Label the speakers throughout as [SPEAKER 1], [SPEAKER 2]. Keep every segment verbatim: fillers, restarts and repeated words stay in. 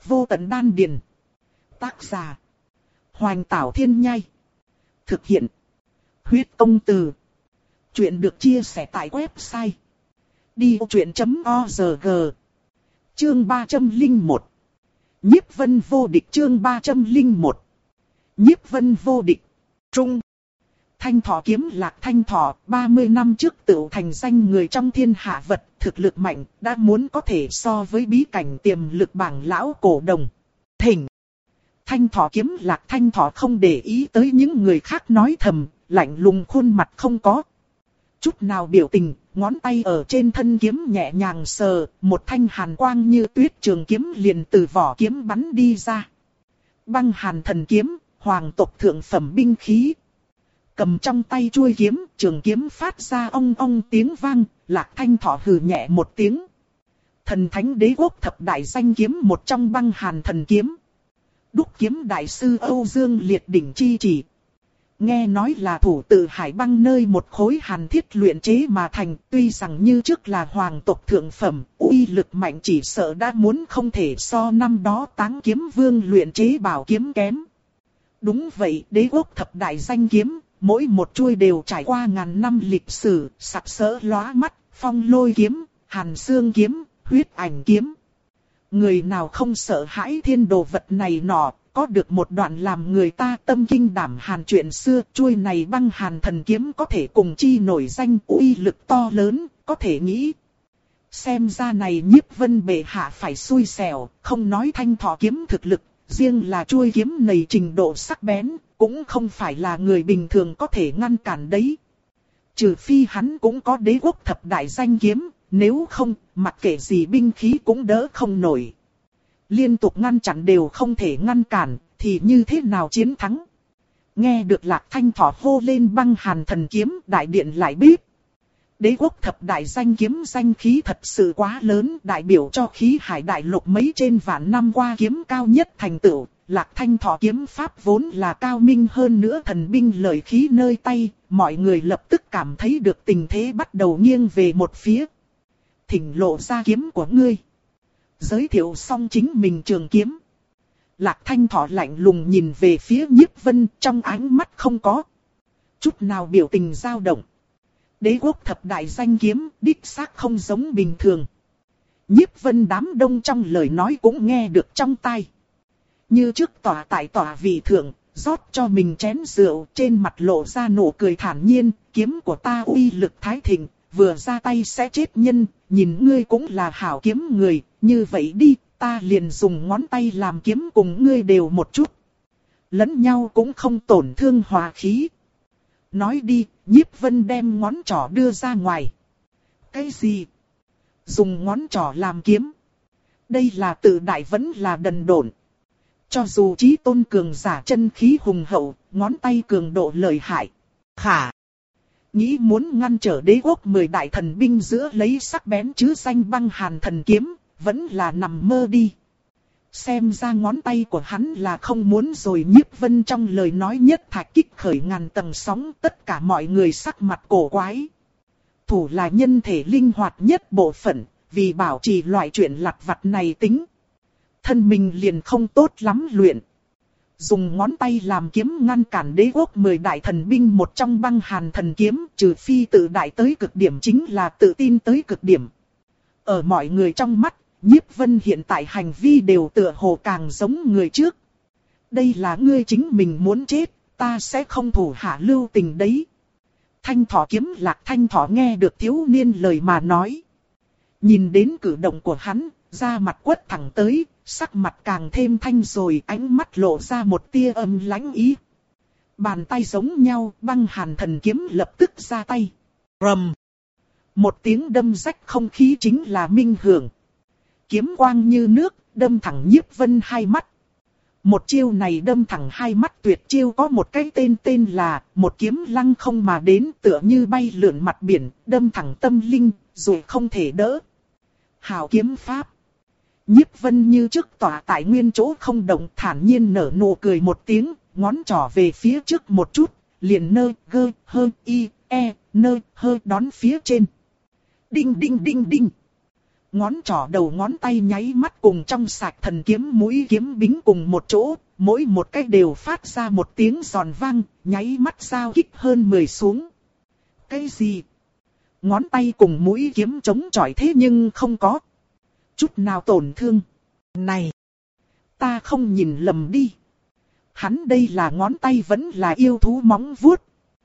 [SPEAKER 1] Vô tận đan điền. Tác giả. Hoành Tảo Thiên Nhai. Thực hiện. Huyết Công Từ. Chuyện được chia sẻ tại website đi vô chuyện chấm org. Chương ba trăm lẻ một. Nhiếp Vân vô địch. Chương ba trăm lẻ một. Nhiếp Vân vô địch. Trung. Thanh Thọ kiếm Lạc Thanh Thọ, ba mươi năm trước tựu thành danh người trong thiên hạ vật, thực lực mạnh, đã muốn có thể so với bí cảnh tiềm lực bảng lão cổ đồng. Thỉnh. Thanh Thọ kiếm Lạc Thanh Thọ không để ý tới những người khác nói thầm, lạnh lùng khuôn mặt không có chút nào biểu tình, ngón tay ở trên thân kiếm nhẹ nhàng sờ, một thanh hàn quang như tuyết trường kiếm liền từ vỏ kiếm bắn đi ra. Băng Hàn Thần Kiếm, hoàng tộc thượng phẩm binh khí. Cầm trong tay chuôi kiếm, trường kiếm phát ra ong ong tiếng vang, Lạc Thanh Thọ hừ nhẹ một tiếng. Thần Thánh Đế Quốc thập đại danh kiếm một trong Băng Hàn Thần Kiếm. Đúc kiếm đại sư Âu Dương Liệt đỉnh chi chỉ. Nghe nói là thủ tự Hải Băng nơi một khối hàn thiết luyện chế mà thành, tuy rằng như trước là hoàng tộc thượng phẩm, uy lực mạnh chỉ sợ đã muốn không thể so năm đó Táng Kiếm Vương luyện chế bảo kiếm kém. Đúng vậy, đế quốc thập đại danh kiếm, mỗi một chuôi đều trải qua ngàn năm lịch sử, sặc sỡ lóa mắt, Phong Lôi kiếm, Hàn Xương kiếm, Huyết Ảnh kiếm. Người nào không sợ hãi thiên đồ vật này nọ, có được một đoạn làm người ta tâm kinh đảm hàn chuyện xưa, chuôi này Băng Hàn Thần Kiếm có thể cùng chi nổi danh, uy lực to lớn, có thể nghĩ. Xem ra này Nhiếp Vân bệ hạ phải xui xẻo, không nói Thanh Thọ kiếm thực lực, riêng là chuôi kiếm này trình độ sắc bén, cũng không phải là người bình thường có thể ngăn cản đấy. Trừ phi hắn cũng có đế quốc thập đại danh kiếm, nếu không, mặc kệ gì binh khí cũng đỡ không nổi. Liên tục ngăn chặn đều không thể ngăn cản, thì như thế nào chiến thắng? Nghe được Lạc Thanh Thọ hô lên Băng Hàn Thần Kiếm, đại điện lại biết. Đế quốc thập đại danh kiếm danh khí thật sự quá lớn, đại biểu cho khí hải đại lục mấy trên vạn năm qua kiếm cao nhất thành tựu. Lạc Thanh Thọ kiếm pháp vốn là cao minh hơn nữa thần binh lợi khí nơi tay, mọi người lập tức cảm thấy được tình thế bắt đầu nghiêng về một phía. Thỉnh lộ ra kiếm của ngươi. Giới thiệu xong chính mình trường kiếm. Lạc Thanh Thọ lạnh lùng nhìn về phía Nhiếp Vân, trong ánh mắt không có chút nào biểu tình dao động. Đế quốc thập đại danh kiếm, đích xác không giống bình thường. Nhiếp Vân đám đông trong lời nói cũng nghe được trong tai. Như trước tòa tại tòa vị thượng, rót cho mình chén rượu, trên mặt lộ ra nụ cười thản nhiên, kiếm của ta uy lực thái thịnh, vừa ra tay sẽ chết nhân, nhìn ngươi cũng là hảo kiếm người, như vậy đi, ta liền dùng ngón tay làm kiếm cùng ngươi đều một chút. Lẫn nhau cũng không tổn thương hòa khí. Nói đi, Nhiếp Vân đem ngón trỏ đưa ra ngoài. Cái gì? Dùng ngón trỏ làm kiếm? Đây là tự đại vẫn là đần độn. Cho dù chí tôn cường giả chân khí hùng hậu, ngón tay cường độ lợi hại. Khả! Nghĩ muốn ngăn trở đế quốc mười đại thần binh giữa lấy sắc bén chứ danh Băng Hàn Thần Kiếm, vẫn là nằm mơ đi. Xem ra ngón tay của hắn là không muốn rồi. Nhiếp Vân trong lời nói nhất thạch kích khởi ngàn tầng sóng, tất cả mọi người sắc mặt cổ quái. Thủ là nhân thể linh hoạt nhất bộ phận, vì bảo trì loại chuyện lặt vặt này tính. Thân mình liền không tốt lắm luyện. Dùng ngón tay làm kiếm ngăn cản đế quốc mười đại thần binh một trong Băng Hàn Thần Kiếm, trừ phi tự đại tới cực điểm chính là tự tin tới cực điểm. Ở mọi người trong mắt, Nhiếp Vân hiện tại hành vi đều tựa hồ càng giống người trước. Đây là ngươi chính mình muốn chết, ta sẽ không thủ hạ lưu tình đấy. Thanh Thọ kiếm Lạc Thanh Thọ nghe được thiếu niên lời mà nói. Nhìn đến cử động của hắn, da mặt quất thẳng tới, sắc mặt càng thêm thanh rồi, ánh mắt lộ ra một tia âm lãnh ý. Bàn tay giống nhau, Băng Hàn Thần Kiếm lập tức ra tay. Rầm! Một tiếng đâm rách không khí chính là minh hưởng. Kiếm quang như nước, đâm thẳng Nhiếp Vân hai mắt. Một chiêu này đâm thẳng hai mắt tuyệt chiêu có một cái tên tên là một kiếm lăng không mà đến, tựa như bay lượn mặt biển, đâm thẳng tâm linh, rồi không thể đỡ. Hảo kiếm pháp. Nhiếp Vân như trước tỏa tại nguyên chỗ không động, thản nhiên nở nụ cười một tiếng, ngón trỏ về phía trước một chút, liền nơ, gơ, hơ, y, e, nơ, hơ đón phía trên. Đinh đinh đinh đinh. Ngón trỏ đầu ngón tay nháy mắt cùng trong sạch thần kiếm mũi kiếm bính cùng một chỗ, mỗi một cái đều phát ra một tiếng giòn vang, nháy mắt giao kích hơn mười xuống. Cái gì? Ngón tay cùng mũi kiếm chống chọi thế nhưng không có chút nào tổn thương. Này! Ta không nhìn lầm đi. Hắn đây là ngón tay vẫn là yêu thú móng vuốt.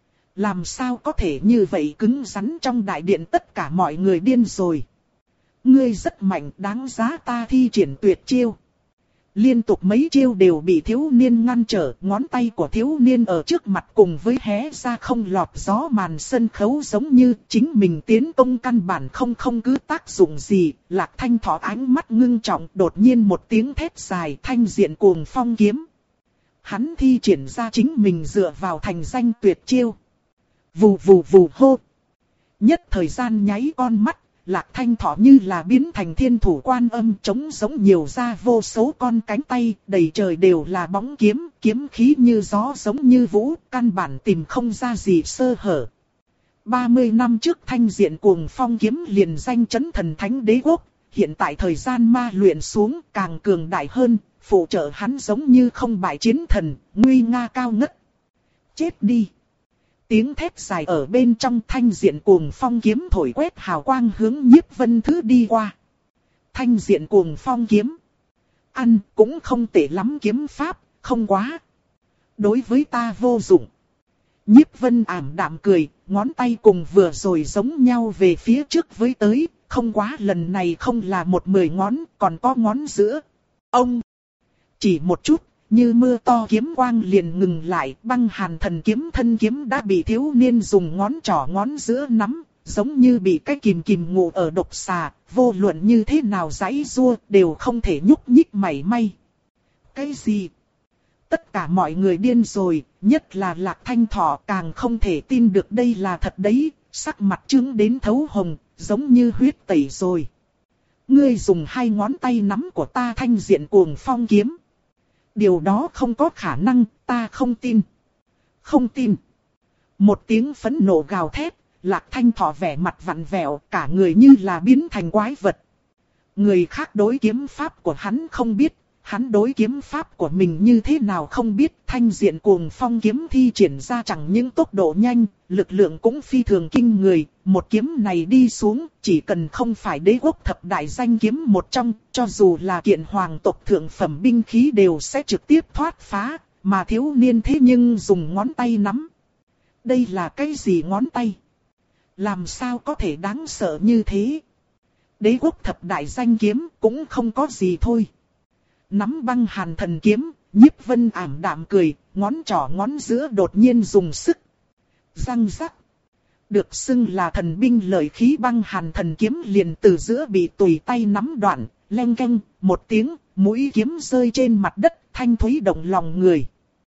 [SPEAKER 1] Làm sao có thể như vậy cứng rắn trong đại điện tất cả mọi người điên rồi. Ngươi rất mạnh, đáng giá ta thi triển tuyệt chiêu. Liên tục mấy chiêu đều bị thiếu niên ngăn trở, ngón tay của thiếu niên ở trước mặt cùng với hé ra không lọt gió màn sân khấu giống như chính mình tiến công căn bản không không cứ tác dụng gì. Lạc Thanh Thỏ ánh mắt ngưng trọng, đột nhiên một tiếng thét dài, thanh diện cuồng phong kiếm. Hắn thi triển ra chính mình dựa vào thành danh tuyệt chiêu. Vù vù vù hô. Nhất thời gian nháy con mắt. Lạc Thanh Thỏ như là biến thành thiên thủ Quan Âm, trống giống nhiều ra vô số con cánh tay, đầy trời đều là bóng kiếm, kiếm khí như gió giống như vũ, căn bản tìm không ra gì sơ hở. ba mươi năm trước thanh diện cuồng phong kiếm liền danh chấn thần thánh đế quốc, hiện tại thời gian ma luyện xuống càng cường đại hơn, phụ trợ hắn giống như không bại chiến thần, nguy nga cao ngất. Chết đi! Tiếng thét dài ở bên trong thanh diện cuồng phong kiếm thổi quét hào quang hướng Nhiếp Vân Thứ đi qua. Thanh diện cuồng phong kiếm. Ăn cũng không tệ lắm kiếm pháp, không quá. Đối với ta vô dụng. Nhiếp Vân ảm đạm cười, ngón tay cùng vừa rồi giống nhau về phía trước với tới, không quá lần này không là một mười ngón, còn có ngón giữa. Ông! Chỉ một chút. Như mưa to kiếm quang liền ngừng lại, băng hàn thần kiếm thân kiếm đã bị thiếu niên dùng ngón trỏ ngón giữa nắm, giống như bị cái kìm kìm ngủ ở độc xà, vô luận như thế nào giãy giụa đều không thể nhúc nhích mảy may. Cái gì? Tất cả mọi người điên rồi, nhất là Lạc Thanh Thỏ càng không thể tin được đây là thật đấy, sắc mặt trướng đến thấu hồng, giống như huyết tẩy rồi. Ngươi dùng hai ngón tay nắm của ta thanh diện cuồng phong kiếm. Điều đó không có khả năng, ta không tin. Không tin. Một tiếng phẫn nộ gào thét, Lạc Thanh Thỏ vẻ mặt vặn vẹo, cả người như là biến thành quái vật. Người khác đối kiếm pháp của hắn không biết, hắn đối kiếm pháp của mình như thế nào không biết. Thanh diện cuồng phong kiếm thi triển ra chẳng những tốc độ nhanh, lực lượng cũng phi thường kinh người. Một kiếm này đi xuống, chỉ cần không phải đế quốc thập đại danh kiếm một trong, cho dù là kiện hoàng tộc thượng phẩm binh khí đều sẽ trực tiếp thoát phá, mà thiếu niên thế nhưng dùng ngón tay nắm. Đây là cái gì ngón tay? Làm sao có thể đáng sợ như thế? Đế quốc thập đại danh kiếm cũng không có gì thôi. Nắm băng hàn thần kiếm, Nhiếp Vân ảm đạm cười, ngón trỏ ngón giữa đột nhiên dùng sức. Răng rắc. Được xưng là thần binh lợi khí băng hàn thần kiếm liền từ giữa bị tùy tay nắm đoạn, leng keng, một tiếng, mũi kiếm rơi trên mặt đất, thanh thúy động lòng người.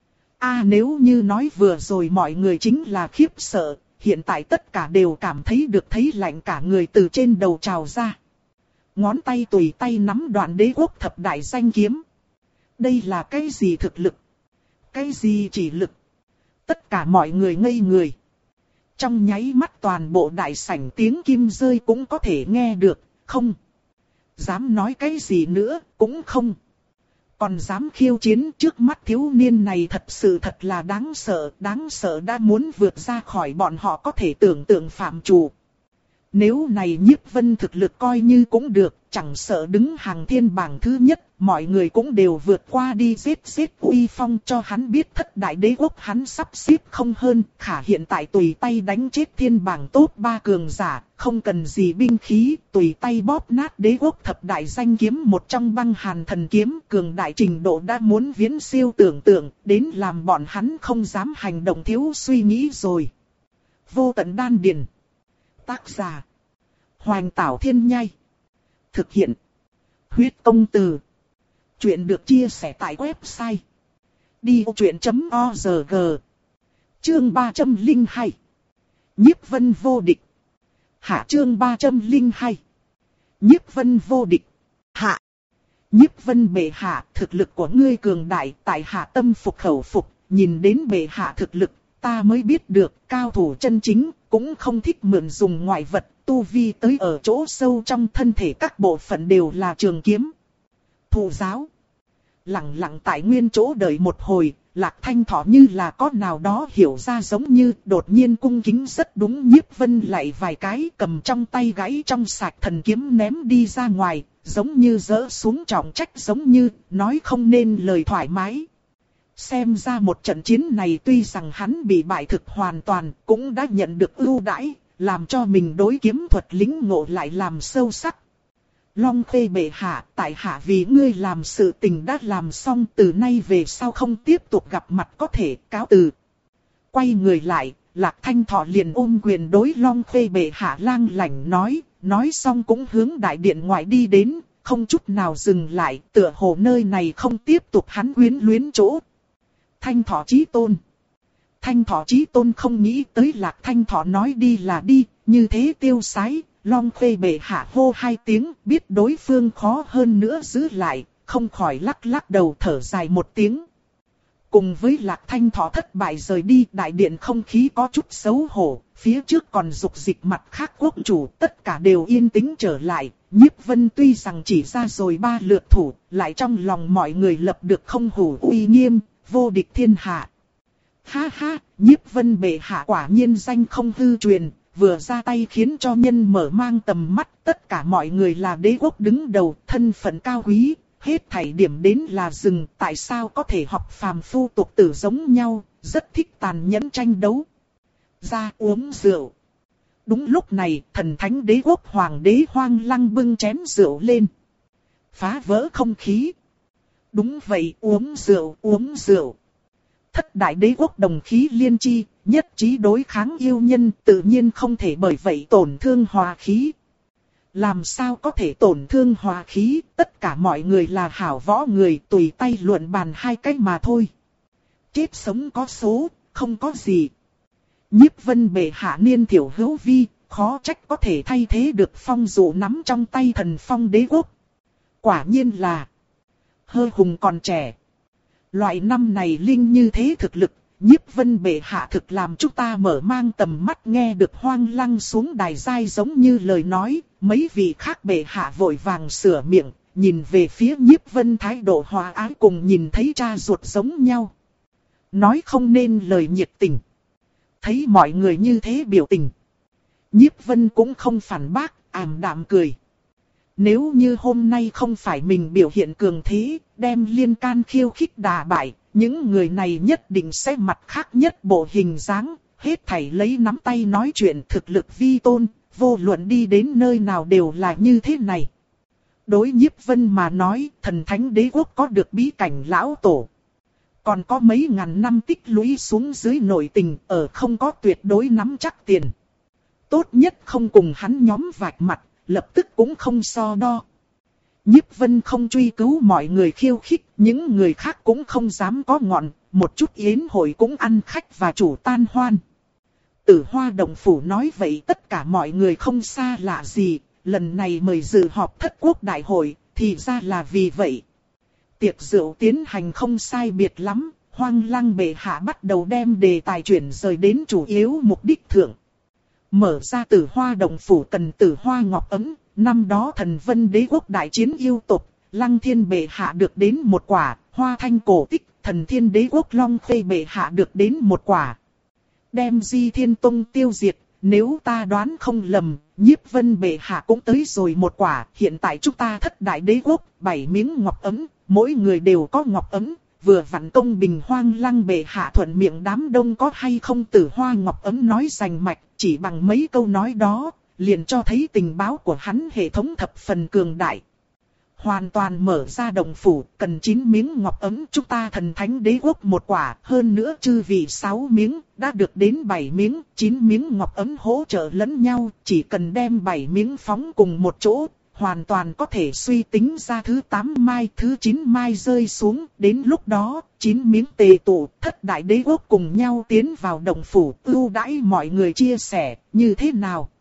[SPEAKER 1] A nếu như nói vừa rồi mọi người chính là khiếp sợ, hiện tại tất cả đều cảm thấy được thấy lạnh cả người từ trên đầu trào ra. Ngón tay tùy tay nắm đoạn đế quốc thập đại danh kiếm. Đây là cái gì thực lực? Cái gì chỉ lực? Tất cả mọi người ngây người. Trong nháy mắt toàn bộ đại sảnh tiếng kim rơi cũng có thể nghe được, không dám nói cái gì nữa, cũng không còn dám khiêu chiến. Trước mắt thiếu niên này thật sự thật là đáng sợ, đáng sợ đã muốn vượt ra khỏi bọn họ có thể tưởng tượng phạm trù. Nếu này Nhiếp Vân thực lực coi như cũng được, chẳng sợ đứng hàng thiên bảng thứ nhất, mọi người cũng đều vượt qua đi giết giết uy phong cho hắn biết thất đại đế quốc hắn sắp xếp không hơn, khả hiện tại tùy tay đánh chết thiên bảng top ba cường giả, không cần gì binh khí, tùy tay bóp nát đế quốc thập đại danh kiếm một trong băng hàn thần kiếm, cường đại trình độ đã muốn viễn siêu tưởng tượng, đến làm bọn hắn không dám hành động thiếu suy nghĩ rồi. Vô tận đan điền. Tác giả Hoành Tảo Thiên Nhai. Thực hiện Huyết Công Từ. Chuyện được chia sẻ tại website đi ô chuyện chấm org. Chương ba trăm lẻ hai. Nhiếp Vân vô địch. Hạ. Chương ba trăm lẻ hai. Nhiếp Vân vô địch. Hạ. Nhiếp Vân bệ hạ, thực lực của ngươi cường đại, tại hạ tâm phục khẩu phục, nhìn đến bệ hạ thực lực, ta mới biết được cao thủ chân chính cũng không thích mượn dùng ngoại vật, tu vi tới ở chỗ sâu trong thân thể các bộ phận đều là trường kiếm. Thụ giáo. Lặng lặng tại nguyên chỗ đợi một hồi, Lạc Thanh Thọ như là có nào đó hiểu ra, giống như đột nhiên cung kính rất đúng Nhiếp Vân lại vài cái, cầm trong tay gãy trong sạch thần kiếm ném đi ra ngoài, giống như dỡ xuống trọng trách, giống như nói không nên lời thoải mái. Xem ra một trận chiến này tuy rằng hắn bị bại thực hoàn toàn, cũng đã nhận được ưu đãi, làm cho mình đối kiếm thuật lĩnh ngộ lại làm sâu sắc. Long Khê bệ hạ, tại hạ vì ngươi làm sự tình đã làm xong, từ nay về sau không tiếp tục gặp mặt, có thể cáo từ. Quay người lại, Lạc Thanh Thọ liền ôm quyền đối Long Khê bệ hạ lang lảnh nói, nói xong cũng hướng đại điện ngoại đi đến, không chút nào dừng lại, tựa hồ nơi này không tiếp tục hắn quyến luyến chỗ. Thanh Thọ chí tôn. Thanh Thọ chí tôn không nghĩ tới Lạc Thanh Thọ nói đi là đi, như thế tiêu sái. Long Khê bệ hạ hô hai tiếng, biết đối phương khó hơn nữa giữ lại, không khỏi lắc lắc đầu thở dài một tiếng. Cùng với Lạc Thanh Thọ thất bại rời đi, đại điện không khí có chút xấu hổ, phía trước còn dục dịch mặt khác quốc chủ, tất cả đều yên tĩnh trở lại. Nhiếp Vân tuy rằng chỉ ra rồi ba lượt thủ, lại trong lòng mọi người lập được không hủ uy nghiêm, vô địch thiên hạ. Ha ha, Nhiếp Vân bệ hạ quả nhiên danh không hư truyền. Vừa ra tay khiến cho nhân mở mang tầm mắt, tất cả mọi người là đế quốc đứng đầu, thân phận cao quý, hết thảy điểm đến là rừng, tại sao có thể học phàm phu tục tử giống nhau, rất thích tàn nhẫn tranh đấu. Ra uống rượu. Đúng lúc này, thần thánh đế quốc hoàng đế Hoang Lăng bưng chén rượu lên. Phá vỡ không khí. Đúng vậy, uống rượu, uống rượu. Thất đại đế quốc đồng khí liên chi, nhất trí đối kháng yêu nhân, tự nhiên không thể bởi vậy tổn thương hòa khí. Làm sao có thể tổn thương hòa khí, tất cả mọi người là hảo võ người, tùy tay luận bàn hai cách mà thôi. Chết sống có số, không có gì. Nhiếp Vân bệ hạ niên thiểu hữu vi, khó trách có thể thay thế được phong dụ nắm trong tay thần phong đế quốc. Quả nhiên là hơi hùng còn trẻ. Loại năm này linh như thế thực lực, Nhiếp Vân bệ hạ thực làm chúng ta mở mang tầm mắt. Nghe được Hoang Lăng xuống đài giai giống như lời nói, mấy vị khác bệ hạ vội vàng sửa miệng, nhìn về phía Nhiếp Vân thái độ hòa ái cùng nhìn thấy cha ruột giống nhau. Nói không nên lời nhiệt tình. Thấy mọi người như thế biểu tình, Nhiếp Vân cũng không phản bác, ảm đạm cười. Nếu như hôm nay không phải mình biểu hiện cường thế, đem Liên Can khiêu khích đả bại, những người này nhất định sẽ mặt khác nhất bộ hình dáng, hết thảy lấy nắm tay nói chuyện, thực lực vi tôn, vô luận đi đến nơi nào đều là như thế này. Đối Nhiếp Vân mà nói, thần thánh đế quốc có được bí cảnh lão tổ. Còn có mấy ngàn năm tích lũy xuống dưới nội tình, ở không có tuyệt đối nắm chắc tiền. Tốt nhất không cùng hắn nhóm vạch mặt, lập tức cũng không so đo. Nhiếp Vân không truy cứu mọi người khiêu khích, những người khác cũng không dám có ngọn, một chút yến hội cũng ăn khách và chủ tan hoan. Tử Hoa Động Phủ nói vậy tất cả mọi người không xa lạ gì, lần này mời dự họp thất quốc đại hội, thì ra là vì vậy. Tiệc rượu tiến hành không sai biệt lắm, Hoang Lăng bệ hạ bắt đầu đem đề tài chuyển rời đến chủ yếu mục đích thượng. Mở ra Tử Hoa Động Phủ cần Tử Hoa Ngọc Ấm, năm đó Thần Vân đế quốc đại chiến yêu tộc, Lăng Thiên bệ hạ được đến một quả, Hoa Thanh cổ tích, Thần Thiên đế quốc Long Khê bệ hạ được đến một quả. Đem Di Thiên Tông tiêu diệt, nếu ta đoán không lầm, Nhiếp Vân bệ hạ cũng tới rồi một quả. Hiện tại chúng ta thất đại đế quốc, bảy miếng ngọc ấm, mỗi người đều có ngọc ấm. Vừa vặn công bình. Hoang Lăng bệ hạ thuận miệng đám đông có hay không Tử Hoa Ngọc Ấm nói rành mạch, chỉ bằng mấy câu nói đó, liền cho thấy tình báo của hắn hệ thống thập phần cường đại. Hoàn toàn mở ra động phủ, cần chín miếng ngọc ấm, chúng ta thần thánh đế quốc một quả, hơn nữa chư vị sáu miếng, đã được đến bảy miếng, chín miếng ngọc ấm hỗ trợ lẫn nhau, chỉ cần đem bảy miếng phóng cùng một chỗ, hoàn toàn có thể suy tính ra thứ tám mai, thứ chín mai rơi xuống, đến lúc đó, chín miếng tề tụ, thất đại đế quốc cùng nhau tiến vào động phủ, ưu đãi mọi người chia sẻ, như thế nào?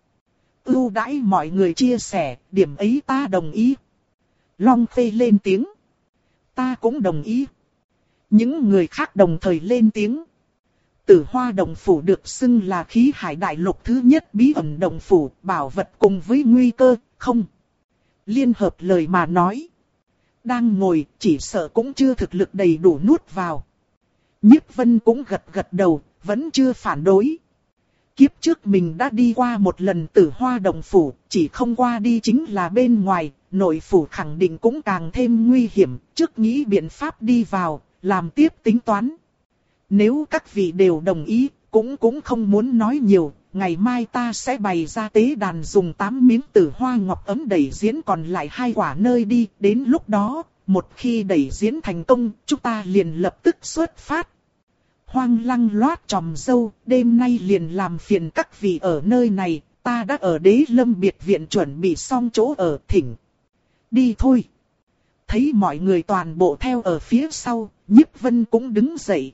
[SPEAKER 1] Ưu đãi mọi người chia sẻ, điểm ấy ta đồng ý. Long Khê lên tiếng. Ta cũng đồng ý. Những người khác đồng thời lên tiếng. Tử Hoa Động Phủ được xưng là khí hải đại lục thứ nhất bí ẩn động phủ, bảo vật cùng với nguy cơ, không liên hợp lời mà nói. Đang ngồi, chỉ sợ cũng chưa thực lực đầy đủ nuốt vào. Nhiếp Vân cũng gật gật đầu, vẫn chưa phản đối. Kiếp trước mình đã đi qua một lần Tử Hoa Động Phủ, chỉ không qua đi chính là bên ngoài, nội phủ khẳng định cũng càng thêm nguy hiểm, trước nghĩ biện pháp đi vào, làm tiếp tính toán. Nếu các vị đều đồng ý, cũng cũng không muốn nói nhiều, ngày mai ta sẽ bày ra tế đàn dùng tám miếng Tử Hoa Ngọc ấm đẩy diễn còn lại hai quả nơi đi, đến lúc đó, một khi đẩy diễn thành công, chúng ta liền lập tức xuất phát. Hoang Lăng loát tròm râu, đêm nay liền làm phiền các vị ở nơi này, ta đã ở Đế Lâm biệt viện chuẩn bị xong chỗ ở, thỉnh. Đi thôi. Thấy mọi người toàn bộ theo ở phía sau, Nhiếp Vân cũng đứng dậy.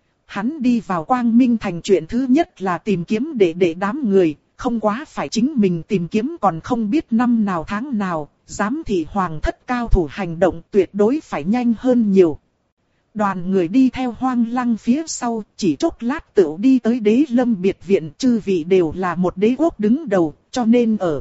[SPEAKER 1] Hắn đi vào Quang Minh Thành, chuyện thứ nhất là tìm kiếm để để đám người, không quá phải chính mình tìm kiếm, còn không biết năm nào tháng nào, giám thị hoàng thất cao thủ hành động tuyệt đối phải nhanh hơn nhiều. Đoàn người đi theo Hoang Lăng phía sau, chỉ chốc lát tựu đi tới Đế Lâm biệt viện, chư vị đều là một đế quốc đứng đầu, cho nên ở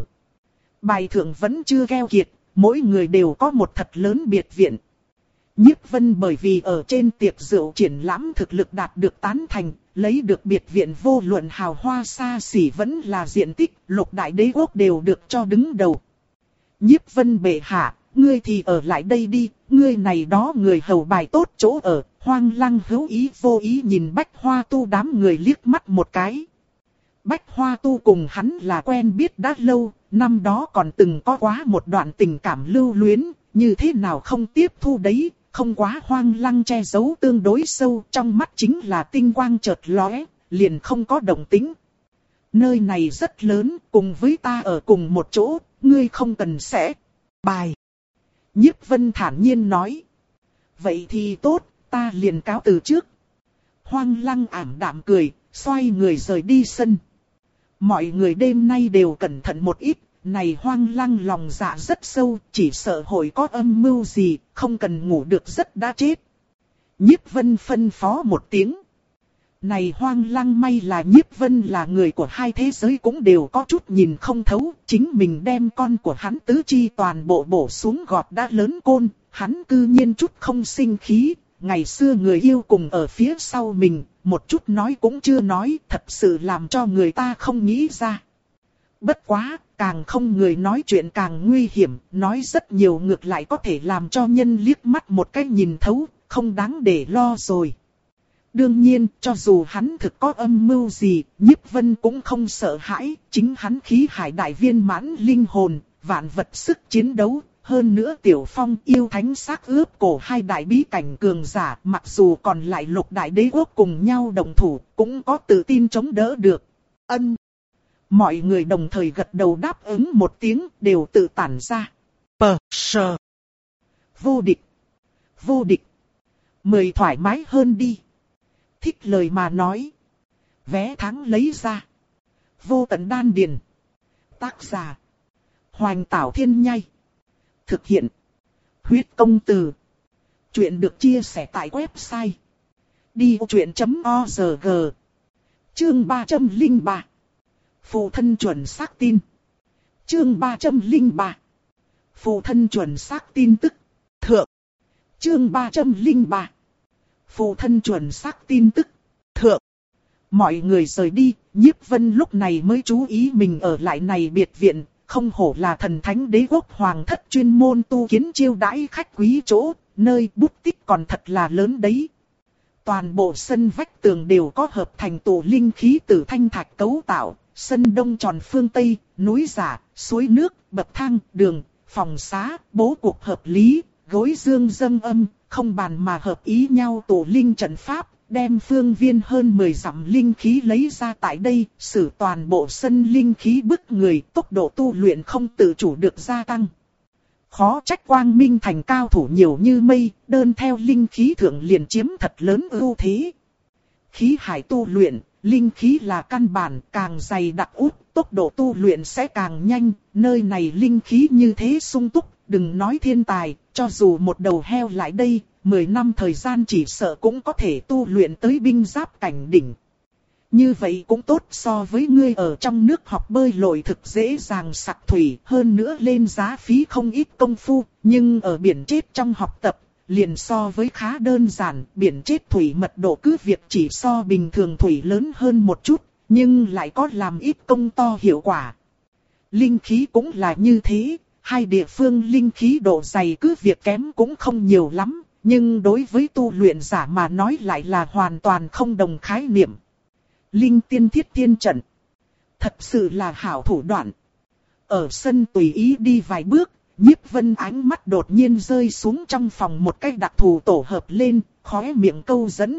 [SPEAKER 1] bài thượng vẫn chưa keo kiệt, mỗi người đều có một thật lớn biệt viện. Nhiếp Vân bởi vì ở trên tiệc rượu triển lãm thực lực đạt được tán thành, lấy được biệt viện vô luận hào hoa xa xỉ vẫn là diện tích, lục đại đế quốc đều được cho đứng đầu. Nhiếp Vân bệ hạ, ngươi thì ở lại đây đi, ngươi này đó người hầu bài tốt chỗ ở. Hoang Lăng hữu ý vô ý nhìn Bách Hoa Tu đám người liếc mắt một cái. Bách Hoa Tu cùng hắn là quen biết đã lâu, năm đó còn từng có quá một đoạn tình cảm lưu luyến, như thế nào không tiếp thu đấy, không quá. Hoang Lăng che giấu tương đối sâu, trong mắt chính là tinh quang chợt lóe, liền không có động tĩnh. Nơi này rất lớn, cùng với ta ở cùng một chỗ, ngươi không cần sẽ bài. Nhiếp Vân thản nhiên nói. Vậy thì tốt, ta liền cáo từ trước. Hoang Lăng ảm đạm cười, xoay người rời đi sân. Mọi người đêm nay đều cẩn thận một ít, này Hoang Lăng lòng dạ rất sâu, chỉ sợ hội có âm mưu gì, không cần ngủ được rất đã chết. Nhiếp Vân phân phó một tiếng. Này Hoang Lăng may là Nhiếp Vân là người của hai thế giới cũng đều có chút nhìn không thấu, chính mình đem con của hắn tứ chi toàn bộ bổ xuống gọt đã lớn côn, hắn cư nhiên chút không sinh khí, ngày xưa người yêu cùng ở phía sau mình, một chút nói cũng chưa nói, thật sự làm cho người ta không nghĩ ra. Bất quá, càng không người nói chuyện càng nguy hiểm, nói rất nhiều ngược lại có thể làm cho nhân liếc mắt một cái nhìn thấu, không đáng để lo rồi. Đương nhiên, cho dù hắn thực có âm mưu gì, Nhiếp Vân cũng không sợ hãi, chính hắn khí hải đại viên mãn linh hồn, vạn vật sức chiến đấu, hơn nữa Tiểu Phong yêu thánh xác ướp cổ hai đại bí cảnh cường giả, mặc dù còn lại lục đại đế quốc cùng nhau đồng thủ, cũng có tự tin chống đỡ được. Ân. Mọi người đồng thời gật đầu đáp ứng một tiếng, đều tự tản ra. Pờ, sờ. Vô địch. Vô địch. Mời thoải mái hơn đi. Thích lời mà nói. Vé thắng lấy ra. Vô tận đan điền. Tác giả. Hoành Tảo Thiên Nhai. Thực hiện. Huyết công từ. Chuyện được chia sẻ tại website. đi ô chuyện chấm org. Chương ba trăm lẻ ba. Phụ thân chuẩn xác tin. Chương ba trăm lẻ ba. Phụ thân chuẩn xác tin tức. Thượng. Chương ba trăm lẻ ba. Phụ thân chuẩn xác tin tức. Thượng. Mọi người rời đi, Nhiếp Vân lúc này mới chú ý mình ở lại này biệt viện, không hổ là thần thánh đế quốc hoàng thất chuyên môn tu kiến chiêu đãi khách quý chỗ, nơi bút tích còn thật là lớn đấy. Toàn bộ sân vách tường đều có hợp thành tổ linh khí từ thanh thạch cấu tạo, sân đông tròn phương tây, núi giả, suối nước, bậc thang, đường, phòng xá, bố cục hợp lý, gối dương dâng âm, không bàn mà hợp ý nhau tổ linh trận pháp, đem phương viên hơn mười dặm linh khí lấy ra tại đây, sử toàn bộ sân linh khí bức người, tốc độ tu luyện không tự chủ được gia tăng. Khó trách Quang Minh Thành cao thủ nhiều như mây, đơn theo linh khí thượng liền chiếm thật lớn ưu thế. Khí hải tu luyện, linh khí là căn bản, càng dày đặc út, tốc độ tu luyện sẽ càng nhanh, nơi này linh khí như thế sung túc, đừng nói thiên tài, cho dù một đầu heo lại đây, mười năm thời gian chỉ sợ cũng có thể tu luyện tới binh giáp cảnh đỉnh. Như vậy cũng tốt, so với ngươi ở trong nước học bơi lội thực dễ dàng sặc thủy, hơn nữa lên giá phí không ít công phu, nhưng ở biển chết trong học tập, liền so với khá đơn giản, biển chết thủy mật độ cứ việc chỉ so bình thường thủy lớn hơn một chút, nhưng lại có làm ít công to hiệu quả. Linh khí cũng là như thế, hai địa phương linh khí độ dày cứ việc kém cũng không nhiều lắm, nhưng đối với tu luyện giả mà nói lại là hoàn toàn không đồng khái niệm. Linh tiên thiết tiên trận. Thật sự là hảo thủ đoạn. Ở sân tùy ý đi vài bước, Nhiếp Vân ánh mắt đột nhiên rơi xuống trong phòng một cái đặc thù tổ hợp lên, khóe miệng câu dẫn.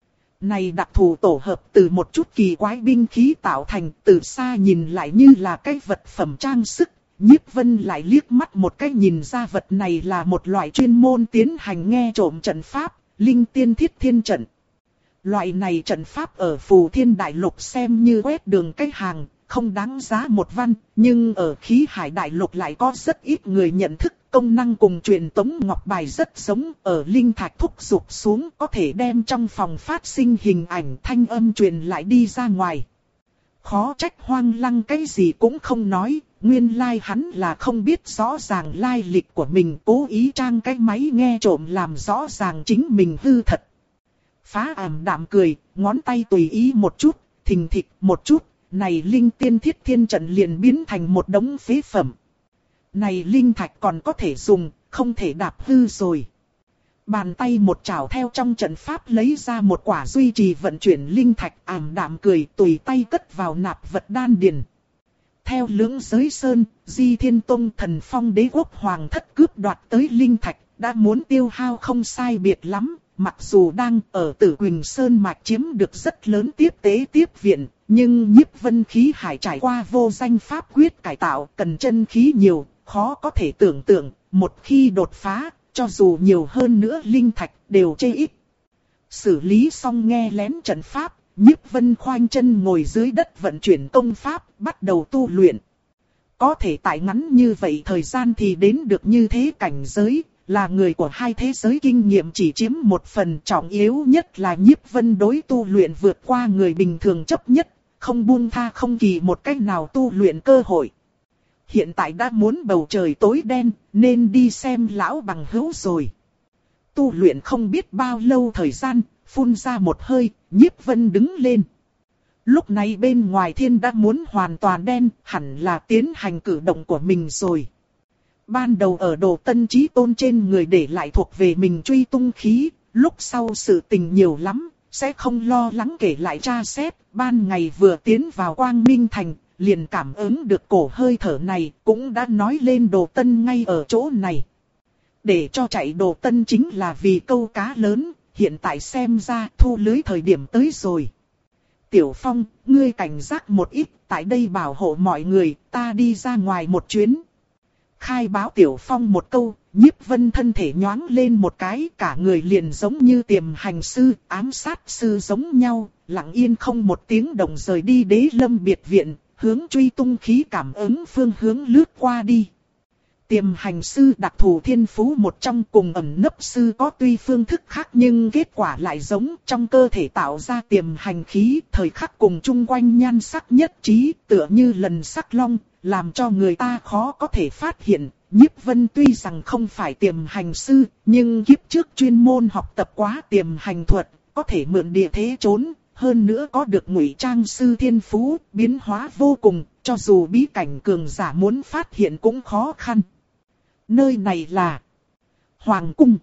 [SPEAKER 1] Này đặc thù tổ hợp từ một chút kỳ quái binh khí tạo thành, từ xa nhìn lại như là cái vật phẩm trang sức. Nhiếp Vân lại liếc mắt một cái nhìn ra vật này là một loại chuyên môn tiến hành nghe trộm trận pháp, linh tiên thiết thiên trận. Loại này trận pháp ở Phù Thiên Đại Lục xem như quét đường cái hàng, không đáng giá một văn, nhưng ở Khí Hải Đại Lục lại có rất ít người nhận thức, công năng cùng truyền tống ngọc bài rất giống, ở linh thạch thúc dục xuống có thể đem trong phòng phát sinh hình ảnh thanh âm truyền lại đi ra ngoài. Khó trách Hoang Lăng cái gì cũng không nói, nguyên lai hắn là không biết rõ ràng lai lịch của mình, cố ý trang cái máy nghe trộm làm rõ ràng chính mình hư thật. Phá ảm đạm cười, ngón tay tùy ý một chút, thình thịch một chút, này linh tiên thiết thiên trận liền biến thành một đống phế phẩm. Này linh thạch còn có thể dùng, không thể đạp hư rồi. Bàn tay một chảo theo trong trận pháp lấy ra một quả duy trì vận chuyển linh thạch, ảm đạm cười, tùy tay cất vào nạp vật đan điền. Theo Lưỡng Giới Sơn, Di Thiên Tông Thần Phong Đế Quốc Hoàng thất cướp đoạt tới linh thạch, đã muốn tiêu hao không sai biệt lắm. Mặc dù đang ở Tử Quỳnh Sơn mạch chiếm được rất lớn tiếp tế tiếp viện, nhưng Nhiếp Vân Khí Hải trải qua vô danh pháp quyết cải tạo, cần chân khí nhiều, khó có thể tưởng tượng, một khi đột phá, cho dù nhiều hơn nữa linh thạch đều chê ít. Xử lý xong nghe lén trận pháp, Nhiếp Vân khoanh chân ngồi dưới đất vận chuyển công pháp, bắt đầu tu luyện. Có thể tại ngắn như vậy thời gian thì đến được như thế cảnh giới. Là người của hai thế giới kinh nghiệm chỉ chiếm một phần, trọng yếu nhất là Nhiếp Vân đối tu luyện vượt qua người bình thường chấp nhất, không buông tha không kỳ một cách nào tu luyện cơ hội. Hiện tại đã muốn bầu trời tối đen, nên đi xem lão bằng hữu rồi. Tu luyện không biết bao lâu thời gian, phun ra một hơi, Nhiếp Vân đứng lên. Lúc này bên ngoài thiên đã muốn hoàn toàn đen, hẳn là tiến hành cử động của mình rồi. Ban đầu ở Đồ Tân Chí Tôn trên người để lại thuộc về mình truy tung khí, lúc sau sự tình nhiều lắm, sẽ không lo lắng kể lại tra xét. Ban ngày vừa tiến vào Quang Minh Thành, liền cảm ứng được cổ hơi thở này, cũng đã nói lên Đồ Tân ngay ở chỗ này. Để cho chạy Đồ Tân chính là vì câu cá lớn, hiện tại xem ra thu lưới thời điểm tới rồi. Tiểu Phong, ngươi cảnh giác một ít, tại đây bảo hộ mọi người, ta đi ra ngoài một chuyến. Khai báo Tiểu Phong một câu, Nhiếp Vân thân thể nhoáng lên một cái, cả người liền giống như tiềm hành sư, ám sát sư giống nhau, lặng yên không một tiếng động rời đi Đế Lâm biệt viện, hướng truy tung khí cảm ứng phương hướng lướt qua đi. Tiềm hành sư đặc thù thiên phú một trong, cùng ẩn nấp sư có tuy phương thức khác nhưng kết quả lại giống, trong cơ thể tạo ra tiềm hành khí, thời khắc cùng chung quanh nhan sắc nhất trí, tựa như lần sắc long, làm cho người ta khó có thể phát hiện. Nhiếp Vân tuy rằng không phải tiềm hành sư, nhưng kiếp trước chuyên môn học tập quá tiềm hành thuật, có thể mượn địa thế trốn, hơn nữa có được ngụy trang sư thiên phú, biến hóa vô cùng, cho dù bí cảnh cường giả muốn phát hiện cũng khó khăn. Nơi này là Hoàng Cung.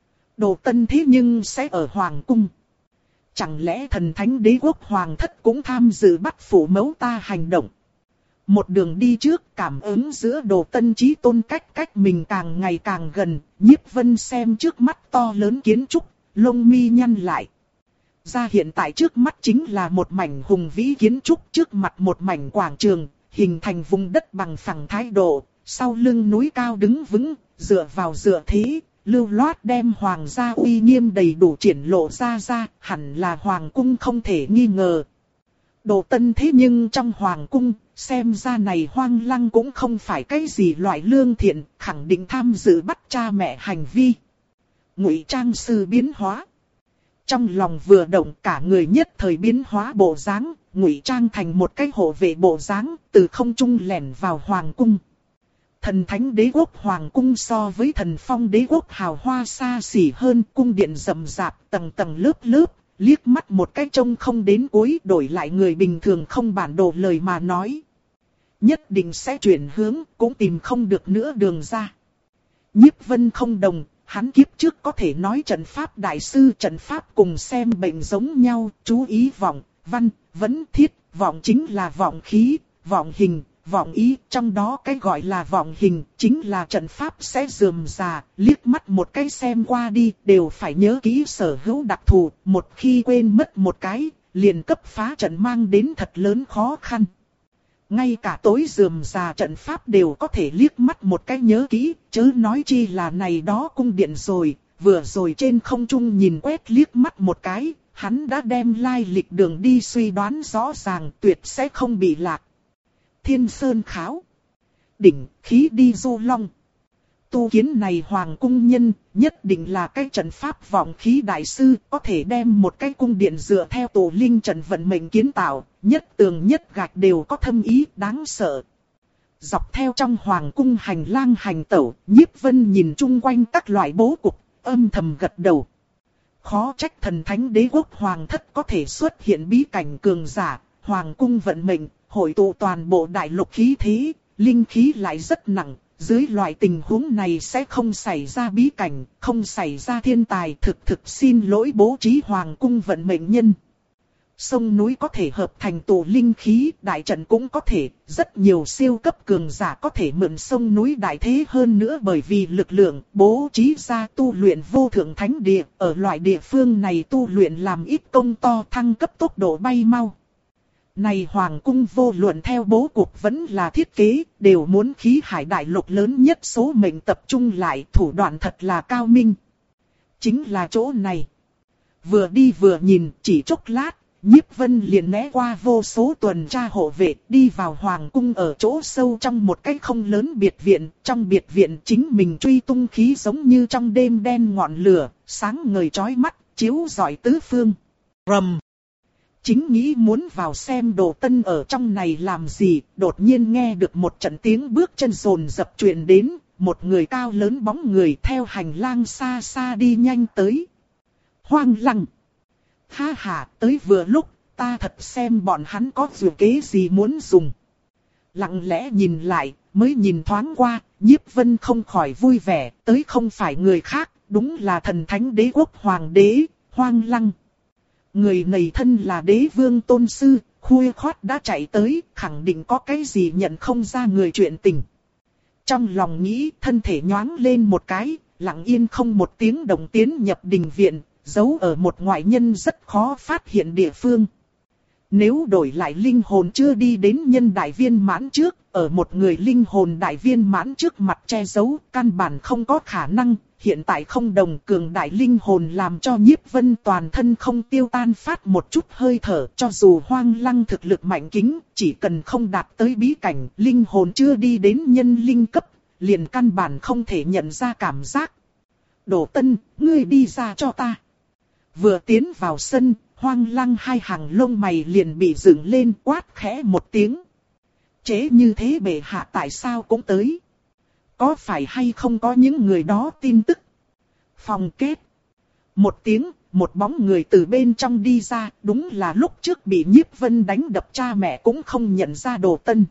[SPEAKER 1] Đồ Tân thế nhưng sẽ ở Hoàng Cung. Chẳng lẽ thần thánh đế quốc Hoàng thất cũng tham dự bắt phủ mẫu ta hành động? Một đường đi trước, cảm ứng giữa Đồ Tân Chí Tôn cách cách mình càng ngày càng gần, Nhiếp Vân xem trước mắt to lớn kiến trúc, lông mi nhăn lại. Ra hiện tại trước mắt chính là một mảnh hùng vĩ kiến trúc, trước mặt một mảnh quảng trường, hình thành vùng đất bằng phẳng thái độ, sau lưng núi cao đứng vững, dựa vào dựa thế, lưu loát đem hoàng gia uy nghiêm đầy đủ triển lộ ra ra, hẳn là hoàng cung không thể nghi ngờ. Đồ Tân thế nhưng trong hoàng cung, xem ra này Hoang Lăng cũng không phải cái gì loại lương thiện, khẳng định tham dự bắt cha mẹ hành vi. Ngụy trang sư biến hóa. Trong lòng vừa động cả người nhất thời biến hóa bộ dáng, ngụy trang thành một cái hộ vệ bộ dáng, từ không trung lẻn vào hoàng cung. Thần thánh đế quốc hoàng cung so với thần phong đế quốc hào hoa xa xỉ hơn, cung điện rậm rạp, tầng tầng lớp lớp, liếc mắt một cái trông không đến cuối, đổi lại người bình thường không bản đồ lời mà nói. Nhất định sẽ chuyển hướng, cũng tìm không được nữa đường ra. Nhiếp Vân không đồng, hắn kiếp trước có thể nói trận pháp đại sư, trận pháp cùng xem bệnh giống nhau, chú ý vọng, văn, vấn, thiết, vọng chính là vọng khí, vọng hình, vọng ý, trong đó cái gọi là vọng hình, chính là trận pháp sẽ rườm rà, liếc mắt một cái xem qua đi, đều phải nhớ kỹ sở hữu đặc thù, một khi quên mất một cái, liền cấp phá trận mang đến thật lớn khó khăn. Ngay cả tối rườm rà trận pháp đều có thể liếc mắt một cái nhớ kỹ, chớ nói chi là này đó cung điện rồi, vừa rồi trên không trung nhìn quét liếc mắt một cái, hắn đã đem lai lịch đường đi suy đoán rõ ràng, tuyệt sẽ không bị lạc. Thiên Sơn Kháo, đỉnh, khí đi du long. Tu kiến này hoàng cung nhân, nhất định là cái trận pháp vọng khí đại sư, có thể đem một cái cung điện dựa theo tổ linh trận vận mệnh kiến tạo, nhất tường nhất gạch đều có thâm ý đáng sợ. Dọc theo trong hoàng cung hành lang hành tẩu, Nhiếp Vân nhìn chung quanh các loại bố cục, âm thầm gật đầu. Khó trách thần thánh đế quốc hoàng thất có thể xuất hiện bí cảnh cường giả, hoàng cung vận mệnh, hội tụ toàn bộ đại lục khí thế, linh khí lại rất nặng. Dưới loại tình huống này sẽ không xảy ra bí cảnh, không xảy ra thiên tài, thực thực xin lỗi bố trí hoàng cung vận mệnh nhân. Sông núi có thể hợp thành tổ linh khí, đại trận cũng có thể, rất nhiều siêu cấp cường giả có thể mượn sông núi đại thế hơn nữa bởi vì lực lượng bố trí ra tu luyện vô thượng thánh địa, ở loại địa phương này tu luyện làm ít công to thăng cấp tốc độ bay mau. Này hoàng cung vô luận theo bố cục vẫn là thiết kế, đều muốn khí hải đại lục lớn nhất số mệnh tập trung lại, thủ đoạn thật là cao minh. Chính là chỗ này. Vừa đi vừa nhìn, chỉ chốc lát, Nhiếp Vân liền né qua vô số tuần tra hộ vệ, đi vào hoàng cung ở chỗ sâu trong một cái không lớn biệt viện, trong biệt viện chính mình truy tung khí giống như trong đêm đen ngọn lửa, sáng ngời chói mắt, chiếu rọi tứ phương. Rầm. Chính nghĩ muốn vào xem Đồ Tân ở trong này làm gì, đột nhiên nghe được một trận tiếng bước chân rồn rập truyền đến, một người cao lớn bóng người theo hành lang xa xa đi nhanh tới. Hoang Lăng. Ha ha, tới vừa lúc, ta thật xem bọn hắn có dù kế gì muốn dùng. Lặng lẽ nhìn lại, mới nhìn thoáng qua, Nhiếp Vân không khỏi vui vẻ, tới không phải người khác, đúng là thần thánh đế quốc hoàng đế, Hoang Lăng. Người này thân là đế vương tôn sư, khuya khoát đã chạy tới, khẳng định có cái gì nhận không ra người chuyện tình. Trong lòng nghĩ thân thể nhoáng lên một cái, lặng yên không một tiếng động tiến nhập đình viện, giấu ở một ngoại nhân rất khó phát hiện địa phương. Nếu đổi lại linh hồn chưa đi đến nhân đại viên mãn trước, ở một người linh hồn đại viên mãn trước mặt che giấu, căn bản không có khả năng. Hiện tại không đồng cường đại linh hồn làm cho Nhiếp Vân toàn thân không tiêu tan phát một chút hơi thở, cho dù Hoang Lăng thực lực mạnh kính, chỉ cần không đạt tới bí cảnh, linh hồn chưa đi đến nhân linh cấp, liền căn bản không thể nhận ra cảm giác. Đồ Tân, ngươi đi ra cho ta. Vừa tiến vào sân, Hoang Lăng hai hàng lông mày liền bị dựng lên, quát khẽ một tiếng. Chế như thế bệ hạ tại sao cũng tới? Có phải hay không có những người đó tin tức? Phòng kết. Một tiếng, một bóng người từ bên trong đi ra, đúng là lúc trước bị Nhiếp Vân đánh đập cha mẹ cũng không nhận ra Đồ Tân.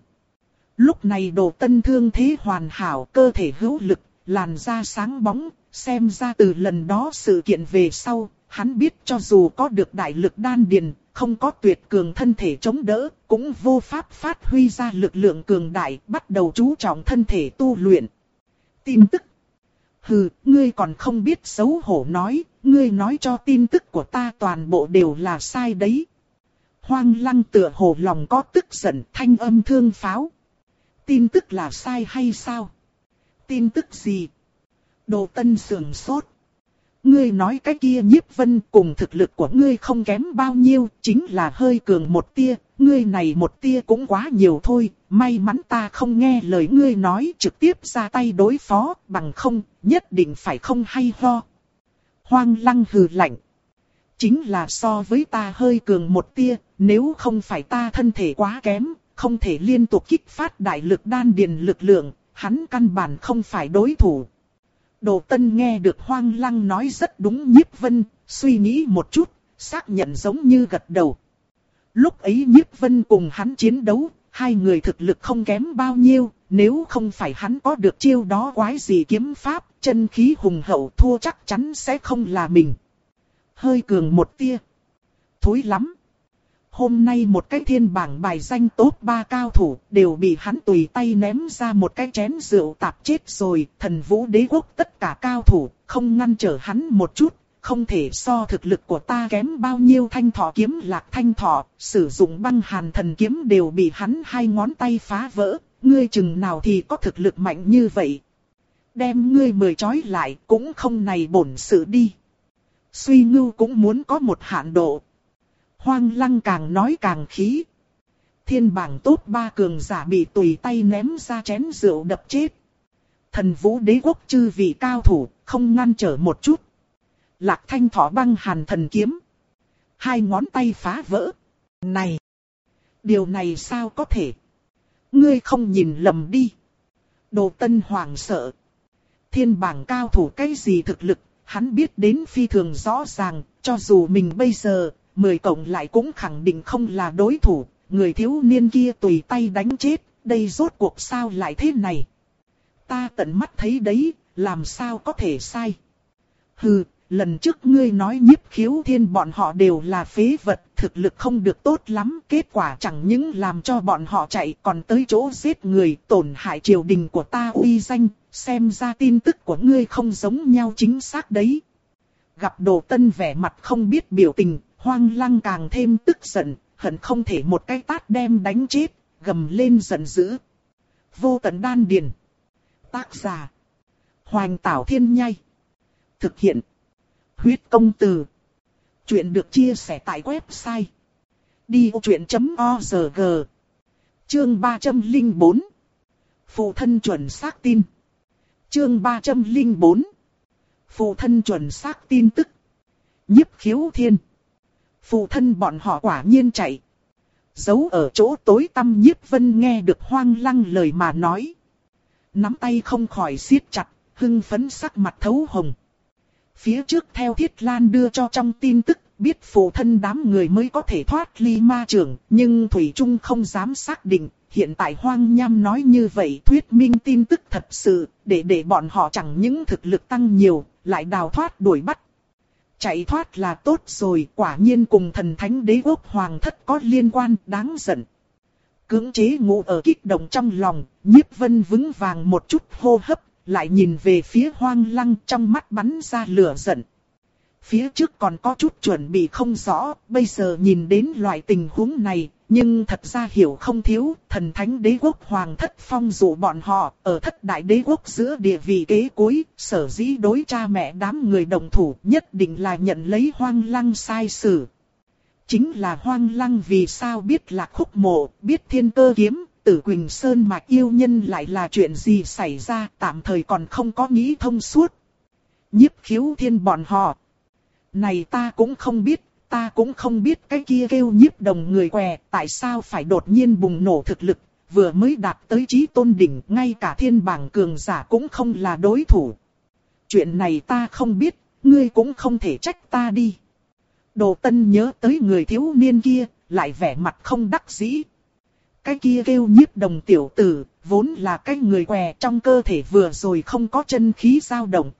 [SPEAKER 1] Lúc này Đồ Tân thương thế hoàn hảo, cơ thể hữu lực, làn da sáng bóng, xem ra từ lần đó sự kiện về sau, hắn biết cho dù có được đại lực đan điền, không có tuyệt cường thân thể chống đỡ, cũng vô pháp phát huy ra lực lượng cường đại, bắt đầu chú trọng thân thể tu luyện. Tin tức. Hừ, ngươi còn không biết xấu hổ nói, ngươi nói cho tin tức của ta toàn bộ đều là sai đấy. Hoang Lăng tựa hồ lòng có tức giận, thanh âm thương pháo. Tin tức là sai hay sao? Tin tức gì? Đồ Tân sườn sốt. Ngươi nói cái kia Nhiếp Vân cùng thực lực của ngươi không kém bao nhiêu, chính là hơi cường một tia, ngươi này một tia cũng quá nhiều thôi, may mắn ta không nghe lời ngươi nói trực tiếp ra tay đối phó, bằng không, nhất định phải không hay ho. Hoang Lăng hừ lạnh. chính là so với ta hơi cường một tia, nếu không phải ta thân thể quá kém, không thể liên tục kích phát đại lực đan điền lực lượng, hắn căn bản không phải đối thủ. Đồ Tân nghe được Hoang Lăng nói rất đúng. Nhiếp Vân suy nghĩ một chút, xác nhận giống như gật đầu. Lúc ấy Nhiếp Vân cùng hắn chiến đấu, hai người thực lực không kém bao nhiêu, nếu không phải hắn có được chiêu đó quái gì kiếm pháp, chân khí hùng hậu, thua chắc chắn sẽ không là mình. Hơi cường một tia. Thối lắm. Hôm nay một cái thiên bảng bài danh top ba cao thủ đều bị hắn tùy tay ném ra một cái chén rượu tạp chết rồi. Thần Vũ Đế Quốc tất cả cao thủ không ngăn trở hắn một chút, không thể so thực lực của ta kém bao nhiêu. Thanh Thọ kiếm Lạc Thanh Thọ sử dụng băng hàn thần kiếm đều bị hắn hai ngón tay phá vỡ. Ngươi chừng nào thì có thực lực mạnh như vậy? Đem ngươi mười trói lại cũng không này bổn sự đi. Suy Ngưu cũng muốn có một hạn độ. Hoang Lăng càng nói càng khí. Thiên bảng top ba cường giả bị tùy tay ném ra chén rượu đập chết. Thần Vũ Đế Quốc chư vị cao thủ không ngăn trở một chút. Lạc Thanh Thọ băng hàn thần kiếm. Hai ngón tay phá vỡ. Này! Điều này sao có thể? Ngươi không nhìn lầm đi. Đồ Tân hoảng sợ. Thiên bảng cao thủ cái gì thực lực, hắn biết đến phi thường rõ ràng, cho dù mình bây giờ, mười cộng lại cũng khẳng định không là đối thủ, người thiếu niên kia tùy tay đánh chết, đây rốt cuộc sao lại thế này? Ta tận mắt thấy đấy, làm sao có thể sai? Hừ, lần trước ngươi nói Nhiếp Khiếu Thiên bọn họ đều là phế vật, thực lực không được tốt lắm, kết quả chẳng những làm cho bọn họ chạy còn tới chỗ giết người, tổn hại triều đình của ta uy danh, xem ra tin tức của ngươi không giống nhau chính xác đấy. Gặp Đồ Tân vẻ mặt không biết biểu tình, Hoang Lăng càng thêm tức giận, hận không thể một cái tát đem đánh chết, gầm lên giận dữ. Vô Tận Đan Điền. Tác giả: Hoành Tảo Thiên Nhai. Thực hiện: Huyết Công Từ. Chuyện được chia sẻ tại website đi ô chuyện chấm org. Chương ba trăm lẻ bốn. Phụ thân chuẩn xác tin. Chương ba trăm lẻ bốn. Phụ thân chuẩn xác tin tức. Nhiếp Khiếu Thiên. Phụ thân bọn họ quả nhiên chạy. Giấu ở chỗ tối tăm Nhiếp Vân nghe được Hoang Lăng lời mà nói. Nắm tay không khỏi siết chặt, hưng phấn sắc mặt thấu hồng. Phía trước theo Thiết Lan đưa cho trong tin tức, biết phụ thân đám người mới có thể thoát ly ma trường, nhưng Thủy Trung không dám xác định. Hiện tại Hoang Nham nói như vậy thuyết minh tin tức thật sự, để để bọn họ chẳng những thực lực tăng nhiều, lại đào thoát đuổi bắt. Chạy thoát là tốt rồi, quả nhiên cùng Thần Thánh Đế Quốc Hoàng thất có liên quan, đáng giận. Cưỡng chế ngủ ở kích động trong lòng, Nhiếp Vân vững vàng một chút hô hấp, lại nhìn về phía Hoang Lăng, trong mắt bắn ra lửa giận. Phía trước còn có chút chuẩn bị không rõ, bây giờ nhìn đến loại tình huống này, nhưng thật ra hiểu không thiếu. Thần Thánh Đế Quốc Hoàng thất phong dụ bọn họ ở thất đại đế quốc giữa địa vị kế cuối, sở dĩ đối cha mẹ đám người đồng thủ nhất định là nhận lấy Hoang Lăng sai xử. Chính là Hoang Lăng vì sao biết Lạc Khúc Mộ, biết Thiên Cơ Kiếm, Tử Quỳnh Sơn Mạch yêu nhân lại là chuyện gì xảy ra, tạm thời còn không có nghĩ thông suốt. Nhiếp Khiếu Thiên bọn họ. Này ta cũng không biết, ta cũng không biết cái kia kêu Nhiếp Đồng người què, tại sao phải đột nhiên bùng nổ thực lực, vừa mới đạt tới chí tôn đỉnh, ngay cả thiên bảng cường giả cũng không là đối thủ. Chuyện này ta không biết, ngươi cũng không thể trách ta đi. Đồ Tân nhớ tới người thiếu niên kia, lại vẻ mặt không đắc dĩ. Cái kia kêu Nhiếp Đồng tiểu tử, vốn là cái người què, trong cơ thể vừa rồi không có chân khí dao động.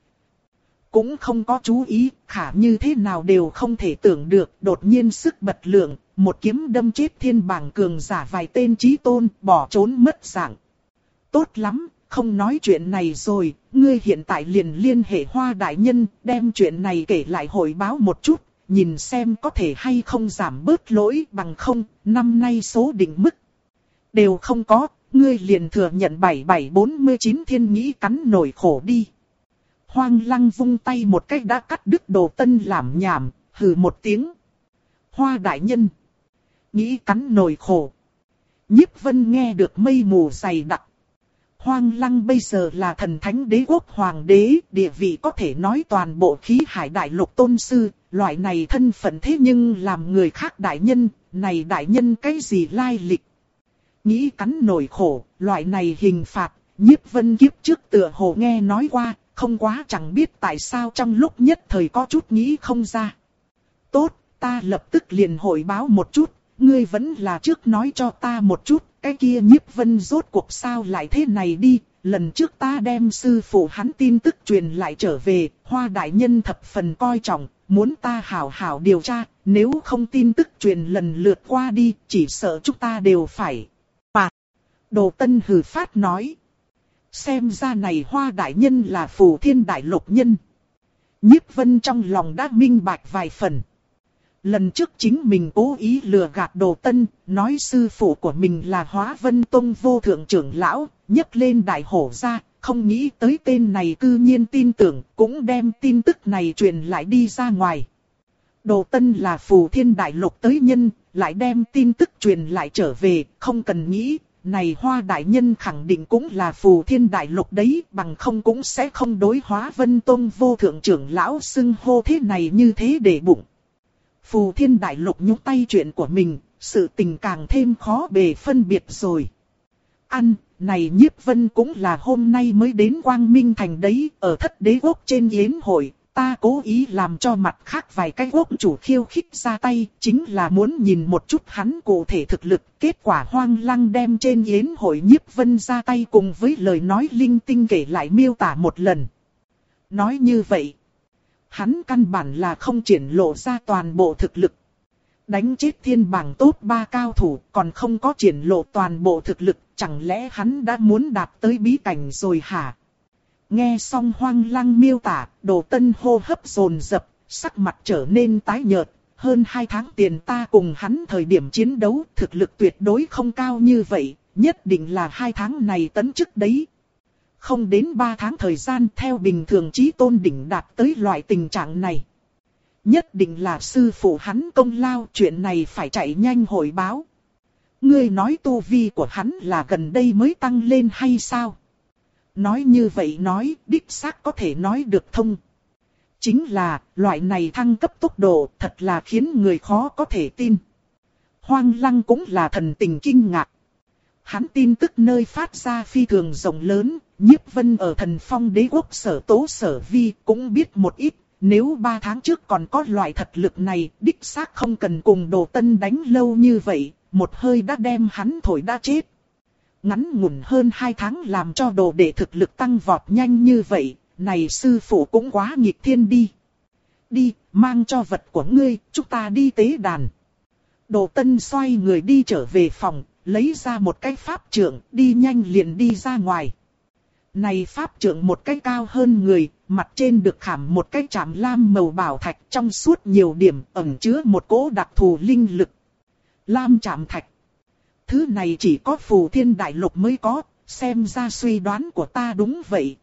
[SPEAKER 1] Cũng không có chú ý, khả như thế nào đều không thể tưởng được, đột nhiên sức bật lượng, một kiếm đâm chết thiên bảng cường giả vài tên chí tôn, bỏ trốn mất dạng. Tốt lắm, không nói chuyện này rồi, ngươi hiện tại liền liên hệ Hoa đại nhân, đem chuyện này kể lại hội báo một chút, nhìn xem có thể hay không giảm bớt lỗi, bằng không, năm nay số định mức đều không có, ngươi liền thừa nhận bảy bảy bốn chín thiên nghĩ cắn nổi khổ đi. Hoang Lăng vung tay một cách đã cắt đứt Đồ Tân làm nhảm, hừ một tiếng. Hoa đại nhân, nghĩ cắn nồi khổ. Nhiếp Vân nghe được mây mù dày đặc. Hoang Lăng bây giờ là thần thánh đế quốc hoàng đế, địa vị có thể nói toàn bộ khí hải đại lục tôn sư, loại này thân phận thế nhưng làm người khác đại nhân, này đại nhân cái gì lai lịch. Nghĩ cắn nổi khổ, loại này hình phạt, Nhiếp Vân kiếp trước tựa hồ nghe nói qua, không quá chẳng biết tại sao trong lúc nhất thời có chút nghĩ không ra. Tốt, ta lập tức liền hội báo một chút, ngươi vẫn là trước nói cho ta một chút, cái kia Nhiếp Vân rốt cuộc sao lại thế này đi, lần trước ta đem sư phụ hắn tin tức truyền lại trở về, Hoa đại nhân thập phần coi trọng, muốn ta hảo hảo điều tra, nếu không tin tức truyền lần lượt qua đi, chỉ sợ chúng ta đều phải. Mà, Đồ Tân hừ phát nói, xem ra này Hoa đại nhân là Phù Thiên đại lục nhân. Nhiếp Vân trong lòng đã minh bạch vài phần. Lần trước chính mình cố ý lừa gạt Đồ Tân, nói sư phụ của mình là Hóa Vân Tông vô thượng trưởng lão, nhấc lên đại hổ ra, không nghĩ tới tên này cư nhiên tin tưởng, cũng đem tin tức này truyền lại đi ra ngoài. Đồ Tân là Phù Thiên đại lục tới nhân, lại đem tin tức truyền lại trở về, không cần nghĩ, này Hoa đại nhân khẳng định cũng là Phù Thiên đại lục đấy, bằng không cũng sẽ không đối Hóa Vân Tông vô thượng trưởng lão xưng hô thế này như thế để bụng. Phù Thiên đại lục nhúc tay chuyện của mình, sự tình càng thêm khó bề phân biệt rồi. Ăn, này Nhiếp Vân cũng là hôm nay mới đến Quang Minh Thành đấy, ở Thất Đế Quốc trên yến hội, ta cố ý làm cho mặt khác vài cái quốc chủ khiêu khích ra tay, chính là muốn nhìn một chút hắn cụ thể thực lực. Kết quả Hoang Lăng đem trên yến hội Nhiếp Vân ra tay cùng với lời nói linh tinh kể lại miêu tả một lần. Nói như vậy, hắn căn bản là không triển lộ ra toàn bộ thực lực. Đánh chết thiên bảng top ba cao thủ còn không có triển lộ toàn bộ thực lực, chẳng lẽ hắn đã muốn đạt tới bí cảnh rồi hả? Nghe xong Hoang Lăng miêu tả, Đồ Tân hô hấp dồn dập, sắc mặt trở nên tái nhợt. Hơn hai tháng tiền ta cùng hắn thời điểm chiến đấu, thực lực tuyệt đối không cao như vậy, nhất định là hai tháng này tấn chức đấy. Không đến ba tháng thời gian theo bình thường chí tôn đỉnh đạt tới loại tình trạng này. Nhất định là sư phụ hắn công lao, chuyện này phải chạy nhanh hồi báo. Ngươi nói tu vi của hắn là gần đây mới tăng lên hay sao? Nói như vậy nói, đích xác có thể nói được thông. Chính là, loại này thăng cấp tốc độ thật là khiến người khó có thể tin. Hoang Lăng cũng là thần tình kinh ngạc. Hắn tin tức nơi phát ra phi thường rộng lớn, Nhiếp Vân ở Thần Phong Đế quốc sở tố sở vi cũng biết một ít. Nếu ba tháng trước còn có loại thật lực này, đích xác không cần cùng Đồ Tân đánh lâu như vậy, một hơi đã đem hắn thổi đã chết. Ngắn ngủn hơn hai tháng làm cho Đồ đệ thực lực tăng vọt nhanh như vậy, này sư phụ cũng quá nghịch thiên đi. Đi, mang cho vật của ngươi, chúng ta đi tế đàn. Đồ Tân xoay người đi trở về phòng, lấy ra một cái pháp trượng, đi nhanh liền đi ra ngoài. Này pháp trượng một cái cao hơn người, mặt trên được khảm một cái chạm lam màu bảo thạch trong suốt nhiều điểm ẩn chứa một cỗ đặc thù linh lực. Lam chạm thạch. Thứ này chỉ có Phù Thiên đại lục mới có, xem ra suy đoán của ta đúng vậy.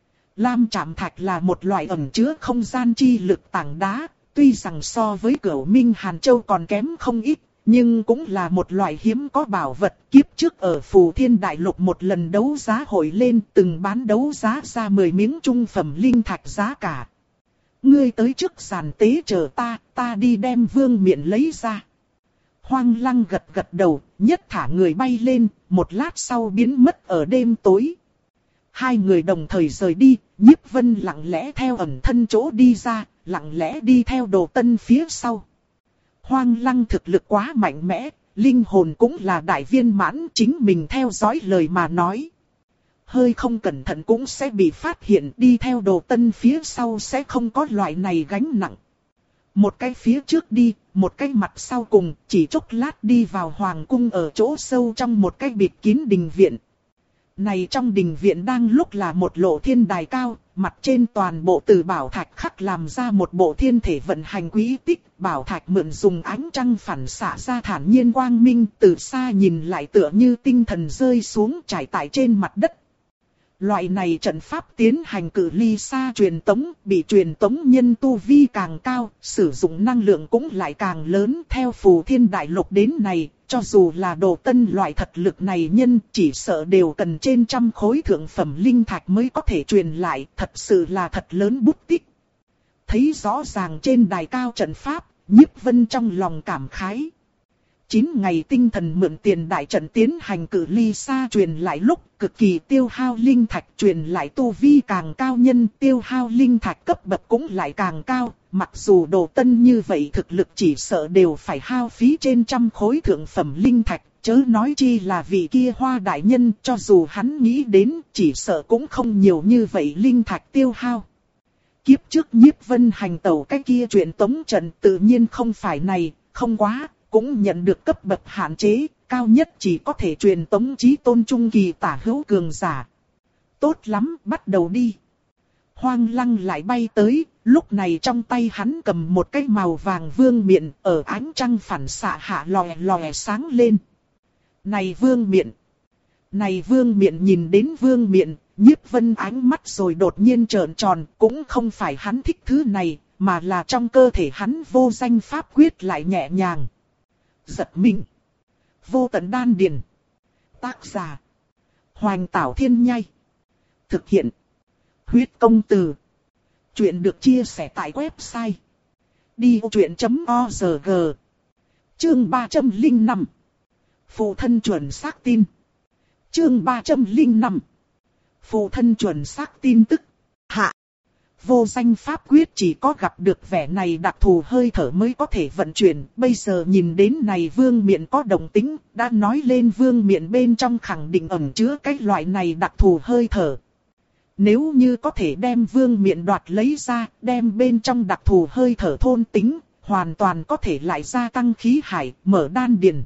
[SPEAKER 1] Lam chạm thạch là một loại ẩn chứa không gian chi lực tảng đá, tuy rằng so với Cửu Minh Hàn Châu còn kém không ít. Nhưng cũng là một loại hiếm có bảo vật, kiếp trước ở Phù Thiên đại lục một lần đấu giá hội lên từng bán đấu giá ra mười miếng trung phẩm linh thạch giá cả. Ngươi tới trước giàn tế chờ ta, ta đi đem vương miện lấy ra. Hoang Lăng gật gật đầu, nhất thả người bay lên, một lát sau biến mất ở đêm tối. Hai người đồng thời rời đi, Nhiếp Vân lặng lẽ theo ẩn thân chỗ đi ra, lặng lẽ đi theo Đồ Tân phía sau. Hoang Lăng thực lực quá mạnh mẽ, linh hồn cũng là đại viên mãn, chính mình theo dõi lời mà nói. Hơi không cẩn thận cũng sẽ bị phát hiện, đi theo Đồ Tân phía sau sẽ không có loại này gánh nặng. Một cái phía trước đi, một cái mặt sau cùng, chỉ chốc lát đi vào hoàng cung ở chỗ sâu trong một cái bịt kín đình viện. Này trong đình viện đang lúc là một lộ thiên đài cao, mặt trên toàn bộ từ bảo thạch khắc làm ra một bộ thiên thể vận hành quý tích, bảo thạch mượn dùng ánh trăng phản xạ ra thản nhiên quang minh, từ xa nhìn lại tựa như tinh thần rơi xuống trải tại trên mặt đất. Loại này trận pháp tiến hành cự ly xa truyền tống, bị truyền tống nhân tu vi càng cao, sử dụng năng lượng cũng lại càng lớn. Theo Phù Thiên Đại Lục đến này, cho dù là Đồ Tân loại thật lực này nhân, chỉ sợ đều cần trên trăm khối thượng phẩm linh thạch mới có thể truyền lại, thật sự là thật lớn bút tích. Thấy rõ ràng trên đài cao trận pháp, Nhiếp Vân trong lòng cảm khái. chín ngày tinh thần mượn tiền đại trận tiến hành cự ly xa truyền lại lúc cực kỳ tiêu hao linh thạch, truyền lại tu vi càng cao nhân tiêu hao linh thạch cấp bậc cũng lại càng cao. Mặc dù Đồ Tân như vậy thực lực chỉ sợ đều phải hao phí trên trăm khối thượng phẩm linh thạch, chớ nói chi là vị kia Hoa đại nhân, cho dù hắn nghĩ đến chỉ sợ cũng không nhiều như vậy linh thạch tiêu hao. Kiếp trước Nhiếp Vân hành tẩu cái kia truyền tống trận tự nhiên không phải này, không quá, cũng nhận được cấp bậc hạn chế, cao nhất chỉ có thể truyền tống chí tôn trung kỳ tả hữu cường giả. Tốt lắm, bắt đầu đi. Hoang Lăng lại bay tới, lúc này trong tay hắn cầm một cái màu vàng vương miện, ở ánh trăng phản xạ hạ lòe lòe sáng lên. Này vương miện! Này vương miện! Nhìn đến vương miện, Nhiếp Vân ánh mắt rồi đột nhiên trợn tròn, cũng không phải hắn thích thứ này, mà là trong cơ thể hắn vô danh pháp quyết lại nhẹ nhàng. Giật mình. Vô tận đan điền. Tác giả: Hoành Tảo Thiên Nhai. Thực hiện: Huyết Công Từ. Chuyện được chia sẻ tại website đi vô chuyện chấm org. Chương ba trăm lẻ năm. Phụ thân chuẩn xác tin. Chương ba trăm lẻ năm. Phụ thân chuẩn xác tin tức. Hạ. Vô danh pháp quyết chỉ có gặp được vẻ này đặc thù hơi thở mới có thể vận chuyển. Bây giờ nhìn đến này vương miện có động tính, đã nói lên vương miện bên trong khẳng định ẩn chứa cái loại này đặc thù hơi thở. Nếu như có thể đem vương miện đoạt lấy ra, đem bên trong đặc thù hơi thở thôn tính, hoàn toàn có thể lại gia tăng khí hải, mở đan điền.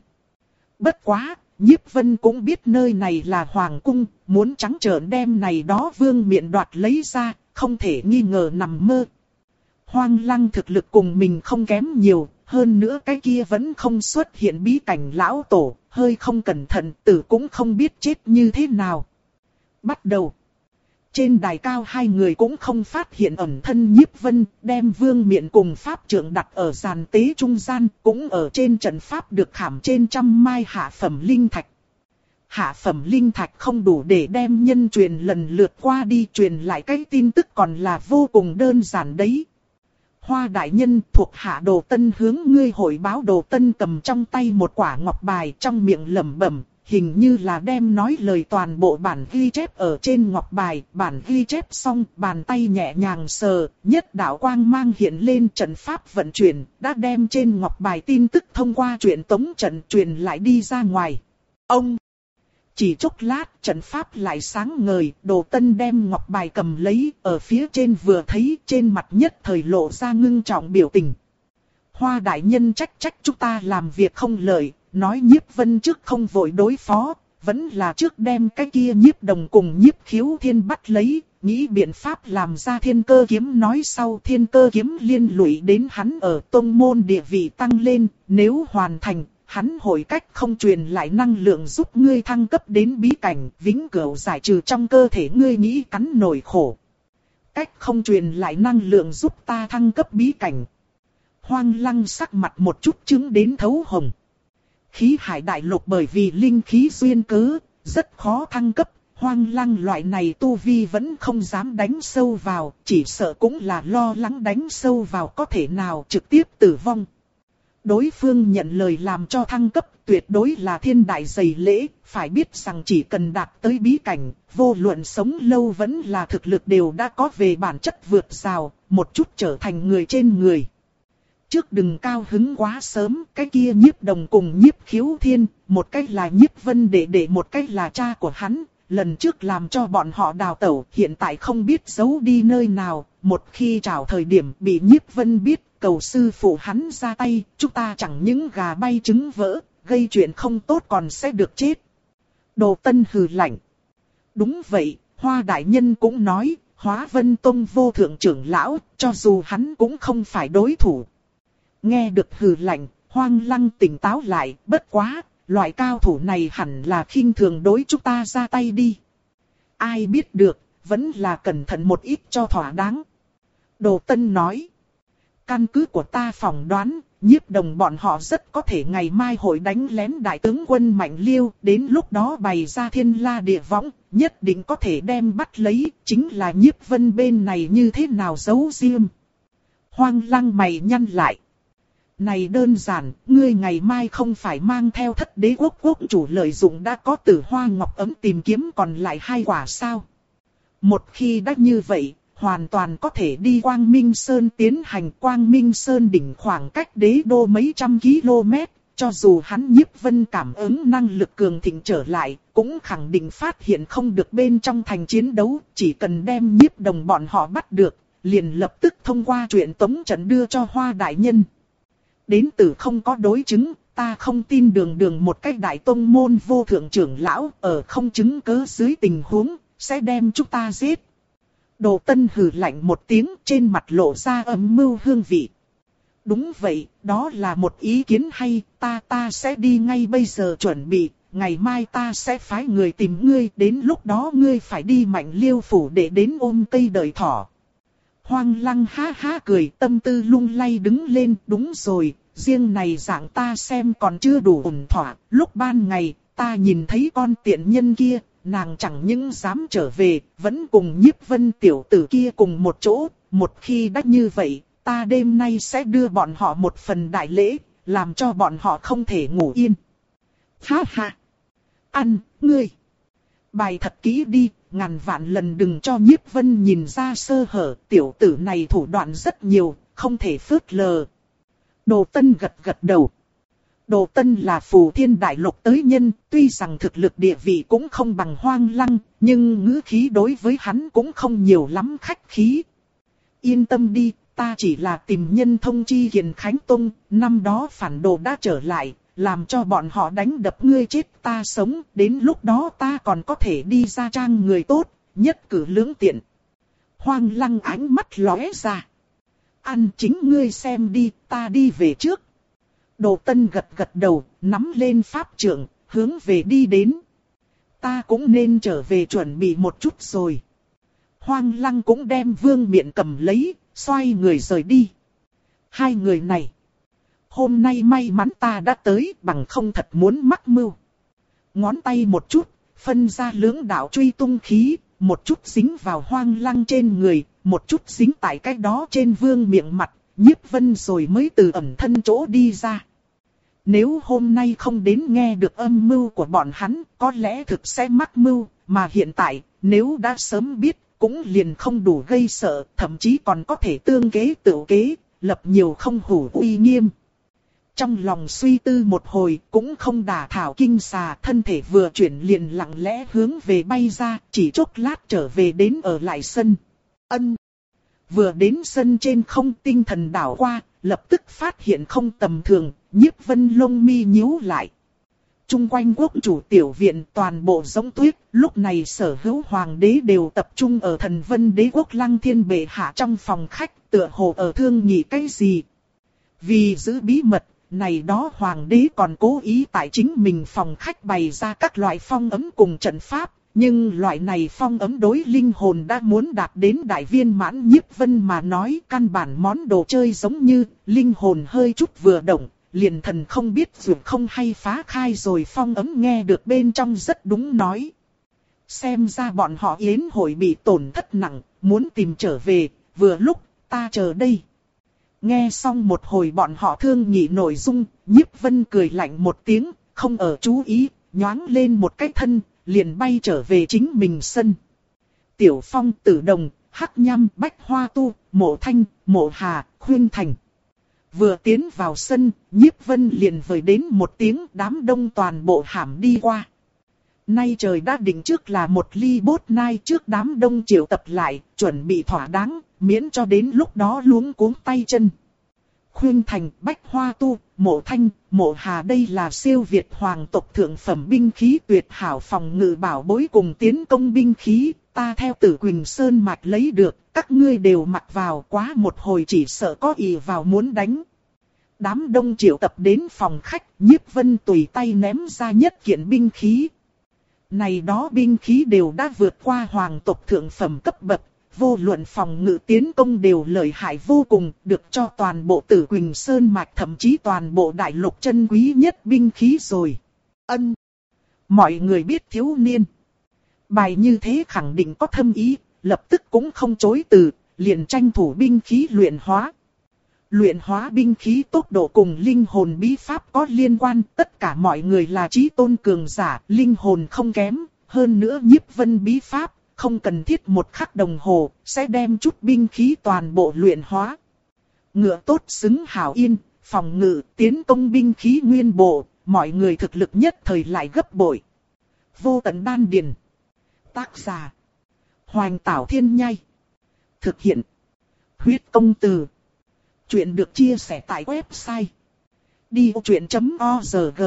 [SPEAKER 1] Bất quá, Nhiếp Vân cũng biết nơi này là hoàng cung, muốn trắng trợn đem này đó vương miện đoạt lấy ra, không thể nghi ngờ nằm mơ. Hoang Lăng thực lực cùng mình không kém nhiều, hơn nữa cái kia vẫn không xuất hiện bí cảnh lão tổ, hơi không cẩn thận tử cũng không biết chết như thế nào. Bắt đầu. Trên đài cao hai người cũng không phát hiện ẩn thân Nhiếp Vân, đem vương miện cùng pháp trượng đặt ở giàn tế trung gian, cũng ở trên trận pháp được khảm trên trăm mai hạ phẩm linh thạch. Hạ phẩm linh thạch không đủ để đem nhân truyền lần lượt qua đi, truyền lại cái tin tức còn là vô cùng đơn giản đấy. Hoa đại nhân, thuộc hạ Đồ Tân hướng ngươi hội báo. Đồ Tân cầm trong tay một quả ngọc bài, trong miệng lẩm bẩm, hình như là đem nói lời toàn bộ bản ghi chép ở trên ngọc bài. Bản ghi chép xong, bàn tay nhẹ nhàng sờ, nhất đạo quang mang hiện lên, trận pháp vận chuyển, đã đem trên ngọc bài tin tức thông qua truyền tống trận truyền lại đi ra ngoài. Ông! Chỉ chốc lát, trận pháp lại sáng ngời, Đồ Tân đem ngọc bài cầm lấy, ở phía trên vừa thấy, trên mặt nhất thời lộ ra ngưng trọng biểu tình. Hoa đại nhân trách trách chúng ta làm việc không lợi, nói Nhiếp Vân trước không vội đối phó, vẫn là trước đem cái kia Nhiếp Đồng cùng Nhiếp Khiếu Thiên bắt lấy, nghĩ biện pháp làm ra Thiên Cơ Kiếm. Nói sau Thiên Cơ Kiếm liên lụy đến hắn ở tông môn địa vị tăng lên, nếu hoàn thành, hắn hội cách không truyền lại năng lượng giúp ngươi thăng cấp đến bí cảnh, vĩnh cửu giải trừ trong cơ thể ngươi nghĩ cắn nổi khổ. Cách không truyền lại năng lượng giúp ta thăng cấp bí cảnh. Hoang Lăng sắc mặt một chút chứng đến thấu hồng. Khí hải đại lục bởi vì linh khí duyên cớ, rất khó thăng cấp. Hoang Lăng loại này tu vi vẫn không dám đánh sâu vào, chỉ sợ cũng là lo lắng đánh sâu vào có thể nào trực tiếp tử vong. Đối phương nhận lời làm cho thăng cấp tuyệt đối là thiên đại dày lễ, phải biết rằng chỉ cần đạt tới bí cảnh, vô luận sống lâu vẫn là thực lực đều đã có về bản chất vượt rào, một chút trở thành người trên người. Trước đừng cao hứng quá sớm, cái kia Nhiếp Đồng cùng Nhiếp Khiếu Thiên, một cách là Nhiếp Vân đệ đệ, một cách là cha của hắn, lần trước làm cho bọn họ đào tẩu, hiện tại không biết giấu đi nơi nào, một khi trảo thời điểm bị Nhiếp Vân biết, cầu sư phụ hắn ra tay, chúng ta chẳng những gà bay trứng vỡ, gây chuyện không tốt còn sẽ được chết. Đồ Tân hừ lạnh. Đúng vậy, Hoa đại nhân cũng nói, Hóa Vân Tông vô thượng trưởng lão, cho dù hắn cũng không phải đối thủ. Nghe được hừ lạnh, Hoang Lăng tỉnh táo lại, bất quá, loại cao thủ này hẳn là khinh thường đối chúng ta ra tay đi. Ai biết được, vẫn là cẩn thận một ít cho thỏa đáng. Đồ Tân nói. Căn cứ của ta phỏng đoán, Nhiếp Đồng bọn họ rất có thể ngày mai hội đánh lén đại tướng quân Mạnh Liêu, đến lúc đó bày ra thiên la địa võng, nhất định có thể đem bắt lấy, chính là Nhiếp Vân bên này như thế nào giấu riêng. Hoang Lăng mày nhăn lại. Này đơn giản, ngươi ngày mai không phải mang theo Thất Đế quốc quốc chủ lợi dụng đã có Tử Hoa Ngọc ấm tìm kiếm còn lại hai quả sao? Một khi đã như vậy, hoàn toàn có thể đi Quang Minh Sơn tiến hành. Quang Minh Sơn đỉnh khoảng cách đế đô mấy trăm km, cho dù hắn Nhiếp Vân cảm ứng năng lực cường thịnh trở lại, cũng khẳng định phát hiện không được bên trong thành chiến đấu, chỉ cần đem Nhiếp Đồng bọn họ bắt được, liền lập tức thông qua chuyện tống trận đưa cho Hoa đại nhân. Đến từ không có đối chứng, ta không tin đường đường một cách đại tông môn vô thượng trưởng lão ở không chứng cớ dưới tình huống, sẽ đem chúng ta giết. Đồ Tân hừ lạnh một tiếng, trên mặt lộ ra âm mưu hương vị. Đúng vậy, đó là một ý kiến hay, ta ta sẽ đi ngay bây giờ chuẩn bị, ngày mai ta sẽ phái người tìm ngươi, đến lúc đó ngươi phải đi Mạnh Liêu phủ để đến ôm cây đợi thỏ. Hoang Lăng ha ha cười, tâm tư lung lay đứng lên, đúng rồi, riêng này dạng ta xem còn chưa đủ ổn thỏa, lúc ban ngày, ta nhìn thấy con tiện nhân kia, nàng chẳng những dám trở về, vẫn cùng Nhiếp Vân tiểu tử kia cùng một chỗ, một khi đã như vậy, ta đêm nay sẽ đưa bọn họ một phần đại lễ, làm cho bọn họ không thể ngủ yên. Ha ha! Ăn, ngươi! Bài thật kỹ đi, ngàn vạn lần đừng cho Nhiếp Vân nhìn ra sơ hở, tiểu tử này thủ đoạn rất nhiều, không thể phớt lờ. Đồ Tân gật gật đầu. Đồ Tân là Phù Thiên Đại Lục tới nhân, tuy rằng thực lực địa vị cũng không bằng Hoang Lăng, nhưng ngữ khí đối với hắn cũng không nhiều lắm khách khí. Yên tâm đi, ta chỉ là tìm nhân thông chi Hiền Khánh Tông, năm đó phản đồ đã trở lại, làm cho bọn họ đánh đập ngươi chết ta sống, đến lúc đó ta còn có thể đi ra trang người tốt, nhất cử lưỡng tiện. Hoang Lăng ánh mắt lóe ra. Ăn chính ngươi xem đi, ta đi về trước. Đồ Tân gật gật đầu, nắm lên pháp trượng, hướng về đi đến. Ta cũng nên trở về chuẩn bị một chút rồi. Hoang Lăng cũng đem Vương Miện cầm lấy, xoay người rời đi. Hai người này. Hôm nay may mắn ta đã tới, bằng không thật muốn mắc mưu. Ngón tay một chút, phân ra lưỡng đạo truy tung khí, một chút dính vào Hoang Lăng trên người, một chút dính tại cái đó trên Vương Miện mặt, Nhiếp Vân rồi mới từ ẩn thân chỗ đi ra. Nếu hôm nay không đến nghe được âm mưu của bọn hắn, có lẽ thực sẽ mắc mưu, mà hiện tại, nếu đã sớm biết, cũng liền không đủ gây sợ, thậm chí còn có thể tương kế tự kế, lập nhiều không hủ uy nghiêm. Trong lòng suy tư một hồi, cũng không đả thảo kinh xà, thân thể vừa chuyển liền lặng lẽ hướng về bay ra, chỉ chốc lát trở về đến ở lại sân. Ân. Vừa đến sân trên không tinh thần đảo qua, lập tức phát hiện không tầm thường, Nhiếp Vân lông mi nhíu lại. Trung quanh quốc chủ tiểu viện toàn bộ giống tuyết, lúc này sở hữu hoàng đế đều tập trung ở Thần Vân Đế quốc Lăng Thiên bệ hạ trong phòng khách, tựa hồ ở thương nghị cái gì. Vì giữ bí mật, này đó hoàng đế còn cố ý tại chính mình phòng khách bày ra các loại phong ấm cùng trận pháp, nhưng loại này phong ấm đối linh hồn đã muốn đạt đến đại viên mãn. Nhiếp Vân mà nói căn bản món đồ chơi giống như, linh hồn hơi chút vừa động, liền thần không biết dù không hay phá khai rồi phong ấm. Nghe được bên trong rất đúng nói. Xem ra bọn họ yến hội bị tổn thất nặng, muốn tìm trở về, vừa lúc, ta chờ đây. Nghe xong một hồi bọn họ thương nghị nội dung, Nhiếp Vân cười lạnh một tiếng, không ở chú ý, nhoáng lên một cái thân, liền bay trở về chính mình sân. Tiểu Phong, Tử Đồng, Hắc Nham, Bách Hoa Tu, Mộ Thanh, Mộ Hà, Khuyên Thành. Vừa tiến vào sân, Nhiếp Vân liền vời đến một tiếng, đám đông toàn bộ hãm đi qua. Nay trời đã định trước là một ly bốt nai, trước đám đông triệu tập lại, chuẩn bị thỏa đáng, miễn cho đến lúc đó luống cuống tay chân. Khuyên Thành, Bách Hoa Tu, Mộ Thanh, Mộ Hà, đây là siêu việt hoàng tộc thượng phẩm binh khí tuyệt hảo phòng ngự bảo bối cùng tiến công binh khí, ta theo Tử Quỳnh Sơn mạch lấy được, các ngươi đều mặc vào, quá một hồi chỉ sợ có ỷ vào muốn đánh. Đám đông triệu tập đến phòng khách, Nhiếp Vân tùy tay ném ra nhất kiện binh khí. Này đó binh khí đều đã vượt qua hoàng tộc thượng phẩm cấp bậc, vô luận phòng ngự tiến công đều lợi hại vô cùng, được cho toàn bộ Tử Quỳnh Sơn mạch thậm chí toàn bộ đại lục chân quý nhất binh khí rồi. Ân. Mọi người biết thiếu niên bài như thế khẳng định có thâm ý, lập tức cũng không chối từ, liền tranh thủ binh khí luyện hóa. Luyện hóa binh khí tốc độ cùng linh hồn bí pháp có liên quan, tất cả mọi người là chí tôn cường giả, linh hồn không kém, hơn nữa nhiếp vân bí pháp, không cần thiết một khắc đồng hồ, sẽ đem chút binh khí toàn bộ luyện hóa. Ngựa tốt xứng hảo yên, phòng ngự, tiến công binh khí nguyên bộ, mọi người thực lực nhất thời lại gấp bội. Vô tận đan điền. Tác giả: Hoành Tảo Thiên Nhai. Thực hiện: Huyết Công Từ. Chuyện được chia sẻ tại website đi ô chuyện chấm org.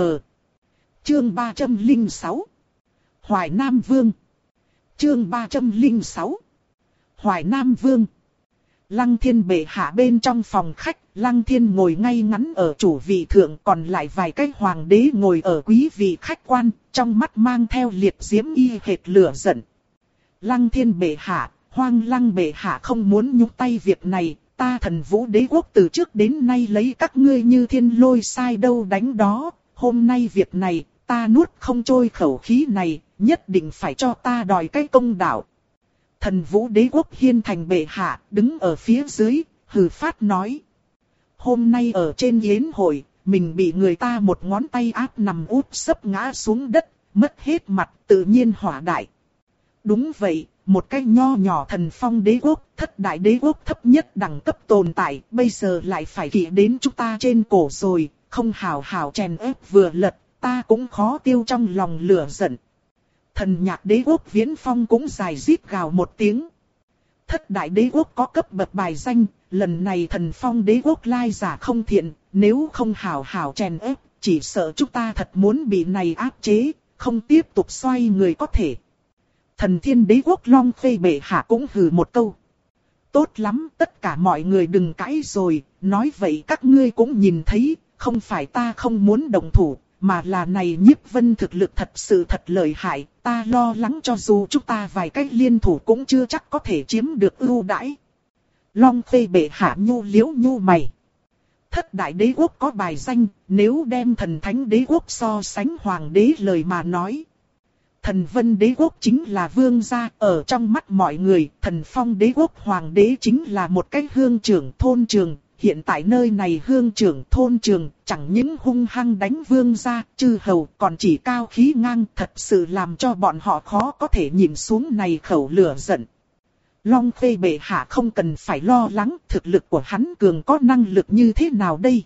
[SPEAKER 1] Chương ba trăm lẻ sáu. Hoài Nam Vương. Chương ba trăm lẻ sáu. Hoài Nam Vương. Lăng Thiên bệ hạ bên trong phòng khách, Lăng Thiên ngồi ngay ngắn ở chủ vị thượng, còn lại vài cái hoàng đế ngồi ở quý vị khách quan, trong mắt mang theo liệt diễm y hệt lửa giận. Lăng Thiên bệ hạ, Hoang Lăng bệ hạ không muốn nhúng tay việc này, ta Thần Vũ đế quốc từ trước đến nay lấy các ngươi như thiên lôi sai đâu đánh đó, hôm nay việc này, ta nuốt không trôi khẩu khí này, nhất định phải cho ta đòi cái công đạo. Thần Vũ đế quốc hiên thành bệ hạ, đứng ở phía dưới, hừ phát nói. Hôm nay ở trên yến hội, mình bị người ta một ngón tay áp nằm úp sấp ngã xuống đất, mất hết mặt, tự nhiên hỏa đại. Đúng vậy, một cái nho nhỏ Thần Phong đế quốc, thất đại đế quốc thấp nhất đẳng cấp tồn tại, bây giờ lại phải kỵ đến chúng ta trên cổ rồi, không hào hào chèn ép vừa lật, ta cũng khó tiêu trong lòng lửa giận. Thần Nhạc đế quốc Viễn Phong cũng dài rít gào một tiếng. Thất đại đế quốc có cấp bậc bài danh, lần này Thần Phong đế quốc lai giả không thiện, nếu không hào hào chèn ép, chỉ sợ chúng ta thật muốn bị này áp chế, không tiếp tục xoay người có thể. Thần Thiên đế quốc Long Khê bệ hạ cũng hừ một câu. Tốt lắm, tất cả mọi người đừng cãi rồi, nói vậy các ngươi cũng nhìn thấy, không phải ta không muốn động thủ, mà là này Nhiếp Vân thực lực thật sự thật lợi hại, ta lo lắng cho dù chúng ta vài cách liên thủ cũng chưa chắc có thể chiếm được ưu đãi. Long Khê bệ hạ nhu liễu nhu mày. Thất đại đế quốc có bài danh, nếu đem Thần Thánh đế quốc so sánh hoàng đế lời mà nói. Thần Vân đế quốc chính là vương gia, ở trong mắt mọi người, Thần Phong đế quốc hoàng đế chính là một cái hương trưởng thôn trường. Hiện tại nơi này hương trưởng thôn trường, chẳng những hung hăng đánh vương gia, chư hầu còn chỉ cao khí ngang, thật sự làm cho bọn họ khó có thể nhìn xuống này khẩu lửa giận. Long Khê bệ hạ không cần phải lo lắng, thực lực của hắn cường có năng lực như thế nào đây?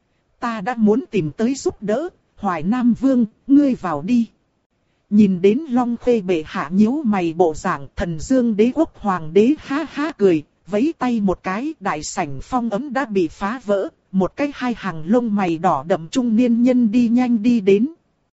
[SPEAKER 1] Ta đã muốn tìm tới giúp đỡ, Hoài Nam Vương, ngươi vào đi. Nhìn đến Long Khê bệ hạ nhíu mày bộ dạng, Thần Dương đế quốc hoàng đế ha ha cười. Vẫy tay một cái, đại sảnh phong ấm đã bị phá vỡ, một cái hai hàng lông mày đỏ đậm trung niên nhân đi nhanh đi đến.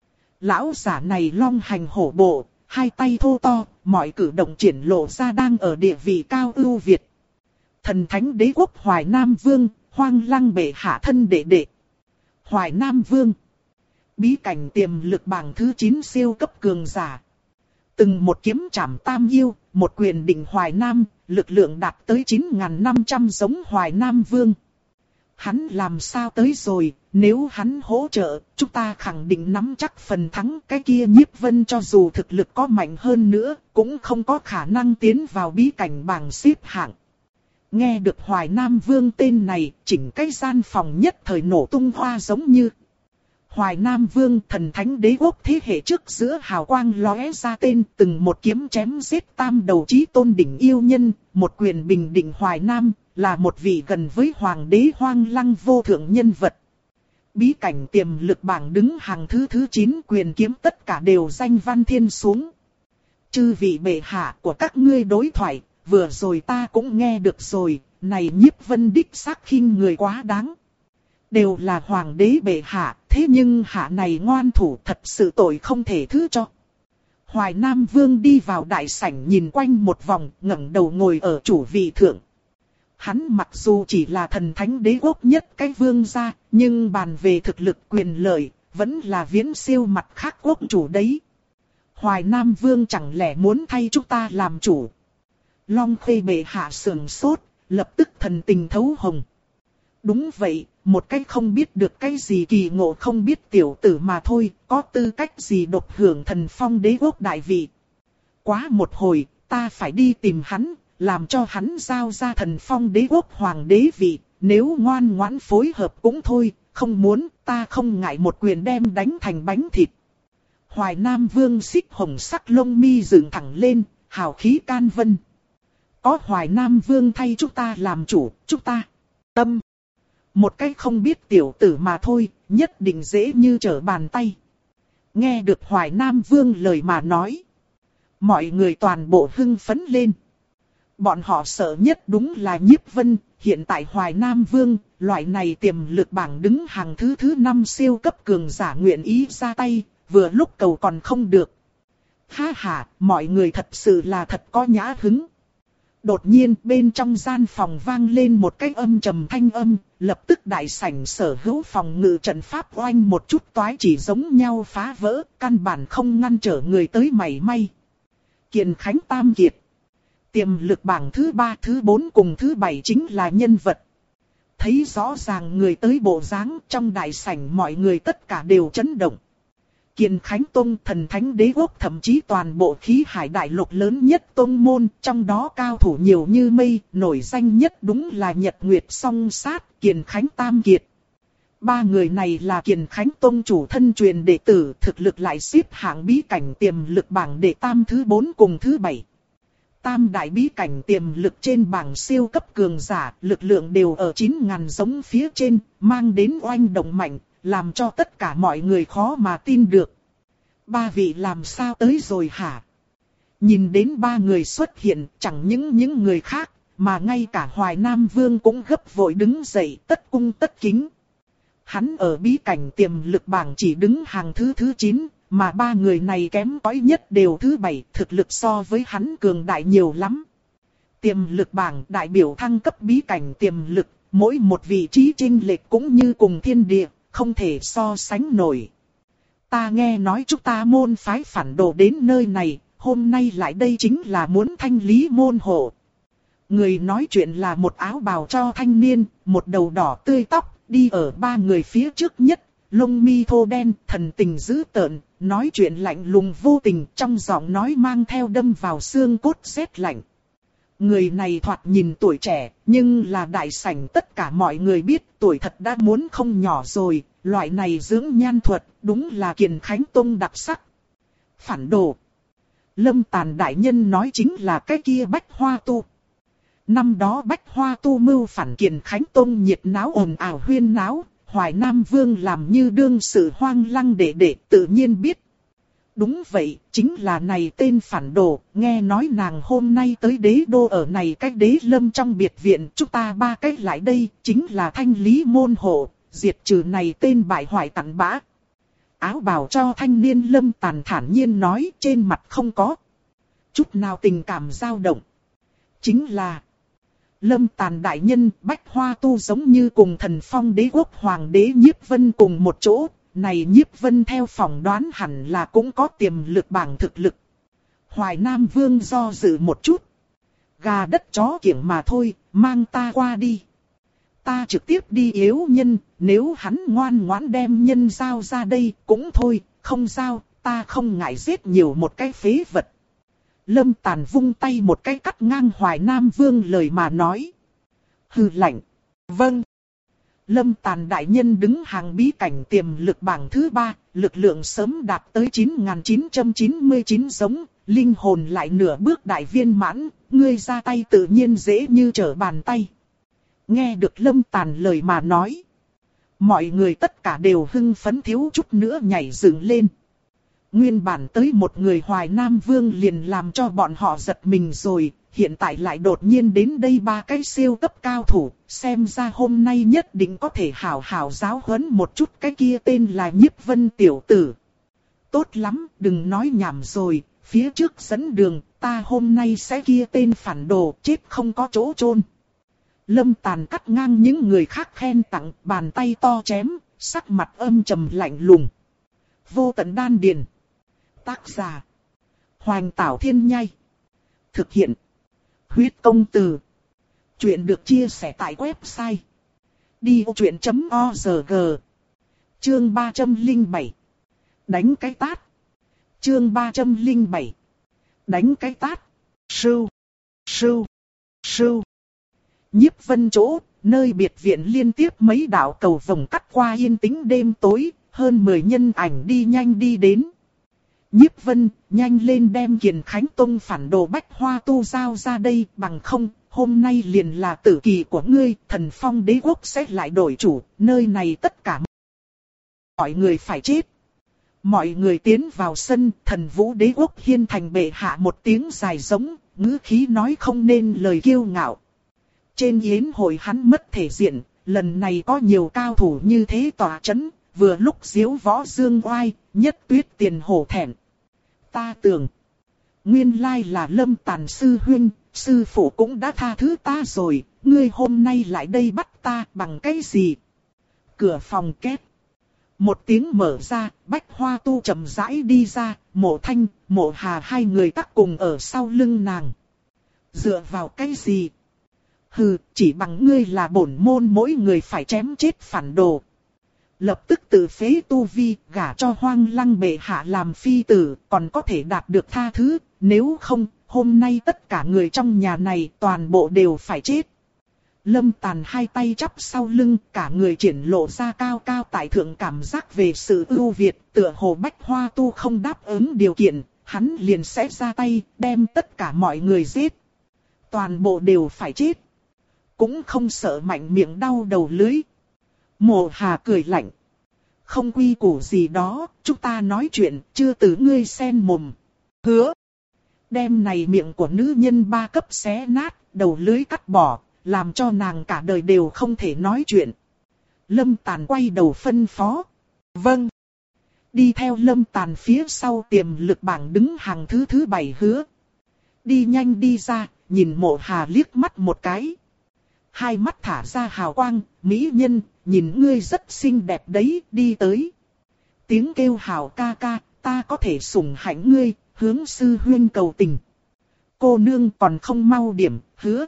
[SPEAKER 1] Lão giả này long hành hổ bộ, hai tay thô to, mọi cử động triển lộ ra đang ở địa vị cao ưu việt. Thần Thánh đế quốc Hoài Nam Vương, Hoang Lăng bệ hạ thân đệ đệ. Hoài Nam Vương. Bí cảnh tiềm lực bảng thứ chín siêu cấp cường giả. Từng một kiếm trảm tam yêu, một quyền định Hoài Nam, lực lượng đạt tới chín nghìn năm trăm giống Hoài Nam Vương. Hắn làm sao tới rồi, nếu hắn hỗ trợ, chúng ta khẳng định nắm chắc phần thắng. Cái kia Nhiếp Vân cho dù thực lực có mạnh hơn nữa, cũng không có khả năng tiến vào bí cảnh bảng xếp hạng. Nghe được Hoài Nam Vương tên này, chỉnh cái gian phòng nhất thời nổ tung hoa giống như. Hoài Nam Vương, Thần Thánh đế quốc thế hệ trước giữa hào quang lóe ra tên, từng một kiếm chém giết tam đầu chí tôn đỉnh yêu nhân, một quyền bình định Hoài Nam, là một vị gần với Hoàng đế Hoang Lăng vô thượng nhân vật. Bí cảnh tiềm lực bảng đứng hàng thứ thứ chín, quyền kiếm tất cả đều danh văn thiên xuống. Chư vị bệ hạ của các ngươi đối thoại, vừa rồi ta cũng nghe được rồi, này Nhiếp Vân đích xác khinh người quá đáng. Đều là hoàng đế bệ hạ, thế nhưng hạ này ngoan thủ thật sự tội không thể thứ cho. Hoài Nam Vương đi vào đại sảnh nhìn quanh một vòng, ngẩng đầu ngồi ở chủ vị thượng. Hắn mặc dù chỉ là Thần Thánh đế quốc nhất cái vương gia, nhưng bàn về thực lực quyền lợi, vẫn là viễn siêu mặt khác quốc chủ đấy. Hoài Nam Vương chẳng lẽ muốn thay chúng ta làm chủ? Long Khê bệ hạ sườn sốt, lập tức thần tình thấu hồng. Đúng vậy, một cách không biết được cái gì kỳ ngộ không biết tiểu tử mà thôi, có tư cách gì độc hưởng thần phong đế quốc đại vị. Quá một hồi, ta phải đi tìm hắn, làm cho hắn giao ra thần phong đế quốc hoàng đế vị, nếu ngoan ngoãn phối hợp cũng thôi, không muốn, ta không ngại một quyền đem đánh thành bánh thịt. Hoài Nam Vương xích hồng sắc lông mi dựng thẳng lên, hào khí can vân. Có Hoài Nam Vương thay chúng ta làm chủ, chúng ta tâm. Một cái không biết tiểu tử mà thôi, nhất định dễ như trở bàn tay. Nghe được Hoài Nam Vương lời mà nói, mọi người toàn bộ hưng phấn lên. Bọn họ sợ nhất đúng là Nhiếp Vân, hiện tại Hoài Nam Vương, loại này tiềm lực bảng đứng hàng thứ thứ năm siêu cấp cường giả nguyện ý ra tay, vừa lúc cầu còn không được. Ha ha, mọi người thật sự là thật có nhã hứng. Đột nhiên bên trong gian phòng vang lên một cái âm trầm thanh âm, lập tức đại sảnh sở hữu phòng ngự trận pháp oanh một chút toái chỉ giống nhau phá vỡ, căn bản không ngăn trở người tới mảy may. Kiền Khánh Tam Kiệt. Tiềm lực bảng thứ ba, thứ bốn cùng thứ bảy chính là nhân vật. Thấy rõ ràng người tới bộ dáng trong đại sảnh mọi người tất cả đều chấn động. Kiền Khánh Tông thần thánh đế quốc thậm chí toàn bộ khí hải đại lục lớn nhất tông môn, trong đó cao thủ nhiều như mây, nổi danh nhất đúng là Nhật Nguyệt Song Sát, Kiền Khánh Tam Kiệt. Ba người này là Kiền Khánh Tông chủ thân truyền đệ tử, thực lực lại xếp hạng bí cảnh tiềm lực bảng đệ tam thứ bốn cùng thứ bảy. Tam đại bí cảnh tiềm lực trên bảng siêu cấp cường giả, lực lượng đều ở chín ngàn giống phía trên, mang đến oanh động mạnh, làm cho tất cả mọi người khó mà tin được. Ba vị làm sao tới rồi hả? Nhìn đến ba người xuất hiện, chẳng những những người khác, mà ngay cả Hoài Nam Vương cũng gấp vội đứng dậy tất cung tất kính. Hắn ở bí cảnh tiềm lực bảng chỉ đứng hàng thứ thứ chín, mà ba người này kém cỏi nhất đều thứ bảy, thực lực so với hắn cường đại nhiều lắm. Tiềm lực bảng đại biểu thăng cấp bí cảnh tiềm lực, mỗi một vị trí chênh lệch cũng như cùng thiên địa, không thể so sánh nổi. Ta nghe nói chúng ta môn phái phản đồ đến nơi này, hôm nay lại đây chính là muốn thanh lý môn hộ. Người nói chuyện là một áo bào cho thanh niên, một đầu đỏ tươi tóc, đi ở ba người phía trước nhất, lông mi thô đen, thần tình dữ tợn, nói chuyện lạnh lùng vô tình, trong giọng nói mang theo đâm vào xương cốt rét lạnh. Người này thoạt nhìn tuổi trẻ, nhưng là đại sảnh tất cả mọi người biết tuổi thật đã muốn không nhỏ rồi, loại này dưỡng nhan thuật, đúng là Kiền Khánh Tông đặc sắc. Phản đồ. Lâm Tàn đại nhân nói chính là cái kia Bách Hoa Tu. Năm đó Bách Hoa Tu mưu phản Kiền Khánh Tông nhiệt náo ồn ào huyên náo, Hoài Nam Vương làm như đương sự hoang lăng đệ đệ tự nhiên biết. Đúng vậy, chính là này tên phản đồ, nghe nói nàng hôm nay tới đế đô ở này cách đế lâm trong biệt viện, chúng ta ba cách lại đây, chính là thanh lý môn hộ, diệt trừ này tên bại hoại tàn bã. Áo bào cho thanh niên Lâm Tàn thản nhiên nói, trên mặt không có chút nào tình cảm dao động. Chính là Lâm Tàn đại nhân, Bách Hoa Tu giống như cùng thần phong đế quốc hoàng đế Nhiếp Vân cùng một chỗ. Này Nhiếp Vân theo phỏng đoán hẳn là cũng có tiềm lực bảng thực lực. Hoài Nam Vương do dự một chút. Gà đất chó kiểng mà thôi, mang ta qua đi. Ta trực tiếp đi yếu nhân, nếu hắn ngoan ngoãn đem nhân giao ra đây cũng thôi, không giao, ta không ngại giết nhiều một cái phế vật. Lâm Tàn vung tay một cái cắt ngang Hoài Nam Vương lời mà nói. Hừ lạnh. Vâng. Lâm Tàn đại nhân đứng hàng bí cảnh tiềm lực bảng thứ ba, lực lượng sớm đạt tới chín nghìn chín trăm chín mươi chín giống, linh hồn lại nửa bước đại viên mãn, ngươi ra tay tự nhiên dễ như trở bàn tay. Nghe được Lâm Tàn lời mà nói, mọi người tất cả đều hưng phấn thiếu chút nữa nhảy dựng lên. Nguyên bản tới một người Hoài Nam Vương liền làm cho bọn họ giật mình rồi, hiện tại lại đột nhiên đến đây ba cái siêu cấp cao thủ, xem ra hôm nay nhất định có thể hảo hảo giáo huấn một chút cái kia tên là Nhiếp Vân tiểu tử. Tốt lắm, đừng nói nhảm rồi, phía trước dẫn đường, ta hôm nay sẽ kia tên phản đồ chết không có chỗ chôn. Lâm Tàn cắt ngang những người khác khen tặng, bàn tay to chém, sắc mặt âm trầm lạnh lùng. Vô tận đan điền. Tác giả Hoành Tảo Thiên Nhai. Thực hiện. Huyết Công Từ. Chuyện được chia sẻ tại website đi ô chuyện chấm org. Chương ba trăm lẻ bảy. Đánh cái tát. Chương ba trăm lẻ bảy. Đánh cái tát. Sưu. Sưu. Sưu. Nhiếp Vân chỗ, nơi biệt viện liên tiếp mấy đạo cầu vồng cắt qua yên tĩnh đêm tối, hơn mười nhân ảnh đi nhanh đi đến. Nhiếp Vân, nhanh lên đem Kiền Khánh Tông phản đồ Bách Hoa Tu giao ra đây, bằng không, hôm nay liền là tử kỳ của ngươi, Thần Phong Đế Quốc sẽ lại đổi chủ, nơi này tất cả mọi người phải chết. Mọi người tiến vào sân, Thần Vũ Đế Quốc hiên thành bệ hạ một tiếng dài giống, ngữ khí nói không nên lời kiêu ngạo. Trên yến hội hắn mất thể diện, lần này có nhiều cao thủ như thế tỏa chấn, vừa lúc diếu võ dương oai, nhất tuyết tiền hổ thẹn. Ta tưởng, nguyên lai là Lâm Tàn sư huynh, sư phụ cũng đã tha thứ ta rồi, ngươi hôm nay lại đây bắt ta bằng cái gì? Cửa phòng két. Một tiếng mở ra, Bách Hoa Tu chậm rãi đi ra, Mộ Thanh, Mộ Hà hai người tắc cùng ở sau lưng nàng. Dựa vào cái gì? Hừ, chỉ bằng ngươi là bổn môn mỗi người phải chém chết phản đồ. Lập tức tự phế tu vi, gả cho Hoang Lăng bệ hạ làm phi tử, còn có thể đạt được tha thứ, nếu không, hôm nay tất cả người trong nhà này toàn bộ đều phải chết. Lâm Tàn hai tay chắp sau lưng, cả người triển lộ ra cao cao tại thượng cảm giác về sự ưu việt, tựa hồ Bách Hoa Tu không đáp ứng điều kiện, hắn liền sẽ ra tay, đem tất cả mọi người giết. Toàn bộ đều phải chết. Cũng không sợ mạnh miệng đau đầu lưới. Mộ Hà cười lạnh. Không quy củ gì đó, chúng ta nói chuyện, chưa từ ngươi xen mồm. Hứa. Đem này miệng của nữ nhân ba cấp xé nát, đầu lưới cắt bỏ, làm cho nàng cả đời đều không thể nói chuyện. Lâm Tàn quay đầu phân phó. Vâng. Đi theo Lâm Tàn phía sau tiềm lực bảng đứng hàng thứ thứ bảy Hứa. Đi nhanh đi ra, nhìn Mộ Hà liếc mắt một cái. Hai mắt thả ra hào quang, mỹ nhân, nhìn ngươi rất xinh đẹp đấy, đi tới. Tiếng kêu hào ca ca, ta có thể sủng hạnh ngươi, hướng sư huynh cầu tình. Cô nương còn không mau điểm, Hứa.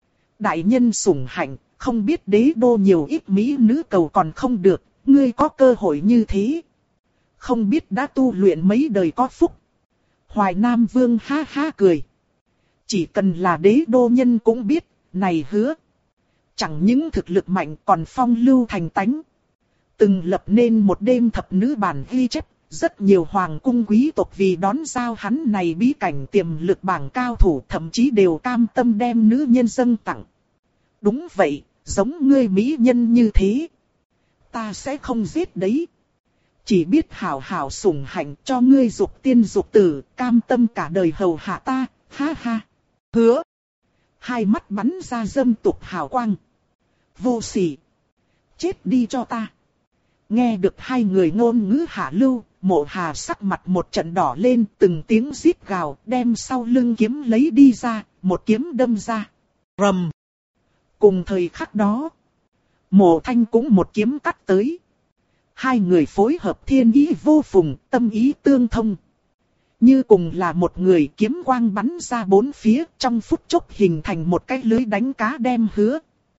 [SPEAKER 1] Đại nhân sủng hạnh, không biết đế đô nhiều ít mỹ nữ cầu còn không được, ngươi có cơ hội như thế. Không biết đã tu luyện mấy đời có phúc. Hoài Nam Vương ha ha cười. Chỉ cần là đế đô nhân cũng biết, này Hứa. Chẳng những thực lực mạnh còn phong lưu thành tánh. Từng lập nên một đêm thập nữ bản ghi chép, rất nhiều hoàng cung quý tộc vì đón giao hắn này bí cảnh tiềm lực bảng cao thủ thậm chí đều cam tâm đem nữ nhân dâng tặng. Đúng vậy, giống ngươi mỹ nhân như thế. Ta sẽ không giết đấy. Chỉ biết hảo hảo sủng hạnh cho ngươi dục tiên dục tử, cam tâm cả đời hầu hạ ta, ha ha. Hứa. Hai mắt bắn ra dâm tục hào quang. Vô sỉ. Chết đi cho ta. Nghe được hai người ngôn ngữ hạ lưu, Mộ Hà sắc mặt một trận đỏ lên, từng tiếng rít gào, đem sau lưng kiếm lấy đi ra, một kiếm đâm ra. Rầm. Cùng thời khắc đó, Mộ Thanh cũng một kiếm cắt tới. Hai người phối hợp thiên ý vô phùng, tâm ý tương thông. Như cùng là một người, kiếm quang bắn ra bốn phía, trong phút chốc hình thành một cái lưới đánh cá đem Hứa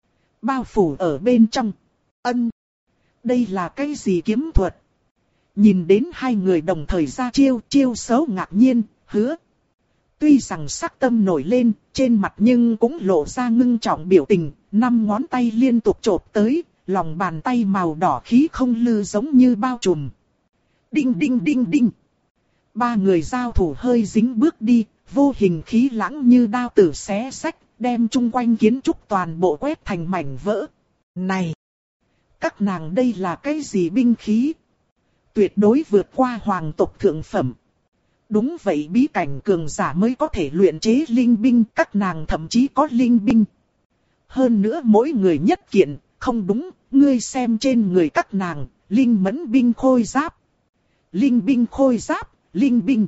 [SPEAKER 1] bao phủ ở bên trong. Ân. Đây là cái gì kiếm thuật? Nhìn đến hai người đồng thời ra chiêu, chiêu xấu ngạc nhiên, Hứa. Tuy rằng sắc tâm nổi lên, trên mặt nhưng cũng lộ ra ngưng trọng biểu tình, năm ngón tay liên tục chộp tới, lòng bàn tay màu đỏ khí không lư giống như bao trùm. Đinh đinh đinh đinh. Ba người giao thủ hơi dính bước đi, vô hình khí lãng như đao tử xé xách, đem chung quanh kiến trúc toàn bộ quét thành mảnh vỡ. Này! Các nàng đây là cái gì binh khí? Tuyệt đối vượt qua hoàng tộc thượng phẩm. Đúng vậy, bí cảnh cường giả mới có thể luyện chế linh binh, các nàng thậm chí có linh binh. Hơn nữa mỗi người nhất kiện, không đúng, ngươi xem trên người các nàng, linh mẫn binh khôi giáp. Linh binh khôi giáp, linh binh.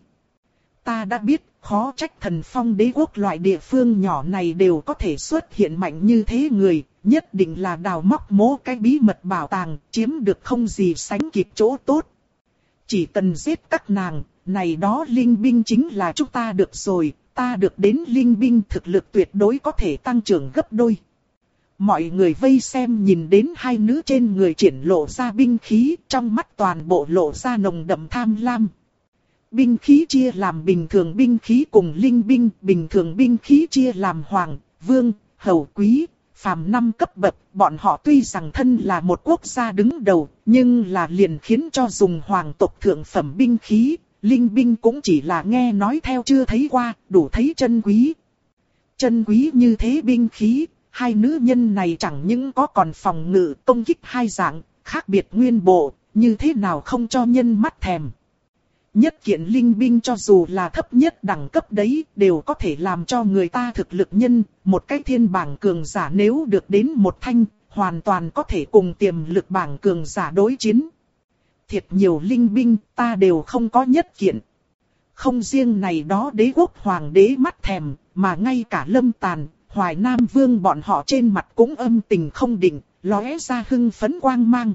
[SPEAKER 1] Ta đã biết, khó trách Thần Phong Đế Quốc loại địa phương nhỏ này đều có thể xuất hiện mạnh như thế người, nhất định là đào móc mố cái bí mật bảo tàng, chiếm được không gì sánh kịp chỗ tốt. Chỉ cần giết các nàng, này đó linh binh chính là chúng ta được rồi, ta được đến linh binh thực lực tuyệt đối có thể tăng trưởng gấp đôi. Mọi người vây xem nhìn đến hai nữ trên người triển lộ ra binh khí, trong mắt toàn bộ lộ ra nồng đậm tham lam. Binh khí chia làm bình thường binh khí cùng linh binh, bình thường binh khí chia làm hoàng, vương, hầu, quý, phàm năm cấp bậc. Bọn họ tuy rằng thân là một quốc gia đứng đầu, nhưng là liền khiến cho dùng hoàng tộc thượng phẩm binh khí, linh binh cũng chỉ là nghe nói theo chưa thấy qua, đủ thấy chân quý. Chân quý như thế binh khí, hai nữ nhân này chẳng những có còn phòng ngự công kích hai dạng, khác biệt nguyên bộ, như thế nào không cho nhân mắt thèm. Nhất kiện linh binh cho dù là thấp nhất đẳng cấp đấy, đều có thể làm cho người ta thực lực nhân, một cái thiên bảng cường giả nếu được đến một thanh, hoàn toàn có thể cùng tiềm lực bảng cường giả đối chiến. Thiệt nhiều linh binh, ta đều không có nhất kiện. Không riêng này đó đế quốc hoàng đế mắt thèm, mà ngay cả Lâm Tàn, Hoài Nam Vương bọn họ trên mặt cũng âm tình không định, lóe ra hưng phấn quang mang.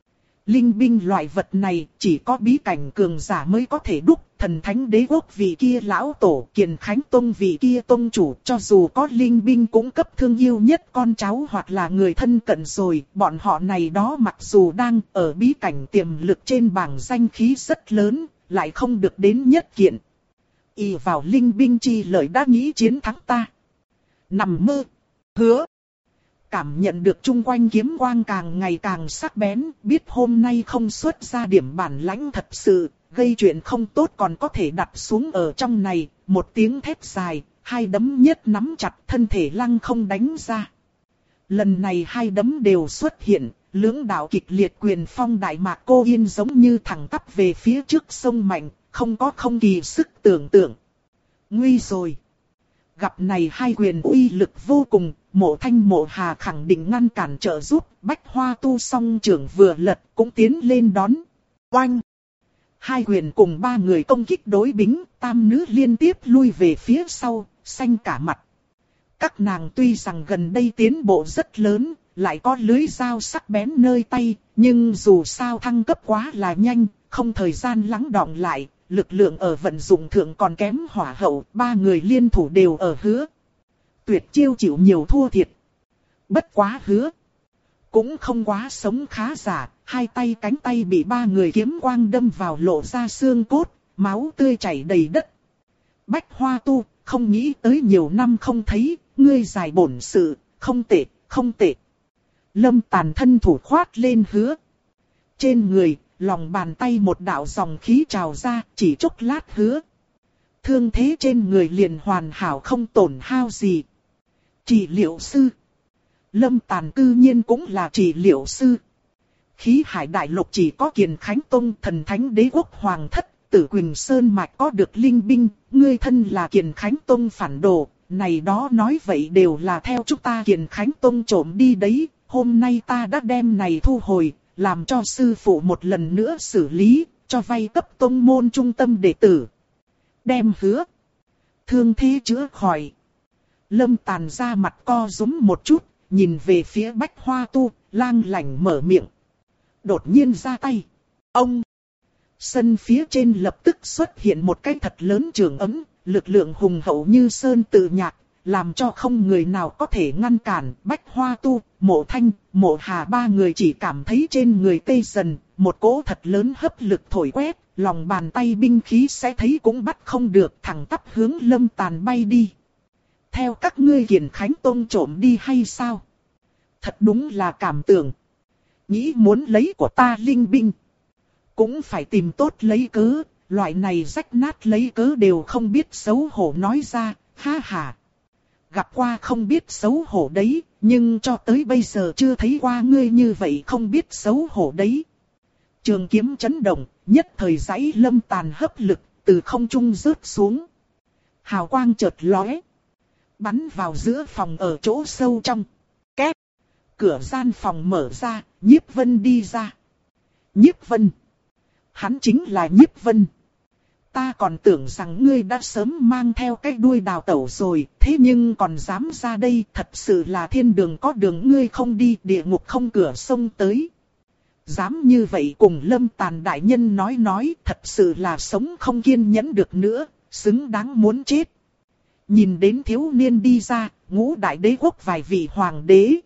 [SPEAKER 1] Linh binh loại vật này chỉ có bí cảnh cường giả mới có thể đúc, thần thánh đế quốc vị kia lão tổ, Kiền Khánh Tông vị kia tông chủ, cho dù có linh binh cũng cấp thương yêu nhất con cháu hoặc là người thân cận rồi, bọn họ này đó mặc dù đang ở bí cảnh tiềm lực trên bảng danh khí rất lớn, lại không được đến nhất kiện. Y vào linh binh chi lợi đã nghĩ chiến thắng ta. Nằm mơ, hứa. Cảm nhận được chung quanh kiếm quang càng ngày càng sắc bén, biết hôm nay không xuất ra điểm bản lãnh thật sự, gây chuyện không tốt còn có thể đặt xuống ở trong này, một tiếng thét dài, hai đấm nhất nắm chặt thân thể lăng không đánh ra. Lần này hai đấm đều xuất hiện, lưỡng đạo kịch liệt quyền phong đại mạc cô yên giống như thẳng tắp về phía trước sông mạnh, không có không kỳ sức tưởng tượng. Nguy rồi! Gặp này hai quyền uy lực vô cùng, Mộ Thanh Mộ Hà khẳng định ngăn cản trợ giúp, Bách Hoa Tu song trưởng vừa lật cũng tiến lên đón. Oanh! Hai quyền cùng ba người công kích đối bính, tam nữ liên tiếp lui về phía sau, xanh cả mặt. Các nàng tuy rằng gần đây tiến bộ rất lớn, lại có lưới dao sắc bén nơi tay, nhưng dù sao thăng cấp quá là nhanh, không thời gian lắng đọng lại. Lực lượng ở vận dụng thượng còn kém hỏa hậu, ba người liên thủ đều ở hứa. Tuyệt chiêu chịu nhiều thua thiệt. Bất quá hứa. Cũng không quá sống khá giả, hai tay cánh tay bị ba người kiếm quang đâm vào lộ ra xương cốt, máu tươi chảy đầy đất. Bách Hoa Tu, không nghĩ tới nhiều năm không thấy, ngươi giải bổn sự, không tệ, không tệ. Lâm Tàn thân thủ khoát lên hứa. Trên người, lòng bàn tay một đạo dòng khí trào ra, chỉ chốc lát hứa. Thương thế trên người liền hoàn hảo không tổn hao gì. Trị liệu sư. Lâm Tàn cư nhiên cũng là trị liệu sư. Khí hải đại lục chỉ có Kiền Khánh Tông thần thánh đế quốc hoàng thất, Tử Quỳnh Sơn Mạch có được linh binh, ngươi thân là Kiền Khánh Tông phản đồ, này đó nói vậy đều là theo chúng ta Kiền Khánh Tông trộm đi đấy, hôm nay ta đã đem này thu hồi. Làm cho sư phụ một lần nữa xử lý, cho vay cấp tông môn trung tâm đệ tử. Đem hứa. Thương thế chữa khỏi. Lâm Tàn ra mặt co rúm một chút, nhìn về phía Bách Hoa Tu, lang lảnh mở miệng. Đột nhiên ra tay. Ông. Sân phía trên lập tức xuất hiện một cái thật lớn trường ấm, lực lượng hùng hậu như sơn tự nhạc. Làm cho không người nào có thể ngăn cản. Bách Hoa Tu, Mộ Thanh, Mộ Hà ba người chỉ cảm thấy trên người tê dần, một cỗ thật lớn hấp lực thổi quét, lòng bàn tay binh khí sẽ thấy cũng bắt không được, thẳng tắp hướng Lâm Tàn bay đi. Theo các ngươi Kiền Khánh Tông trộm đi hay sao? Thật đúng là cảm tưởng. Nghĩ muốn lấy của ta linh binh, cũng phải tìm tốt lấy cớ, loại này rách nát lấy cớ đều không biết xấu hổ nói ra, ha ha. Gặp qua không biết xấu hổ đấy, nhưng cho tới bây giờ chưa thấy qua ngươi như vậy không biết xấu hổ đấy. Trường kiếm chấn động, nhất thời dãy Lâm Tàn hấp lực, từ không trung rớt xuống. Hào quang chợt lóe, bắn vào giữa phòng ở chỗ sâu trong. Két, cửa gian phòng mở ra, Nhiếp Vân đi ra. Nhiếp Vân, hắn chính là Nhiếp Vân. Ta còn tưởng rằng ngươi đã sớm mang theo cái đuôi đào tẩu rồi, thế nhưng còn dám ra đây, thật sự là thiên đường có đường ngươi không đi, địa ngục không cửa sông tới. Dám như vậy cùng Lâm Tàn đại nhân nói nói, thật sự là sống không kiên nhẫn được nữa, xứng đáng muốn chết. Nhìn đến thiếu niên đi ra, ngũ đại đế quốc vài vị hoàng đế.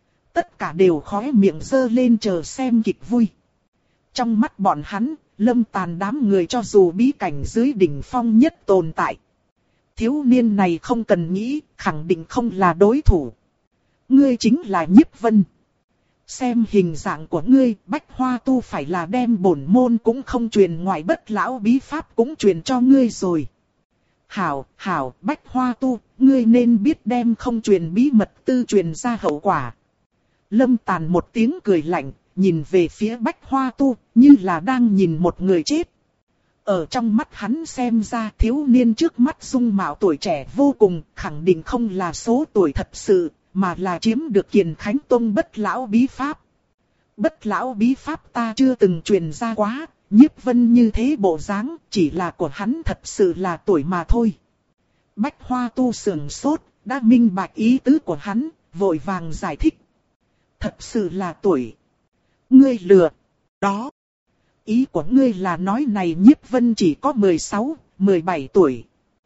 [SPEAKER 1] Tất cả đều khóe miệng giơ lên chờ xem kịch vui. Trong mắt bọn hắn, Lâm Tàn đám người cho dù bí cảnh dưới đỉnh phong nhất tồn tại. Thiếu niên này không cần nghĩ, khẳng định không là đối thủ. Ngươi chính là Nhiếp Vân. Xem hình dạng của ngươi, Bách Hoa Tu phải là đem bổn môn cũng không truyền ngoại bất lão bí pháp cũng truyền cho ngươi rồi. Hảo, hảo, Bách Hoa Tu, ngươi nên biết đem không truyền bí mật tư truyền ra hậu quả. Lâm Tàn một tiếng cười lạnh, nhìn về phía Bách Hoa Tu, như là đang nhìn một người chết. Ở trong mắt hắn xem ra thiếu niên trước mắt dung mạo tuổi trẻ vô cùng, khẳng định không là số tuổi thật sự, mà là chiếm được Kiền Khánh Tông bất lão bí pháp. Bất lão bí pháp ta chưa từng truyền ra quá, Nhiếp Vân như thế bộ dáng, chỉ là của hắn thật sự là tuổi mà thôi. Bách Hoa Tu sườn sốt, đã minh bạch ý tứ của hắn, vội vàng giải thích. Thật sự là tuổi. Ngươi lừa. Đó. Ý của ngươi là nói này Nhiếp Vân chỉ có mười sáu, mười bảy tuổi.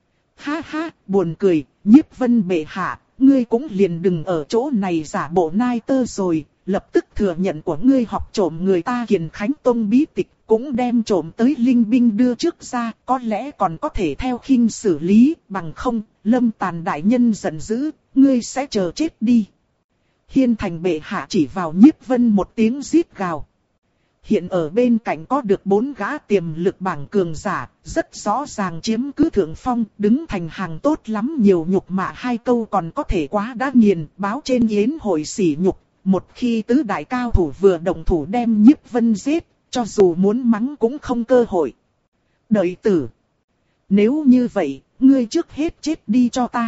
[SPEAKER 1] Ha ha, buồn cười, Nhiếp Vân bệ hạ, ngươi cũng liền đừng ở chỗ này giả bộ nai tơ rồi, lập tức thừa nhận của ngươi học trộm người ta Kiền Khánh Tông bí tịch, cũng đem trộm tới linh binh đưa trước ra, có lẽ còn có thể theo khinh xử lý, bằng không, Lâm Tàn đại nhân giận dữ, ngươi sẽ chờ chết đi. Hiên Thành bệ hạ chỉ vào Nhiếp Vân một tiếng rít gào. Hiện ở bên cạnh có được bốn gã tiềm lực bảng cường giả, rất rõ ràng chiếm cứ thượng phong, đứng thành hàng tốt lắm, nhiều nhục mạ hai câu còn có thể quá đã nghiền, báo trên yến hội sỉ nhục. Một khi tứ đại cao thủ vừa động thủ đem Nhiếp Vân giết, cho dù muốn mắng cũng không cơ hội. Đợi tử. Nếu như vậy, ngươi trước hết chết đi cho ta.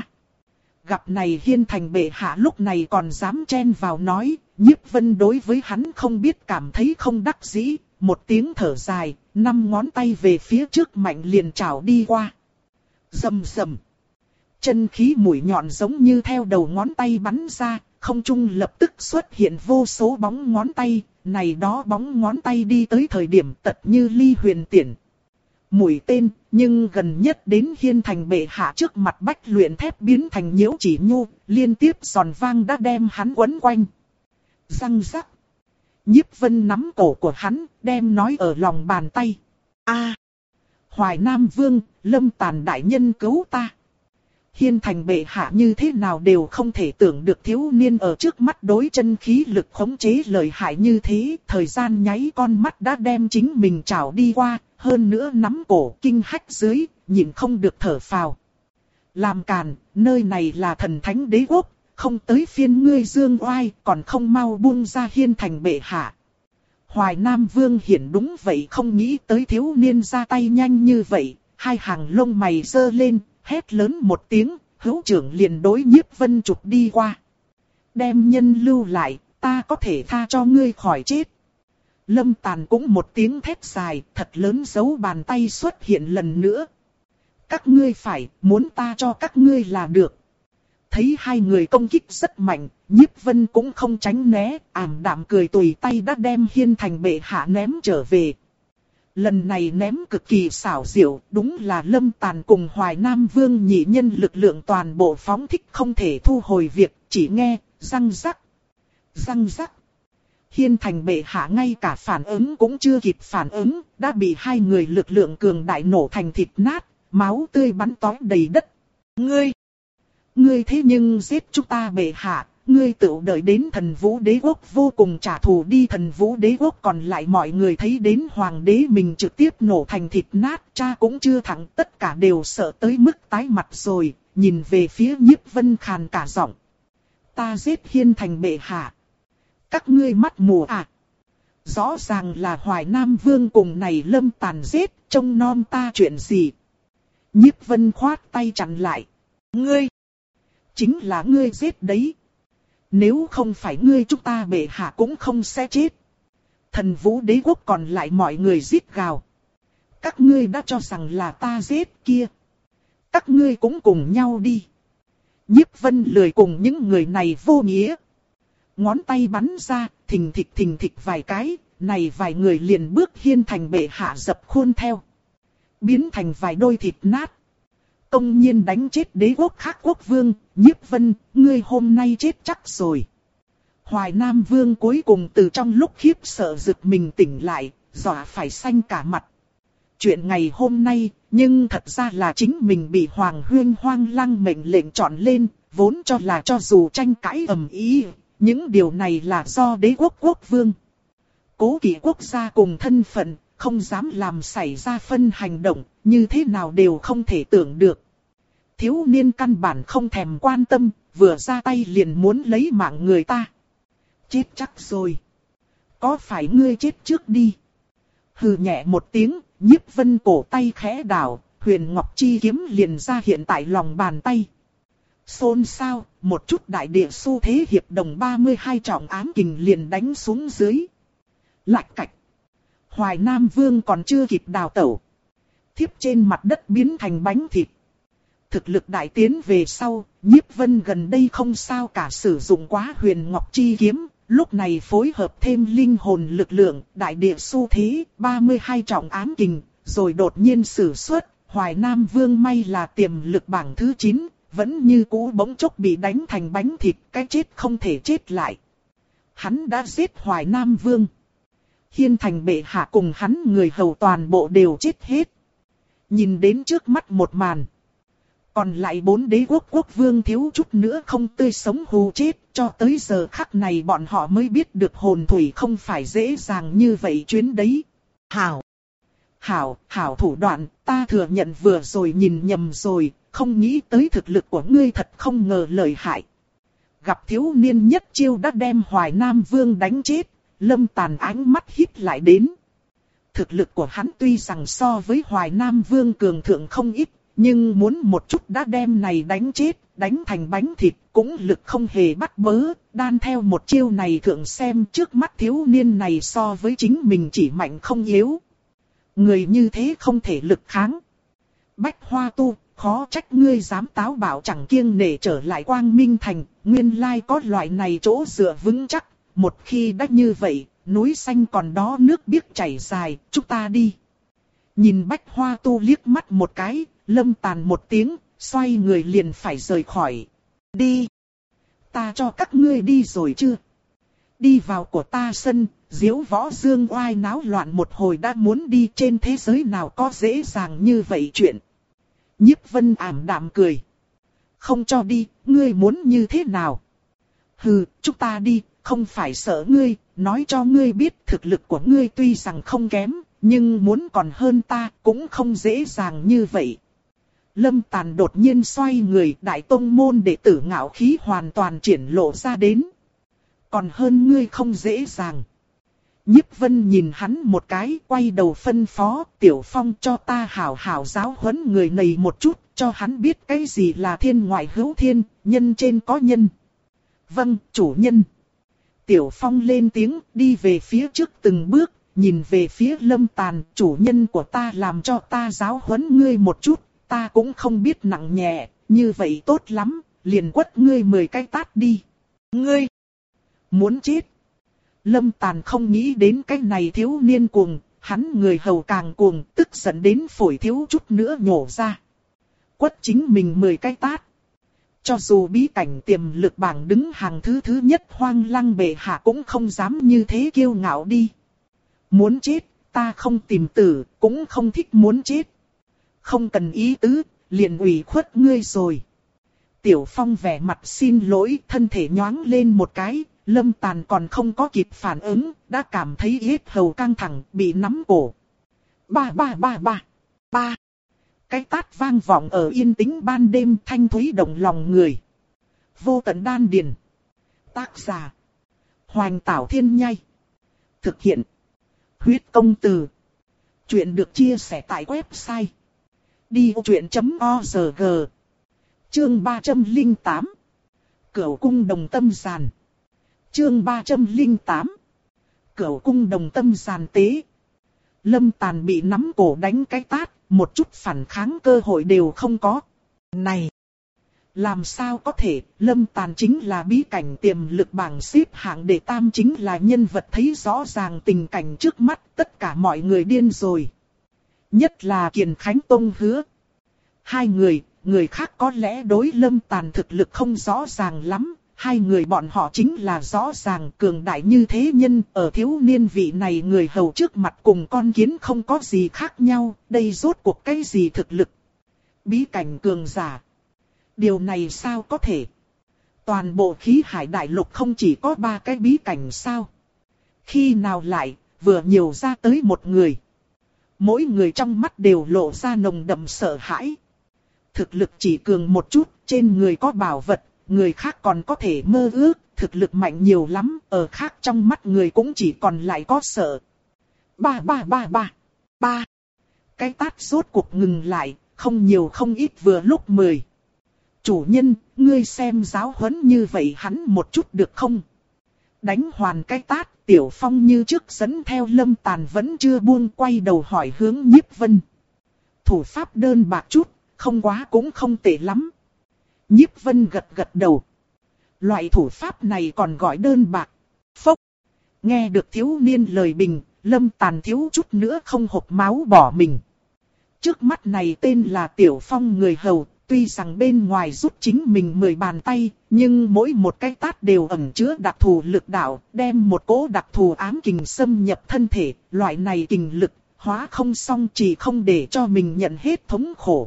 [SPEAKER 1] Gặp này Hiên Thành bệ hạ lúc này còn dám chen vào nói, Nhiếp Vân đối với hắn không biết cảm thấy không đắc dĩ, một tiếng thở dài, năm ngón tay về phía trước mạnh liền chảo đi qua. Rầm rầm. Chân khí mũi nhọn giống như theo đầu ngón tay bắn ra, không trung lập tức xuất hiện vô số bóng ngón tay, này đó bóng ngón tay đi tới thời điểm tật như ly huyền tiễn. Mũi tên, nhưng gần nhất đến Hiên Thành bệ hạ trước mặt bách luyện thép biến thành nhiễu chỉ nhu, liên tiếp giòn vang đã đem hắn quấn quanh. Răng rắc. Nhiếp Vân nắm cổ của hắn, đem nói ở lòng bàn tay. A, Hoài Nam Vương, Lâm Tàn đại nhân cứu ta. Hiên Thành bệ hạ như thế nào đều không thể tưởng được thiếu niên ở trước mắt đối chân khí lực khống chế lợi hại như thế. Thời gian nháy con mắt đã đem chính mình trảo đi qua, hơn nữa nắm cổ kinh hách dưới, nhìn không được thở phào. Làm càn, nơi này là thần thánh đế quốc, không tới phiên ngươi dương oai, còn không mau buông ra Hiên Thành bệ hạ. Hoài Nam Vương hiển đúng vậy không nghĩ tới thiếu niên ra tay nhanh như vậy, hai hàng lông mày giơ lên. Hét lớn một tiếng, hữu trưởng liền đối Nhiếp Vân chụp đi qua. Đem nhân lưu lại, ta có thể tha cho ngươi khỏi chết. Lâm Tàn cũng một tiếng thét dài, thật lớn dấu bàn tay xuất hiện lần nữa. Các ngươi phải, muốn ta cho các ngươi là được. Thấy hai người công kích rất mạnh, Nhiếp Vân cũng không tránh né, ảm đạm cười tùy tay đã đem Hiên Thành bệ hạ ném trở về. Lần này ném cực kỳ xảo diệu, đúng là Lâm Tàn cùng Hoài Nam Vương nhị nhân lực lượng toàn bộ phóng thích không thể thu hồi việc, chỉ nghe, răng rắc, răng rắc. Hiên Thành bệ hạ ngay cả phản ứng cũng chưa kịp phản ứng, đã bị hai người lực lượng cường đại nổ thành thịt nát, máu tươi bắn tóe đầy đất. Ngươi, ngươi thế nhưng giết chúng ta bệ hạ. Ngươi tự đợi đến Thần Vũ Đế Quốc vô cùng trả thù đi. Thần Vũ Đế Quốc còn lại mọi người thấy đến Hoàng đế mình trực tiếp nổ thành thịt nát, cha cũng chưa thẳng, tất cả đều sợ tới mức tái mặt rồi, nhìn về phía Nhiếp Vân khàn cả giọng. Ta giết Hiên Thành bệ hạ. Các ngươi mắt mù à? Rõ ràng là Hoài Nam Vương cùng này Lâm Tàn giết, trông nom ta chuyện gì? Nhiếp Vân khoát tay chặn lại. Ngươi! Chính là ngươi giết đấy. Nếu không phải ngươi chúng ta bệ hạ cũng không sẽ chết. Thần Vũ Đế Quốc còn lại mọi người rít gào. Các ngươi đã cho rằng là ta giết kia. Các ngươi cũng cùng nhau đi. Nhiếp Vân lười cùng những người này vô nghĩa. Ngón tay bắn ra, thình thịch thình thịch vài cái, này vài người liền bước hiên thành bệ hạ dập khuôn theo. Biến thành vài đôi thịt nát. Công nhiên đánh chết đế quốc khác quốc vương, Nhiếp Vân, ngươi hôm nay chết chắc rồi. Hoài Nam Vương cuối cùng từ trong lúc khiếp sợ giật mình tỉnh lại, dọa phải xanh cả mặt. Chuyện ngày hôm nay, nhưng thật ra là chính mình bị Hoàng Huyên hoang lăng mệnh lệnh chọn lên, vốn cho là cho dù tranh cãi ầm ĩ, những điều này là do đế quốc quốc vương. Cố kỵ quốc gia cùng thân phận, không dám làm xảy ra phân hành động, như thế nào đều không thể tưởng được. Thiếu niên căn bản không thèm quan tâm, vừa ra tay liền muốn lấy mạng người ta. Chết chắc rồi. Có phải ngươi chết trước đi? Hừ nhẹ một tiếng, Nhiếp Vân cổ tay khẽ đảo, Huyền Ngọc Chi kiếm liền ra hiện tại lòng bàn tay. Xôn xao, một chút đại địa xu thế hiệp đồng ba mươi hai trọng ám kình liền đánh xuống dưới. Lạch cạch. Hoài Nam Vương còn chưa kịp đào tẩu. Thiếp trên mặt đất biến thành bánh thịt. Thực lực đại tiến về sau, Nhiếp Vân gần đây không sao cả sử dụng quá Huyền Ngọc Chi kiếm. Lúc này phối hợp thêm linh hồn lực lượng, đại địa xu thế, ba mươi hai trọng ám kình, rồi đột nhiên sử xuất. Hoài Nam Vương may là tiềm lực bảng thứ chín, vẫn như cũ bỗng chốc bị đánh thành bánh thịt, cái chết không thể chết lại. Hắn đã giết Hoài Nam Vương. Hiên thành bệ hạ cùng hắn người hầu toàn bộ đều chết hết. Nhìn đến trước mắt một màn. Còn lại bốn đế quốc quốc vương thiếu chút nữa không tươi sống hù chết, cho tới giờ khắc này bọn họ mới biết được hồn thủy không phải dễ dàng như vậy chuyến đấy. Hảo! Hảo, hảo thủ đoạn, ta thừa nhận vừa rồi nhìn nhầm rồi, không nghĩ tới thực lực của ngươi thật không ngờ lợi hại. Gặp thiếu niên nhất chiêu đã đem Hoài Nam Vương đánh chết, Lâm Tàn ánh mắt hít lại đến. Thực lực của hắn tuy rằng so với Hoài Nam Vương cường thượng không ít, nhưng muốn một chút đã đem này đánh chết, đánh thành bánh thịt, cũng lực không hề bắt bớ, đan theo một chiêu này thượng xem trước mắt thiếu niên này so với chính mình chỉ mạnh không yếu. Người như thế không thể lực kháng. Bách Hoa Tu, khó trách ngươi dám táo bạo chẳng kiêng nể trở lại Quang Minh Thành, nguyên lai có loại này chỗ dựa vững chắc, một khi đã như vậy, núi xanh còn đó nước biếc chảy dài, chúng ta đi. Nhìn Bách Hoa Tu liếc mắt một cái, Lâm Tàn một tiếng, xoay người liền phải rời khỏi. Đi! Ta cho các ngươi đi rồi chưa? Đi vào của ta sân, diếu võ dương oai náo loạn một hồi đã muốn đi, trên thế giới nào có dễ dàng như vậy chuyện. Nhiếp Vân ảm đạm cười. Không cho đi, ngươi muốn như thế nào? Hừ, chúng ta đi, không phải sợ ngươi, nói cho ngươi biết thực lực của ngươi tuy rằng không kém, nhưng muốn còn hơn ta cũng không dễ dàng như vậy. Lâm Tàn đột nhiên xoay người, đại tông môn đệ tử ngạo khí hoàn toàn triển lộ ra đến. Còn hơn ngươi không dễ dàng. Nhiếp Vân nhìn hắn một cái, quay đầu phân phó, Tiểu Phong cho ta hảo hảo giáo huấn người này một chút, cho hắn biết cái gì là thiên ngoại hữu thiên, nhân trên có nhân. Vâng, chủ nhân. Tiểu Phong lên tiếng, đi về phía trước từng bước, nhìn về phía Lâm Tàn, chủ nhân của ta làm cho ta giáo huấn ngươi một chút, ta cũng không biết nặng nhẹ, như vậy tốt lắm, liền quất ngươi mười cái tát đi. Ngươi muốn chết. Lâm Tàn không nghĩ đến cái này thiếu niên cuồng, hắn người hầu càng cuồng, tức giận đến phổi thiếu chút nữa nhổ ra. Quất chính mình mười cái tát. Cho dù bí cảnh tiềm lực bảng đứng hàng thứ thứ nhất Hoang Lăng bệ hạ cũng không dám như thế kiêu ngạo đi. Muốn chết, ta không tìm tử, cũng không thích muốn chết. Không cần ý tứ, liền ủy khuất ngươi rồi. Tiểu Phong vẻ mặt xin lỗi, thân thể nhoáng lên một cái, Lâm Tàn còn không có kịp phản ứng, đã cảm thấy yết hầu căng thẳng, bị nắm cổ. Ba ba ba ba, ba. Cái tát vang vọng ở yên tĩnh ban đêm, thanh thúy động lòng người. Vô tận đan điền. Tác giả: Hoành Tảo Thiên Nhai. Thực hiện: Huyết Công Từ. Chuyện được chia sẻ tại website đi vô chuyện chấm org. Chương ba trăm lẻ tám. Cửu cung đồng tâm giàn. Chương ba trăm lẻ tám. Cửu cung đồng tâm giàn tế. Lâm Tàn bị nắm cổ đánh cái tát, một chút phản kháng cơ hội đều không có. Này! Làm sao có thể, Lâm Tàn chính là bí cảnh tiềm lực bảng xếp hạng đệ tam, chính là nhân vật thấy rõ ràng tình cảnh trước mắt, tất cả mọi người điên rồi. Nhất là Kiền Khánh Tông Hứa. Hai người, người khác có lẽ đối Lâm Tàn thực lực không rõ ràng lắm, hai người bọn họ chính là rõ ràng cường đại như thế nhân, ở thiếu niên vị này người hầu trước mặt cùng con kiến không có gì khác nhau, đây rốt cuộc cái gì thực lực. Bí cảnh cường giả. Điều này sao có thể? Toàn bộ khí hải đại lục không chỉ có ba cái bí cảnh sao? Khi nào lại, vừa nhiều ra tới một người. Mỗi người trong mắt đều lộ ra nồng đậm sợ hãi. Thực lực chỉ cường một chút, trên người có bảo vật, người khác còn có thể mơ ước, thực lực mạnh nhiều lắm, ở khác trong mắt người cũng chỉ còn lại có sợ. Ba ba ba ba, ba. Cái tát rốt cuộc ngừng lại, không nhiều không ít vừa lúc mười. Chủ nhân, ngươi xem giáo huấn như vậy hắn một chút được không? Đánh hoàn cái tát, Tiểu Phong như trước dẫn theo Lâm Tàn vẫn chưa buông, quay đầu hỏi hướng Nhiếp Vân. Thủ pháp đơn bạc chút, không quá cũng không tệ lắm. Nhiếp Vân gật gật đầu. Loại thủ pháp này còn gọi đơn bạc. Phốc. Nghe được thiếu niên lời bình, Lâm Tàn thiếu chút nữa không hộc máu bỏ mình. Trước mắt này tên là Tiểu Phong người hầu, tuy rằng bên ngoài rút chính mình mười bàn tay, nhưng mỗi một cái tát đều ẩn chứa đặc thù lực đạo, đem một cỗ đặc thù ám kình xâm nhập thân thể, loại này kình lực, hóa không xong chỉ không để cho mình nhận hết thống khổ.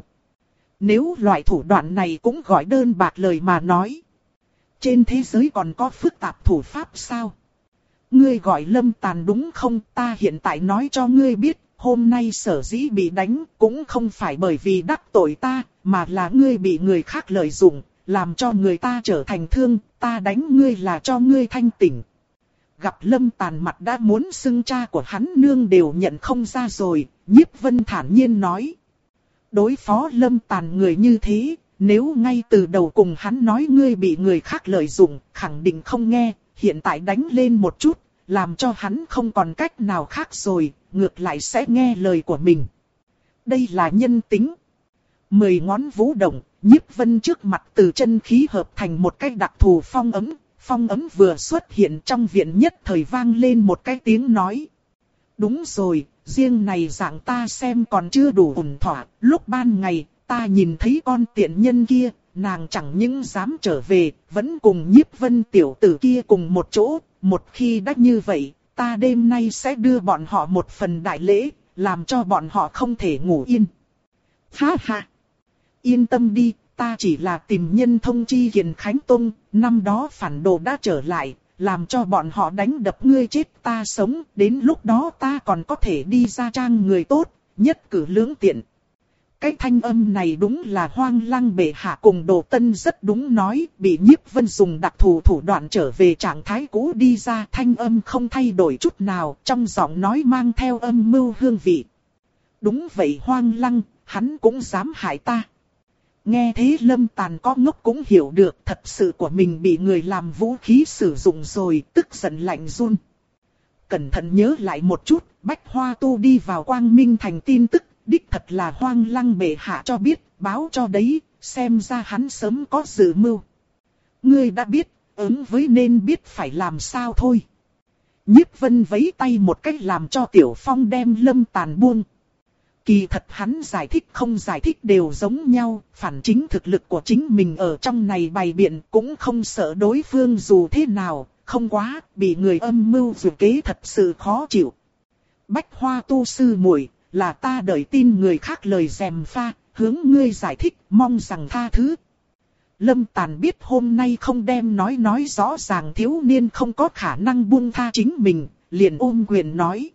[SPEAKER 1] Nếu loại thủ đoạn này cũng gọi đơn bạc lời mà nói, trên thế giới còn có phức tạp thủ pháp sao? Ngươi gọi Lâm Tàn đúng không? Ta hiện tại nói cho ngươi biết, hôm nay sở dĩ bị đánh cũng không phải bởi vì đắc tội ta, mà là ngươi bị người khác lợi dụng, làm cho người ta trở thành thương, ta đánh ngươi là cho ngươi thanh tỉnh. Gặp Lâm Tàn mặt đã muốn xưng cha của hắn nương đều nhận không ra rồi, Nhiếp Vân thản nhiên nói. Đối phó Lâm Tàn người như thế, nếu ngay từ đầu cùng hắn nói ngươi bị người khác lợi dụng, khẳng định không nghe, hiện tại đánh lên một chút, làm cho hắn không còn cách nào khác rồi, ngược lại sẽ nghe lời của mình. Đây là nhân tính. Mười ngón vũ động, Nhiếp Vân trước mặt từ chân khí hợp thành một cái đặc thù phong ấm. Phong ấm vừa xuất hiện trong viện nhất thời vang lên một cái tiếng nói. Đúng rồi, riêng này dạng ta xem còn chưa đủ ổn thỏa. Lúc ban ngày, ta nhìn thấy con tiện nhân kia, nàng chẳng những dám trở về, vẫn cùng Nhiếp Vân tiểu tử kia cùng một chỗ. Một khi đã như vậy, ta đêm nay sẽ đưa bọn họ một phần đại lễ, làm cho bọn họ không thể ngủ yên. Ha ha! Yên tâm đi, ta chỉ là tìm nhân thông chi Kiền Khánh Tông, năm đó phản đồ đã trở lại, làm cho bọn họ đánh đập ngươi chết ta sống, đến lúc đó ta còn có thể đi ra trang người tốt, nhất cử lưỡng tiện. Cái thanh âm này đúng là Hoang Lăng bệ hạ cùng Đồ Tân rất đúng nói, bị Nhiếp Vân dùng đặc thù thủ đoạn trở về trạng thái cũ đi ra, thanh âm không thay đổi chút nào, trong giọng nói mang theo âm mưu hương vị. Đúng vậy Hoang Lăng, hắn cũng dám hại ta. Nghe thế Lâm Tàn có ngốc cũng hiểu được thật sự của mình bị người làm vũ khí sử dụng rồi, tức giận lạnh run. Cẩn thận nhớ lại một chút, Bách Hoa Tu đi vào Quang Minh Thành tin tức, đích thật là Hoang Lăng bệ hạ cho biết, báo cho đấy, xem ra hắn sớm có dự mưu. Ngươi đã biết, ứng với nên biết phải làm sao thôi. Nhiếp Vân vẫy tay một cách làm cho Tiểu Phong đem Lâm Tàn buông. Kỳ thật hắn giải thích không giải thích đều giống nhau, phản chính thực lực của chính mình ở trong này bày biện cũng không sợ đối phương dù thế nào, không quá, bị người âm mưu dù kế thật sự khó chịu. Bách Hoa Tu sư muội, là ta đợi tin người khác lời dèm pha, hướng ngươi giải thích, mong rằng tha thứ. Lâm Tàn biết hôm nay không đem nói nói rõ ràng thiếu niên không có khả năng buông tha chính mình, liền ôm quyền nói.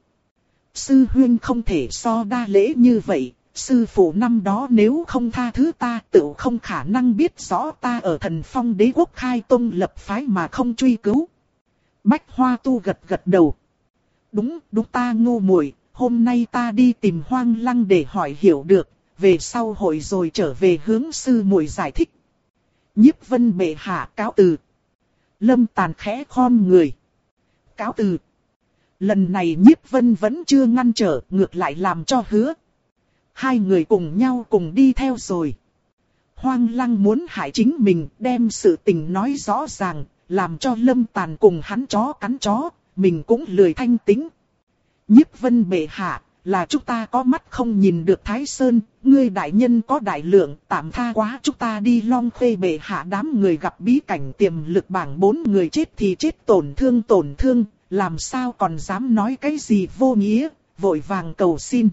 [SPEAKER 1] Sư huynh không thể so đa lễ như vậy, sư phụ năm đó nếu không tha thứ ta tự không khả năng biết rõ ta ở Thần Phong Đế quốc khai tông lập phái mà không truy cứu. Bách Hoa Tu gật gật đầu. Đúng, đúng ta ngu muội, hôm nay ta đi tìm Hoang Lăng để hỏi hiểu được, về sau hội rồi trở về hướng sư muội giải thích. Nhiếp Vân bệ hạ cáo từ. Lâm Tàn khẽ khom người. Cáo từ. Lần này Nhiếp Vân vẫn chưa ngăn trở, ngược lại làm cho hứa. Hai người cùng nhau cùng đi theo rồi. Hoang Lăng muốn hại chính mình, đem sự tình nói rõ ràng, làm cho Lâm Tàn cùng hắn chó cắn chó, mình cũng lười thanh tính. Nhiếp Vân bệ hạ, là chúng ta có mắt không nhìn được Thái Sơn, ngươi đại nhân có đại lượng, tạm tha quá chúng ta đi Long Khê bệ hạ. Đám người gặp bí cảnh tiềm lực bảng bốn người chết thì chết, tổn thương tổn thương, làm sao còn dám nói cái gì vô nghĩa, vội vàng cầu xin.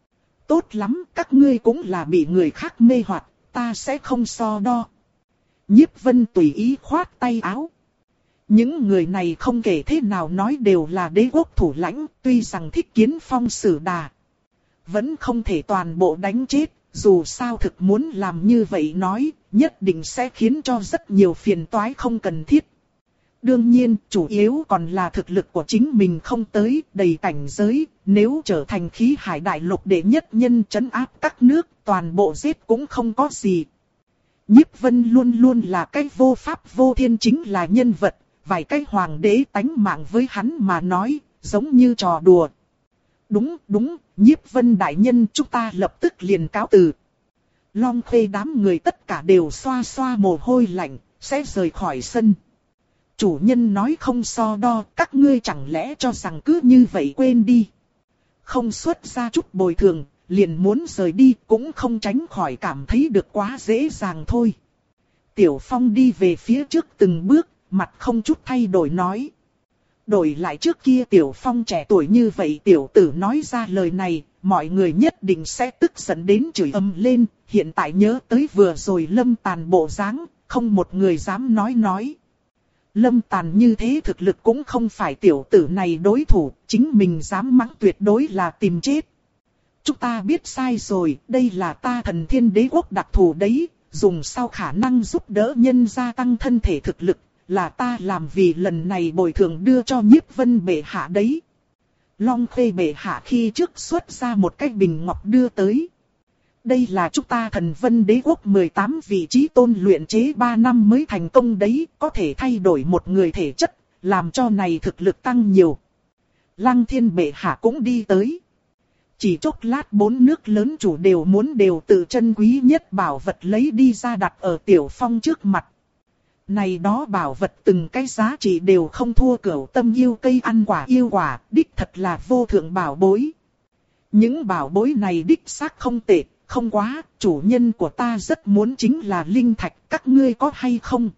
[SPEAKER 1] Tốt lắm, các ngươi cũng là bị người khác mê hoặc, ta sẽ không so đo. Nhiếp Vân tùy ý khoát tay áo. Những người này không kể thế nào nói đều là đế quốc thủ lãnh, tuy rằng thích kiến phong xử đà, vẫn không thể toàn bộ đánh chết, dù sao thực muốn làm như vậy nói, nhất định sẽ khiến cho rất nhiều phiền toái không cần thiết. Đương nhiên, chủ yếu còn là thực lực của chính mình không tới, đầy cảnh giới, nếu trở thành khí hải đại lục đệ nhất nhân trấn áp các nước, toàn bộ giết cũng không có gì. Nhiếp Vân luôn luôn là cái vô pháp vô thiên chính là nhân vật, vài cái hoàng đế tánh mạng với hắn mà nói, giống như trò đùa. Đúng, đúng, Nhiếp Vân đại nhân, chúng ta lập tức liền cáo từ. Long Khê đám người tất cả đều xoa xoa mồ hôi lạnh, sẽ rời khỏi sân. Chủ nhân nói không so đo, các ngươi chẳng lẽ cho rằng cứ như vậy quên đi. Không xuất ra chút bồi thường, liền muốn rời đi, cũng không tránh khỏi cảm thấy được quá dễ dàng thôi. Tiểu Phong đi về phía trước từng bước, mặt không chút thay đổi nói. Đổi lại trước kia Tiểu Phong trẻ tuổi như vậy tiểu tử nói ra lời này, mọi người nhất định sẽ tức giận đến chửi ầm lên. Hiện tại nhớ tới vừa rồi Lâm Tàn bộ dáng, không một người dám nói nói. Lâm Tàn như thế thực lực cũng không phải tiểu tử này đối thủ, chính mình dám mắng tuyệt đối là tìm chết. Chúng ta biết sai rồi, đây là ta Thần Thiên Đế Quốc đặc thù đấy, dùng sau khả năng giúp đỡ nhân gia tăng thân thể thực lực, là ta làm vì lần này bồi thường đưa cho Nhiếp Vân bệ hạ đấy. Long Khê bệ hạ khi trước xuất ra một cái bình ngọc đưa tới. Đây là chúng ta Thần Vân Đế Quốc mười tám vị trí tôn luyện chế ba năm mới thành công đấy, có thể thay đổi một người thể chất, làm cho này thực lực tăng nhiều. Lăng Thiên bệ hạ cũng đi tới. Chỉ chốc lát bốn nước lớn chủ đều muốn đều tự chân quý nhất bảo vật lấy đi ra đặt ở Tiểu Phong trước mặt. Này đó bảo vật từng cái giá trị đều không thua Cửu Tâm yêu cây ăn quả yêu quả, đích thật là vô thượng bảo bối. Những bảo bối này đích xác không tệ, không quá, chủ nhân của ta rất muốn chính là linh thạch, các ngươi có hay không?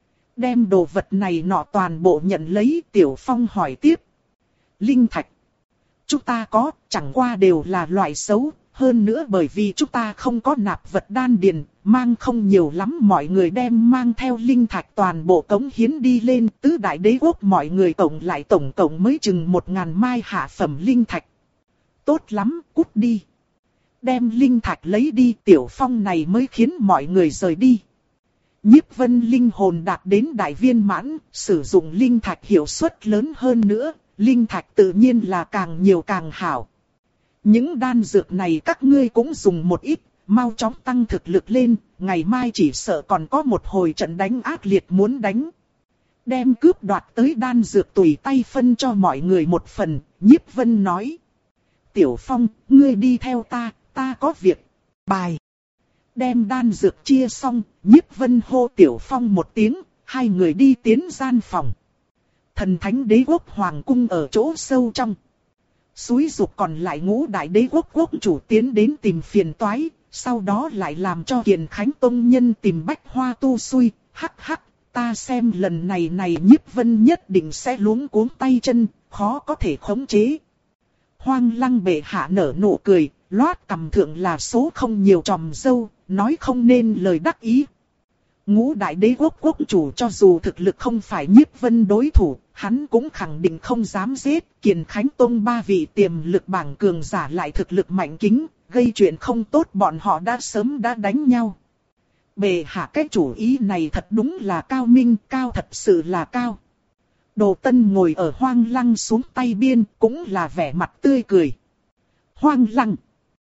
[SPEAKER 1] Đem đồ vật này nọ toàn bộ nhận lấy, Tiểu Phong hỏi tiếp. Linh thạch. Chúng ta có, chẳng qua đều là loại xấu, hơn nữa bởi vì chúng ta không có nạp vật đan điền, mang không nhiều lắm, mọi người đem mang theo linh thạch toàn bộ cống hiến đi lên, tứ đại đế quốc mọi người tổng lại tổng cộng mới chừng một ngàn mai hạ phẩm linh thạch. Tốt lắm, cút đi. Đem linh thạch lấy đi, Tiểu Phong này mới khiến mọi người rời đi. Nhiếp Vân linh hồn đạt đến đại viên mãn, sử dụng linh thạch hiệu suất lớn hơn nữa, linh thạch tự nhiên là càng nhiều càng hảo. Những đan dược này các ngươi cũng dùng một ít, mau chóng tăng thực lực lên, ngày mai chỉ sợ còn có một hồi trận đánh ác liệt muốn đánh. Đem cướp đoạt tới đan dược tùy tay phân cho mọi người một phần, Nhiếp Vân nói. Tiểu Phong, ngươi đi theo ta, ta có việc. Bài. Đem đan dược chia xong, Nhiếp Vân hô Tiểu Phong một tiếng, hai người đi tiến gian phòng. Thần Thánh Đế Quốc Hoàng Cung ở chỗ sâu trong. Xúi dục còn lại ngũ đại đế quốc quốc chủ tiến đến tìm phiền toái, sau đó lại làm cho Kiền Khánh Tông Nhân tìm Bách Hoa tu xui, hắc hắc, ta xem lần này này Nhiếp Vân nhất định sẽ luống cuống tay chân, khó có thể khống chế. Hoang Lăng bệ hạ nở nụ cười, loát cầm thượng là số không nhiều tròm dâu, nói không nên lời đắc ý. Ngũ đại đế quốc quốc chủ cho dù thực lực không phải Nhiếp Vân đối thủ, hắn cũng khẳng định không dám giết. Kiền Khánh Tông ba vị tiềm lực bảng cường giả lại thực lực mạnh kính, gây chuyện không tốt bọn họ đã sớm đã đánh nhau. Bệ hạ cái chủ ý này thật đúng là cao minh, cao thật sự là cao. Đồ Tân ngồi ở Hoang Lăng xuống tay biên, cũng là vẻ mặt tươi cười. Hoang Lăng.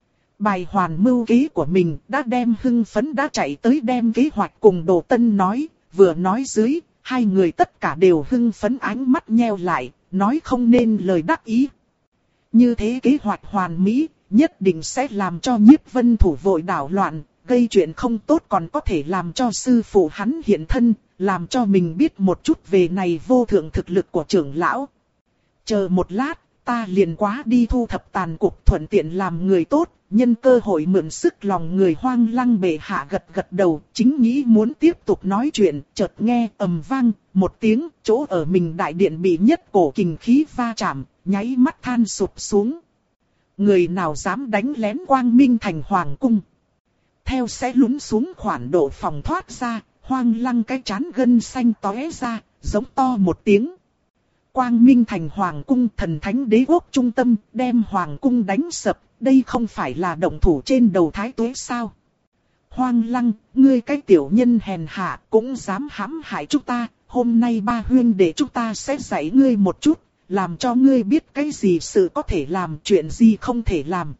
[SPEAKER 1] Bài hoàn mưu kế của mình đã đem hưng phấn đã chạy tới đem kế hoạch cùng Đồ Tân nói, vừa nói dưới, hai người tất cả đều hưng phấn ánh mắt nheo lại, nói không nên lời đắc ý. Như thế kế hoạch hoàn mỹ, nhất định sẽ làm cho Nhiếp Vân thủ vội đảo loạn, gây chuyện không tốt còn có thể làm cho sư phụ hắn hiện thân, làm cho mình biết một chút về này vô thượng thực lực của trưởng lão. Chờ một lát, ta liền quá đi thu thập tàn cục thuận tiện làm người tốt, nhân cơ hội mượn sức lòng người Hoang Lăng bệ hạ gật gật đầu, chính nghĩ muốn tiếp tục nói chuyện, chợt nghe ầm vang, một tiếng, chỗ ở mình đại điện bị nhất cổ kình khí va chạm, nháy mắt than sụp xuống. Người nào dám đánh lén Quang Minh thành hoàng cung. Theo sẽ lún xuống khoản độ phòng thoát ra, Hoang Lăng cái chán gân xanh tóe ra, giống to một tiếng. Quang Minh thành hoàng cung thần thánh đế quốc trung tâm, đem hoàng cung đánh sập, đây không phải là động thủ trên đầu thái tuế sao? Hoang Lăng, ngươi cái tiểu nhân hèn hạ cũng dám hãm hại chúng ta, hôm nay ba huyên để chúng ta sẽ dạy ngươi một chút, làm cho ngươi biết cái gì sự có thể làm, chuyện gì không thể làm.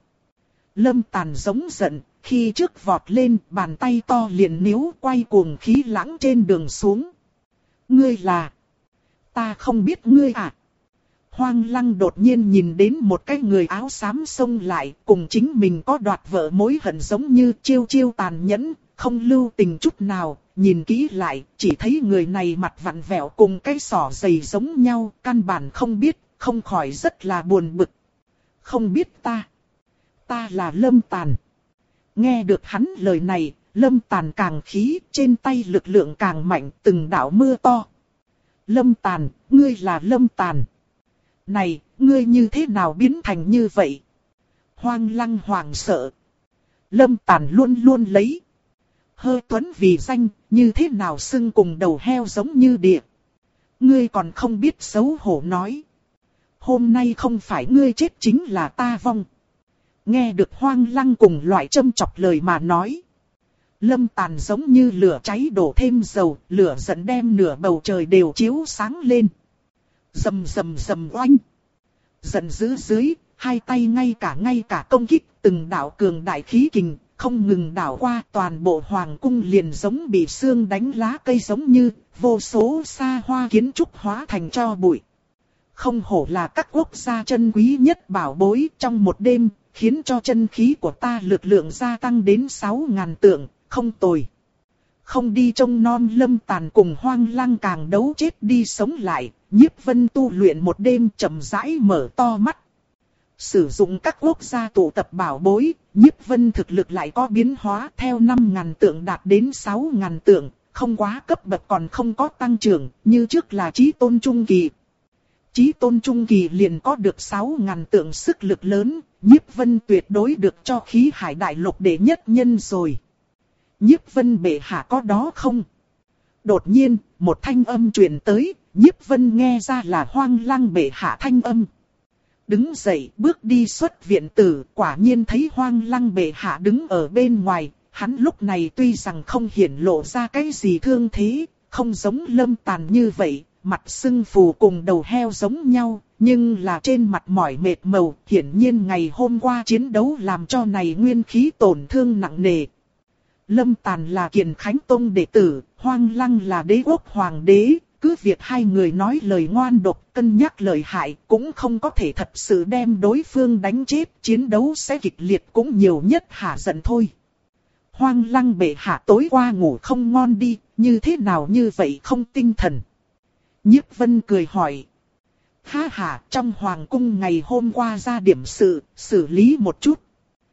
[SPEAKER 1] Lâm Tàn giống giận, khi trước vọt lên, bàn tay to liền níu quay cuồng khí lãng trên đường xuống. Ngươi là... Ta không biết ngươi à? Hoang Lăng đột nhiên nhìn đến một cái người áo xám xông lại, cùng chính mình có đoạt vợ mối hận giống như chiêu chiêu tàn nhẫn, không lưu tình chút nào. Nhìn kỹ lại, chỉ thấy người này mặt vặn vẹo cùng cái sỏ dày giống nhau, căn bản không biết, không khỏi rất là buồn bực. Không biết ta. Ta là Lâm Tàn. Nghe được hắn lời này, Lâm Tàn càng khí, trên tay lực lượng càng mạnh, từng đạo mưa to. Lâm Tàn, ngươi là Lâm Tàn. Này, ngươi như thế nào biến thành như vậy? Hoang Lăng hoảng sợ. Lâm Tàn luôn luôn lấy Hơ Tuấn vì danh, như thế nào xưng cùng đầu heo giống như địa. Ngươi còn không biết xấu hổ nói. Hôm nay không phải ngươi chết chính là ta vong. Nghe được Hoang Lăng cùng loại châm chọc lời mà nói. Lâm Tàn giống như lửa cháy đổ thêm dầu, lửa giận đem nửa bầu trời đều chiếu sáng lên. Rầm rầm rầm oanh. Giận dữ dưới, hai tay ngay cả ngay cả công kích, từng đạo cường đại khí kình, không ngừng đảo qua, toàn bộ hoàng cung liền giống bị sương đánh lá cây giống như, vô số xa hoa kiến trúc hóa thành tro bụi. Không hổ là các quốc gia chân quý nhất bảo bối, trong một đêm, khiến cho chân khí của ta lực lượng gia tăng đến sáu ngàn tượng, không tồi. Không đi trông non Lâm Tàn cùng Hoang Lăng càng đấu chết đi sống lại, Nhiếp Vân tu luyện một đêm chậm rãi mở to mắt. Sử dụng các quốc gia tụ tập bảo bối, Nhiếp Vân thực lực lại có biến hóa, theo năm ngàn tượng đạt đến sáu ngàn tượng, không quá cấp bậc còn không có tăng trưởng, như trước là Chí Tôn Trung Kỳ. Chí Tôn Trung Kỳ liền có được sáu ngàn tượng sức lực lớn, Nhiếp Vân tuyệt đối được cho khí hải đại lục đệ nhất nhân rồi. Nhiếp Vân bệ hạ có đó không? Đột nhiên, một thanh âm truyền tới, Nhiếp Vân nghe ra là Hoang Lăng bệ hạ thanh âm. Đứng dậy, bước đi xuất viện tử, quả nhiên thấy Hoang Lăng bệ hạ đứng ở bên ngoài. Hắn lúc này tuy rằng không hiển lộ ra cái gì thương thế, không giống Lâm Tàn như vậy, mặt sưng phù cùng đầu heo giống nhau, nhưng là trên mặt mỏi mệt màu, hiển nhiên ngày hôm qua chiến đấu làm cho này nguyên khí tổn thương nặng nề. Lâm Tàn là Kiền Khánh Tông đệ tử, Hoang Lăng là đế quốc hoàng đế, cứ việc hai người nói lời ngoan độc, cân nhắc lợi hại, cũng không có thể thật sự đem đối phương đánh chết, chiến đấu sẽ kịch liệt cũng nhiều nhất hả giận thôi. Hoang Lăng bệ hạ tối qua ngủ không ngon đi, như thế nào như vậy không tinh thần. Nhiếp Vân cười hỏi. Ha ha, trong hoàng cung ngày hôm qua ra điểm sự, xử lý một chút.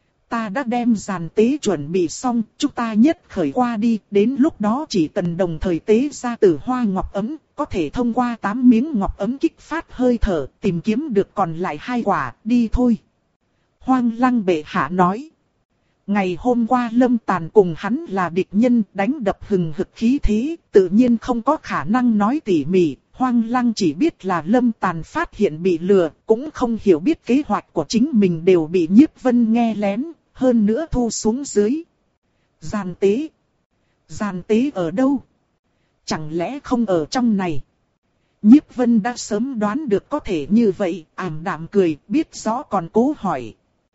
[SPEAKER 1] Ta đã đem giàn tế chuẩn bị xong, chúng ta nhất khởi qua đi, đến lúc đó chỉ cần đồng thời tế ra từ hoa ngọc ấm, có thể thông qua tám miếng ngọc ấm kích phát hơi thở, tìm kiếm được còn lại hai quả, đi thôi. Hoang Lăng bệ hạ nói. Ngày hôm qua Lâm Tàn cùng hắn là địch nhân, đánh đập hừng hực khí thế, tự nhiên không có khả năng nói tỉ mỉ. Hoang Lăng chỉ biết là Lâm Tàn phát hiện bị lừa, cũng không hiểu biết kế hoạch của chính mình đều bị Nhiếp Vân nghe lén, hơn nữa thu xuống dưới. Giàn tế. Giàn tế ở đâu? Chẳng lẽ không ở trong này? Nhiếp Vân đã sớm đoán được có thể như vậy, ảm đạm cười, biết rõ còn cố hỏi.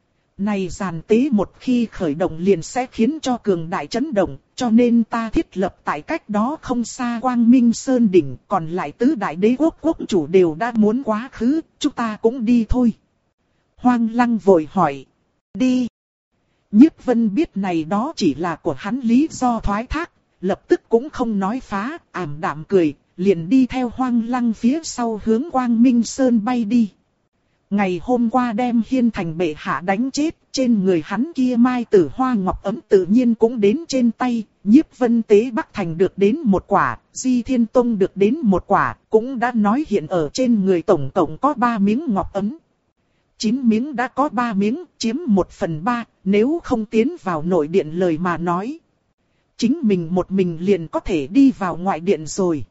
[SPEAKER 1] Này giàn tế một khi khởi động liền sẽ khiến cho cường đại chấn động, cho nên ta thiết lập tại cách đó không xa Quang Minh Sơn Đỉnh, còn lại tứ đại đế quốc quốc chủ đều đã muốn quá khứ, chúng ta cũng đi thôi. Hoang Lăng vội hỏi. Đi. Nhiếp Vân biết này đó chỉ là của hắn lý do thoái thác, lập tức cũng không nói phá, ảm đạm cười, liền đi theo Hoang Lăng phía sau hướng Quang Minh Sơn bay đi. Ngày hôm qua đem Hiên Thành bệ hạ đánh chết, trên người hắn kia mai tử hoa ngọc ấm tự nhiên cũng đến trên tay, Nhiếp Vân tế Bắc Thành được đến một quả, Di Thiên Tông được đến một quả, cũng đã nói hiện ở trên người tổng cộng có ba miếng ngọc ấm. Chín miếng đã có ba miếng, chiếm một phần ba, nếu không tiến vào nội điện lời mà nói. Chính mình một mình liền có thể đi vào ngoại điện rồi.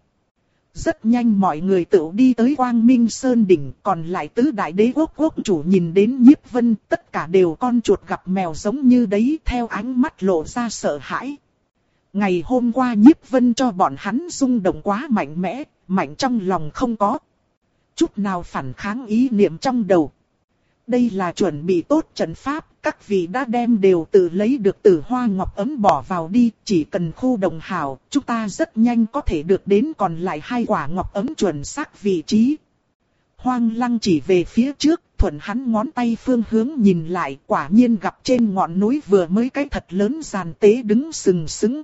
[SPEAKER 1] Rất nhanh mọi người tự đi tới Quang Minh Sơn đỉnh, còn lại tứ đại đế quốc quốc chủ nhìn đến Nhiếp Vân, tất cả đều con chuột gặp mèo giống như đấy, theo ánh mắt lộ ra sợ hãi. Ngày hôm qua Nhiếp Vân cho bọn hắn rung động quá mạnh mẽ, mạnh trong lòng không có chút nào phản kháng ý niệm trong đầu. Đây là chuẩn bị tốt trận pháp, các vị đã đem đều tự lấy được tử hoa ngọc ấm bỏ vào đi, chỉ cần khu đồng hào, chúng ta rất nhanh có thể được đến còn lại hai quả ngọc ấm chuẩn xác vị trí. Hoang Lăng chỉ về phía trước, thuận hắn ngón tay phương hướng nhìn lại, quả nhiên gặp trên ngọn núi vừa mới cái thật lớn giàn tế đứng sừng sững.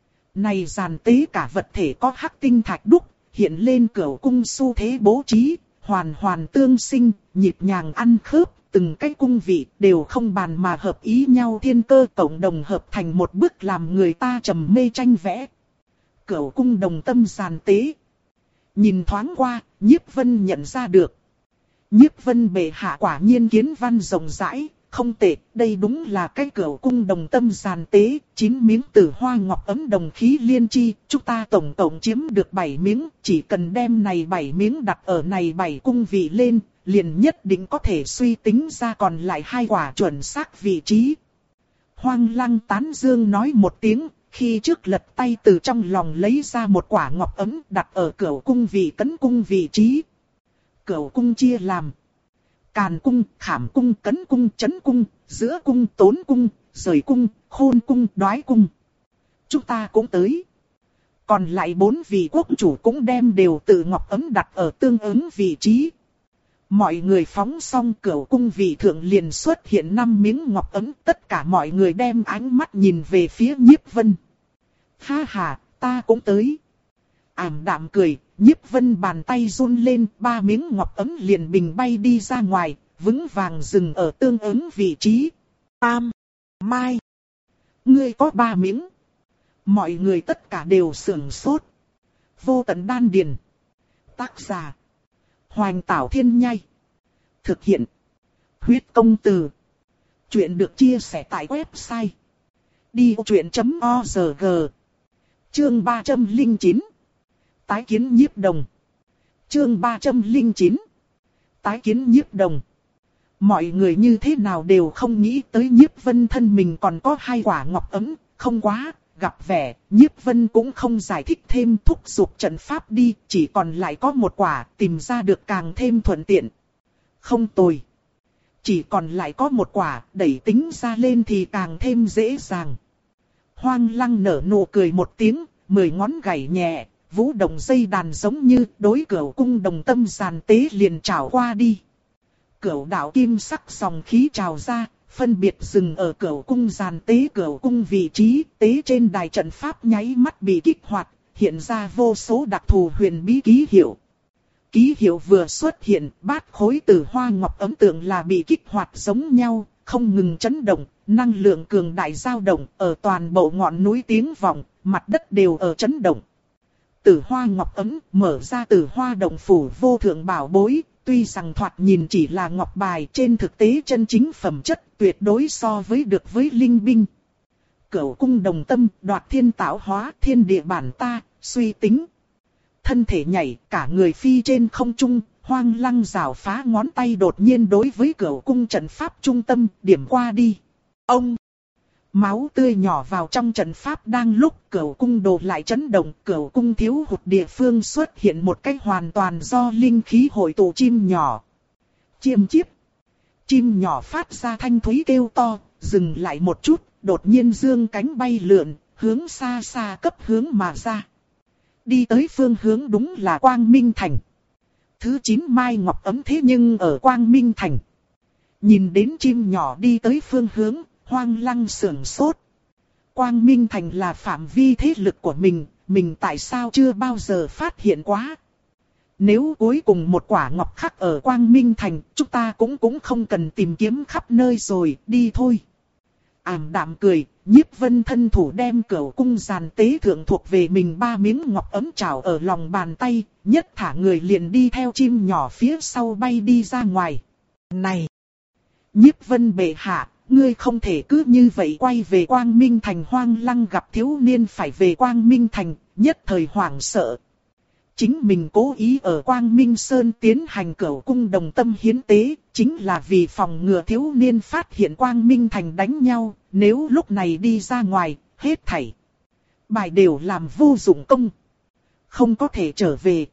[SPEAKER 1] Này giàn tế cả vật thể có hắc tinh thạch đúc, hiện lên cửu cung xu thế bố trí, hoàn hoàn tương sinh, nhịp nhàng ăn khớp, từng cái cung vị đều không bàn mà hợp ý nhau, thiên cơ cộng đồng hợp thành một bức làm người ta trầm mê tranh vẽ. Cửu cung đồng tâm giàn tế. Nhìn thoáng qua, Nhiếp Vân nhận ra được. Nhiếp Vân bệ hạ quả nhiên kiến văn rộng rãi, không tệ, đây đúng là cái cửu cung đồng tâm giàn tế, chín miếng tử hoa ngọc ấm đồng khí liên chi, chúng ta tổng tổng chiếm được bảy miếng, chỉ cần đem này bảy miếng đặt ở này bảy cung vị lên, liền nhất định có thể suy tính ra còn lại hai quả chuẩn xác vị trí. Hoang Lăng tán dương nói một tiếng, khi trước lật tay từ trong lòng lấy ra một quả ngọc ấm đặt ở cửu cung vị cấn cung vị trí. Cửu cung chia làm Càn cung, Khảm cung, Cấn cung, Chấn cung, Giữa cung, Tốn cung, Rời cung, Khôn cung, Đoái cung. Chúng ta cũng tới. Còn lại bốn vị quốc chủ cũng đem đều tự ngọc ấm đặt ở tương ứng vị trí. Mọi người phóng xong cửu cung vị thượng liền xuất hiện năm miếng ngọc ấm, tất cả mọi người đem ánh mắt nhìn về phía Nhiếp Vân. Ha ha, ta cũng tới. Ảm đạm cười, Nhiếp Vân bàn tay run lên, ba miếng ngọc ấm liền bình bay đi ra ngoài, vững vàng dừng ở tương ứng vị trí. Tam, Mai, ngươi có ba miếng. Mọi người tất cả đều sửng sốt. Vô tận đan điền. Tác giả Hoành Tảo Thiên Nhai. Thực hiện Huyết Công Từ. Chuyện được chia sẻ tại website đi ô chuyện chấm org. Chương ba trăm lẻ chín. Tái kiến Nhiếp Đồng. Chương ba trăm lẻ chín. Tái kiến Nhiếp Đồng. Mọi người như thế nào đều không nghĩ tới Nhiếp Vân thân mình còn có hai quả ngọc ấm, không quá, gặp vẻ, Nhiếp Vân cũng không giải thích thêm, thúc giục trận pháp đi, chỉ còn lại có một quả, tìm ra được càng thêm thuận tiện. Không tồi. Chỉ còn lại có một quả, đẩy tính ra lên thì càng thêm dễ dàng. Hoang Lăng nở nụ cười một tiếng, mười ngón gảy nhẹ, vũ động dây đàn giống như đối cửu cung đồng tâm giàn tế liền trào qua đi. Cửu đạo kim sắc dòng khí trào ra, phân biệt dừng ở cửu cung giàn tế cửu cung vị trí, tế trên đài trận pháp nháy mắt bị kích hoạt, hiện ra vô số đặc thù huyền bí ký hiệu. Ký hiệu vừa xuất hiện, bát khối tử hoa ngọc ấm tượng là bị kích hoạt giống nhau, không ngừng chấn động, năng lượng cường đại dao động, ở toàn bộ ngọn núi tiếng vọng, mặt đất đều ở chấn động. Tử hoa ngọc ấm mở ra tử hoa động phủ vô thượng bảo bối, tuy rằng thoạt nhìn chỉ là ngọc bài, trên thực tế chân chính phẩm chất tuyệt đối so với được với linh binh. Cửu cung đồng tâm, đoạt thiên tạo hóa, thiên địa bản ta, suy tính. Thân thể nhảy, cả người phi trên không trung, Hoang Lăng rảo phá ngón tay đột nhiên đối với cửu cung trận pháp trung tâm, điểm qua đi. Ông! Máu tươi nhỏ vào trong trận pháp đang lúc cửu cung đồ lại chấn động, cửu cung thiếu hụt địa phương xuất hiện một cách hoàn toàn do linh khí hội tụ chim nhỏ. Chiêm chiếp! Chim nhỏ phát ra thanh thúy kêu to, dừng lại một chút, đột nhiên dương cánh bay lượn, hướng xa xa cấp hướng mà ra. Đi tới phương hướng đúng là Quang Minh Thành. Thứ chín mai ngọc ấm thế nhưng ở Quang Minh Thành. Nhìn đến chim nhỏ đi tới phương hướng, Hoang Lăng sưởng sốt. Quang Minh Thành là phạm vi thế lực của mình, mình tại sao chưa bao giờ phát hiện quá? Nếu cuối cùng một quả ngọc khắc ở Quang Minh Thành, chúng ta cũng cũng không cần tìm kiếm khắp nơi rồi, đi thôi. Ảm đạm cười, Nhiếp Vân thân thủ đem cửu cung giàn tế thượng thuộc về mình ba miếng ngọc ấm trảo ở lòng bàn tay, nhất thả người liền đi theo chim nhỏ phía sau bay đi ra ngoài. Này! Nhiếp Vân bệ hạ, ngươi không thể cứ như vậy quay về Quang Minh Thành. Hoang Lăng gặp thiếu niên phải về Quang Minh Thành, nhất thời hoảng sợ. Chính mình cố ý ở Quang Minh Sơn tiến hành cửu cung đồng tâm hiến tế, chính là vì phòng ngừa thiếu niên phát hiện Quang Minh Thành đánh nhau, nếu lúc này đi ra ngoài, hết thảy bài đều làm vô dụng công. Không có thể trở về.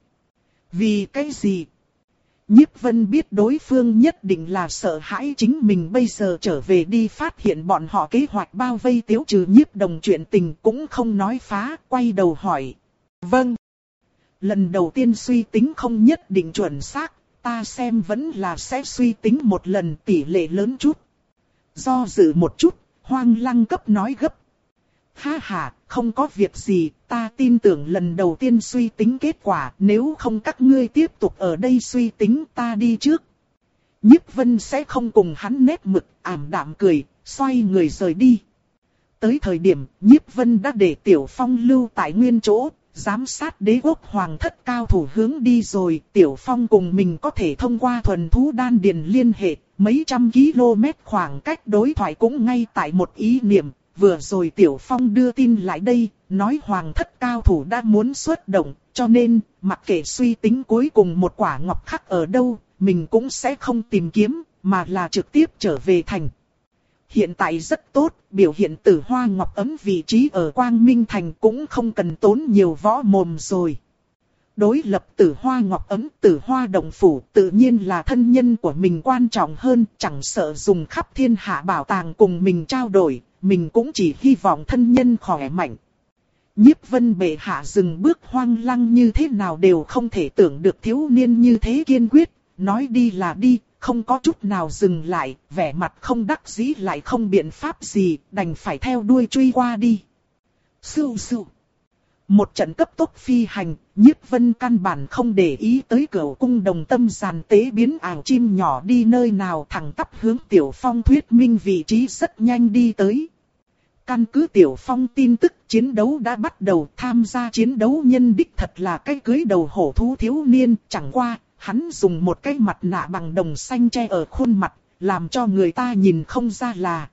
[SPEAKER 1] Vì cái gì? Nhiếp Vân biết đối phương nhất định là sợ hãi chính mình bây giờ trở về đi phát hiện bọn họ kế hoạch bao vây Tiếu Trừ Nhiếp Đồng chuyện tình, cũng không nói phá, quay đầu hỏi. Vâng. Lần đầu tiên suy tính không nhất định chuẩn xác, ta xem vẫn là sẽ suy tính một lần, tỷ lệ lớn chút. Do dự một chút, Hoang Lăng cấp nói gấp. Ha ha, không có việc gì, ta tin tưởng lần đầu tiên suy tính kết quả, nếu không các ngươi tiếp tục ở đây suy tính, ta đi trước. Nhiếp Vân sẽ không cùng hắn nét mực, ảm đạm cười, xoay người rời đi. Tới thời điểm, Nhiếp Vân đã để Tiểu Phong lưu tại nguyên chỗ, giám sát đế quốc hoàng thất cao thủ hướng đi rồi. Tiểu Phong cùng mình có thể thông qua thuần thú đan điền liên hệ, mấy trăm km khoảng cách đối thoại cũng ngay tại một ý niệm. Vừa rồi Tiểu Phong đưa tin lại đây, nói hoàng thất cao thủ đã muốn xuất động, cho nên, mặc kệ suy tính cuối cùng một quả ngọc khắc ở đâu, mình cũng sẽ không tìm kiếm, mà là trực tiếp trở về thành. Hiện tại rất tốt, biểu hiện Tử Hoa Ngọc Ấm vị trí ở Quang Minh Thành cũng không cần tốn nhiều võ mồm rồi. Đối lập Tử Hoa Ngọc Ấm, Tử Hoa Động Phủ tự nhiên là thân nhân của mình quan trọng hơn, chẳng sợ dùng khắp thiên hạ bảo tàng cùng mình trao đổi, mình cũng chỉ hy vọng thân nhân khỏe mạnh. Nhiếp Vân bệ hạ dừng bước. Hoang Lăng như thế nào đều không thể tưởng được thiếu niên như thế kiên quyết, nói đi là đi, không có chút nào dừng lại, vẻ mặt không đắc dĩ lại không biện pháp gì, đành phải theo đuôi truy qua đi. Sưu sưu. Một trận cấp tốc phi hành, Nhiếp Vân căn bản không để ý tới cửu cung đồng tâm giàn tế biến ảo chim nhỏ đi nơi nào, thẳng tắp hướng Tiểu Phong thuyết minh vị trí rất nhanh đi tới. Căn cứ Tiểu Phong tin tức, chiến đấu đã bắt đầu, tham gia chiến đấu nhân đích thật là cái cưới đầu hổ thú thiếu niên, chẳng qua, hắn dùng một cái mặt nạ bằng đồng xanh che ở khuôn mặt, làm cho người ta nhìn không ra là.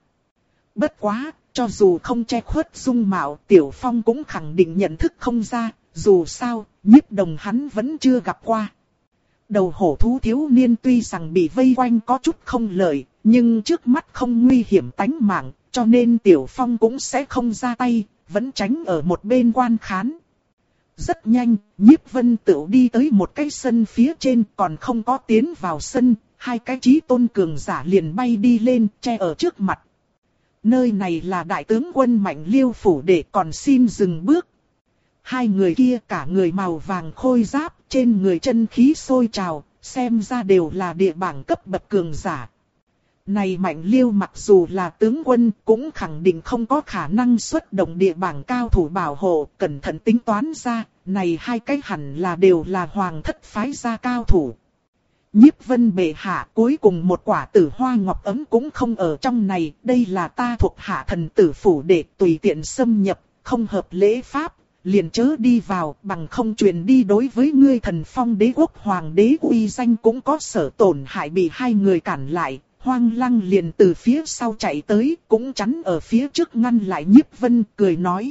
[SPEAKER 1] Bất quá, cho dù không che khuất dung mạo, Tiểu Phong cũng khẳng định nhận thức không ra, dù sao, Nhiếp Đồng hắn vẫn chưa gặp qua. Đầu hổ thú thiếu niên tuy rằng bị vây quanh có chút không lợi, nhưng trước mắt không nguy hiểm tánh mạng, cho nên Tiểu Phong cũng sẽ không ra tay, vẫn tránh ở một bên quan khán. Rất nhanh, Nhiếp Vân Tửu đi tới một cái sân phía trên, còn không có tiến vào sân, hai cái chí tôn cường giả liền bay đi lên, che ở trước mặt. Nơi này là đại tướng quân Mạnh Liêu phủ đệ, còn xin dừng bước. Hai người kia cả người màu vàng khôi giáp, trên người chân khí sôi trào, xem ra đều là địa bảng cấp bậc cường giả. Này Mạnh Liêu mặc dù là tướng quân, cũng khẳng định không có khả năng xuất động địa bảng cao thủ bảo hộ, cẩn thận tính toán ra, này hai cái hẳn là đều là hoàng thất phái gia cao thủ. Nhiếp Vân bệ hạ, cuối cùng một quả Tử Hoa Ngọc Ấm cũng không ở trong này, đây là ta thuộc hạ thần tử phủ để tùy tiện xâm nhập, không hợp lễ pháp, liền chớ đi vào, bằng không truyền đi đối với ngươi Thần Phong đế quốc hoàng đế uy danh cũng có sở tổn hại. Bị hai người cản lại, Hoang Lăng liền từ phía sau chạy tới, cũng chắn ở phía trước ngăn lại Nhiếp Vân, cười nói: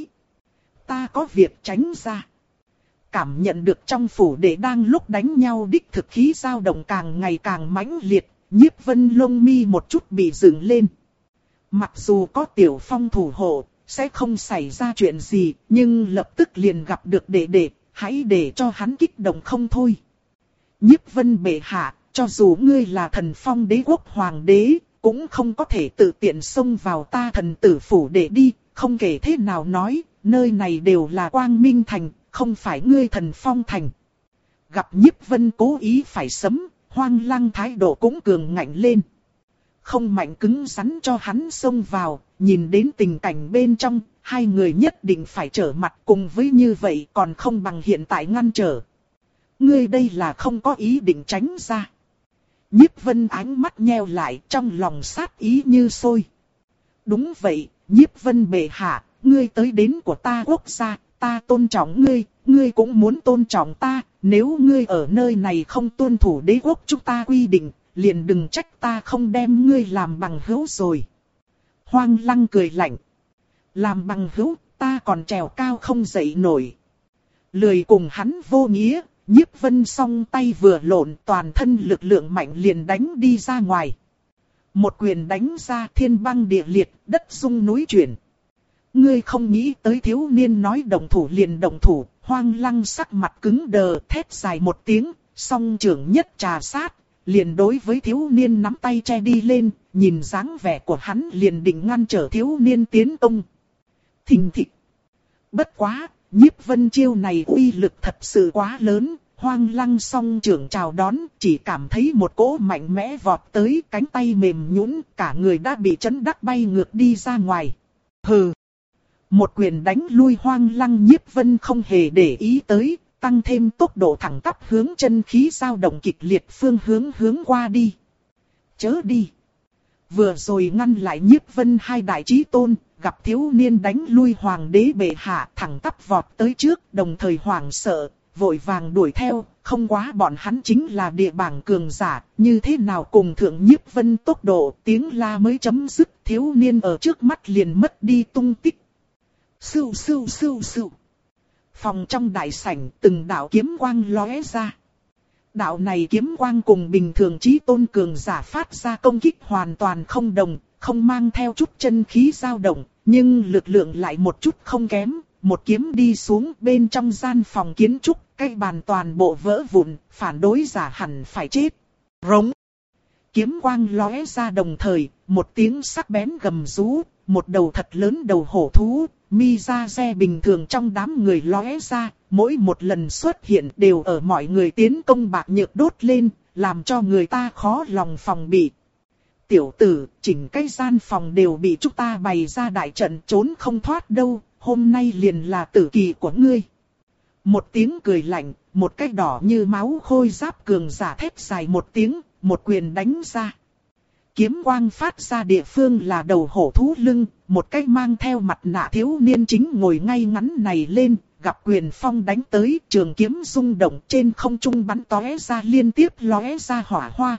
[SPEAKER 1] ta có việc, tránh ra. Cảm nhận được trong phủ đệ đang lúc đánh nhau đích thực khí dao động càng ngày càng mãnh liệt, Nhiếp Vân lông mi một chút bị dựng lên. Mặc dù có Tiểu Phong thủ hộ, sẽ không xảy ra chuyện gì, nhưng lập tức liền gặp được đệ đệ, hãy để cho hắn kích động không thôi. Nhiếp Vân bệ hạ, cho dù ngươi là Thần Phong đế quốc hoàng đế, cũng không có thể tự tiện xông vào ta thần tử phủ đệ đi, không kể thế nào nói, nơi này đều là Quang Minh Thành, không phải ngươi Thần Phong Thành. Gặp Nhiếp Vân cố ý phải sấm, Hoang Lăng thái độ cũng cường ngạnh lên. không mạnh cứng rắn cho hắn xông vào, nhìn đến tình cảnh bên trong, hai người nhất định phải trở mặt, cùng với như vậy còn không bằng hiện tại ngăn trở. Ngươi đây là không có ý định tránh ra. Nhiếp Vân ánh mắt nheo lại, trong lòng sát ý như sôi. Đúng vậy, Nhiếp Vân bệ hạ, ngươi tới đến của ta quốc gia, ta tôn trọng ngươi, ngươi cũng muốn tôn trọng ta, nếu ngươi ở nơi này không tuân thủ đế quốc chúng ta quy định, liền đừng trách ta không đem ngươi làm bằng hữu rồi. Hoang Lăng cười lạnh. Làm bằng hữu, ta còn trèo cao không dậy nổi. Lười cùng hắn vô nghĩa, Nhiếp Vân song tay vừa lộn, toàn thân lực lượng mạnh liền đánh đi ra ngoài. Một quyền đánh ra, thiên băng địa liệt, đất rung núi chuyển. Ngươi không nghĩ tới thiếu niên nói động thủ liền động thủ, Hoang Lăng sắc mặt cứng đờ, thét dài một tiếng, song trưởng nhất trà sát, liền đối với thiếu niên nắm tay che đi lên, nhìn dáng vẻ của hắn liền định ngăn trở thiếu niên tiến công. Thình thịch. Bất quá, Nhiếp Vân chiêu này uy lực thật sự quá lớn, Hoang Lăng song trưởng chào đón, chỉ cảm thấy một cỗ mạnh mẽ vọt tới, cánh tay mềm nhũn, cả người đã bị chấn đắc bay ngược đi ra ngoài. Hừ. Một quyền đánh lui Hoang Lăng, Nhiếp Vân không hề để ý tới, tăng thêm tốc độ thẳng tắp hướng chân khí dao động kịch liệt phương hướng hướng qua đi. Chớ đi. Vừa rồi ngăn lại Nhiếp Vân hai đại chí tôn, gặp thiếu niên đánh lui hoàng đế bệ hạ, thẳng tắp vọt tới trước, đồng thời hoảng sợ, vội vàng đuổi theo, không quá bọn hắn chính là địa bảng cường giả, như thế nào cùng thượng Nhiếp Vân tốc độ, tiếng la mới chấm dứt, thiếu niên ở trước mắt liền mất đi tung tích. Sưu sưu sưu sưu. Phòng trong đại sảnh từng đạo kiếm quang lóe ra. Đạo này kiếm quang cùng bình thường chí tôn cường giả phát ra công kích hoàn toàn không đồng, không mang theo chút chân khí dao động, nhưng lực lượng lại một chút không kém. Một kiếm đi xuống bên trong gian phòng kiến trúc, cái bàn toàn bộ vỡ vụn, phản đối giả hẳn phải chết. Rống. Kiếm quang lóe ra đồng thời, một tiếng sắc bén gầm rú, một đầu thật lớn đầu hổ thú, mi ra xe bình thường trong đám người lóe ra, mỗi một lần xuất hiện đều ở mọi người tiến công bạc nhược đốt lên, làm cho người ta khó lòng phòng bị. Tiểu tử, chỉnh cái gian phòng đều bị chúng ta bày ra đại trận trốn không thoát đâu, hôm nay liền là tử kỳ của ngươi. Một tiếng cười lạnh, một cái đỏ như máu khôi giáp cường giả thét dài một tiếng, một quyền đánh ra. Kiếm quang phát ra địa phương là đầu hổ thú lưng, một cái mang theo mặt nạ thiếu niên chính ngồi ngay ngắn này lên, gặp quyền phong đánh tới, trường kiếm rung động trên không trung bắn tóe ra liên tiếp lóe ra hỏa hoa.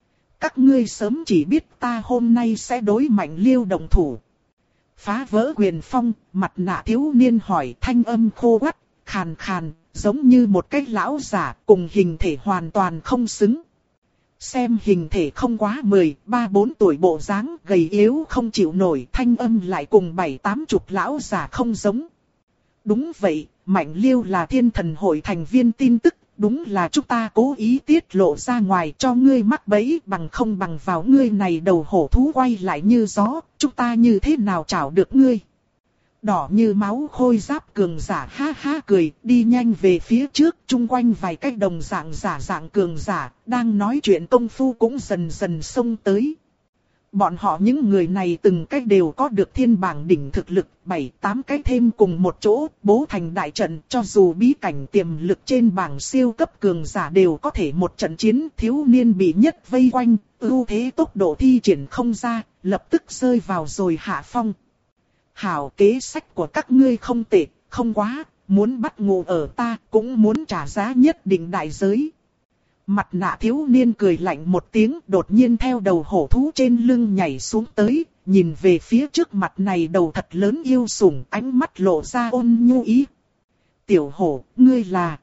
[SPEAKER 1] Các ngươi sớm chỉ biết ta hôm nay sẽ đối mạnh liêu động thủ. Phá vỡ quyền phong, mặt nạ thiếu niên hỏi, thanh âm khô quắt, khàn khàn, giống như một cái lão giả, cùng hình thể hoàn toàn không xứng. Xem hình thể không quá mười, ba bốn tuổi bộ dáng, gầy yếu không chịu nổi, thanh âm lại cùng bảy tám chục lão giả không giống. Đúng vậy, Mạnh Liêu là thiên thần hội thành viên tin tức, đúng là chúng ta cố ý tiết lộ ra ngoài cho ngươi mắc bẫy, bằng không bằng vào ngươi này đầu hổ thú quay lại như gió, chúng ta như thế nào chảo được ngươi. Đỏ như máu khôi giáp cường giả ha ha cười, đi nhanh về phía trước, chung quanh vài cái đồng dạng giả dạng cường giả, đang nói chuyện công phu cũng dần dần xông tới. Bọn họ những người này từng cách đều có được thiên bảng đỉnh thực lực, bảy tám cái thêm cùng một chỗ, bố thành đại trận, cho dù bí cảnh tiềm lực trên bảng siêu cấp cường giả đều có thể một trận chiến. Thiếu niên bị nhất vây quanh, ưu thế tốc độ thi triển không ra, lập tức rơi vào rồi hạ phong. Hảo, kế sách của các ngươi không tệ, không quá, muốn bắt ngộ ở ta, cũng muốn trả giá nhất định đại giới. Mặt nạ thiếu niên cười lạnh một tiếng, đột nhiên theo đầu hổ thú trên lưng nhảy xuống tới, nhìn về phía trước mặt này đầu thật lớn yêu sủng, ánh mắt lộ ra ôn nhu ý. Tiểu hổ, ngươi là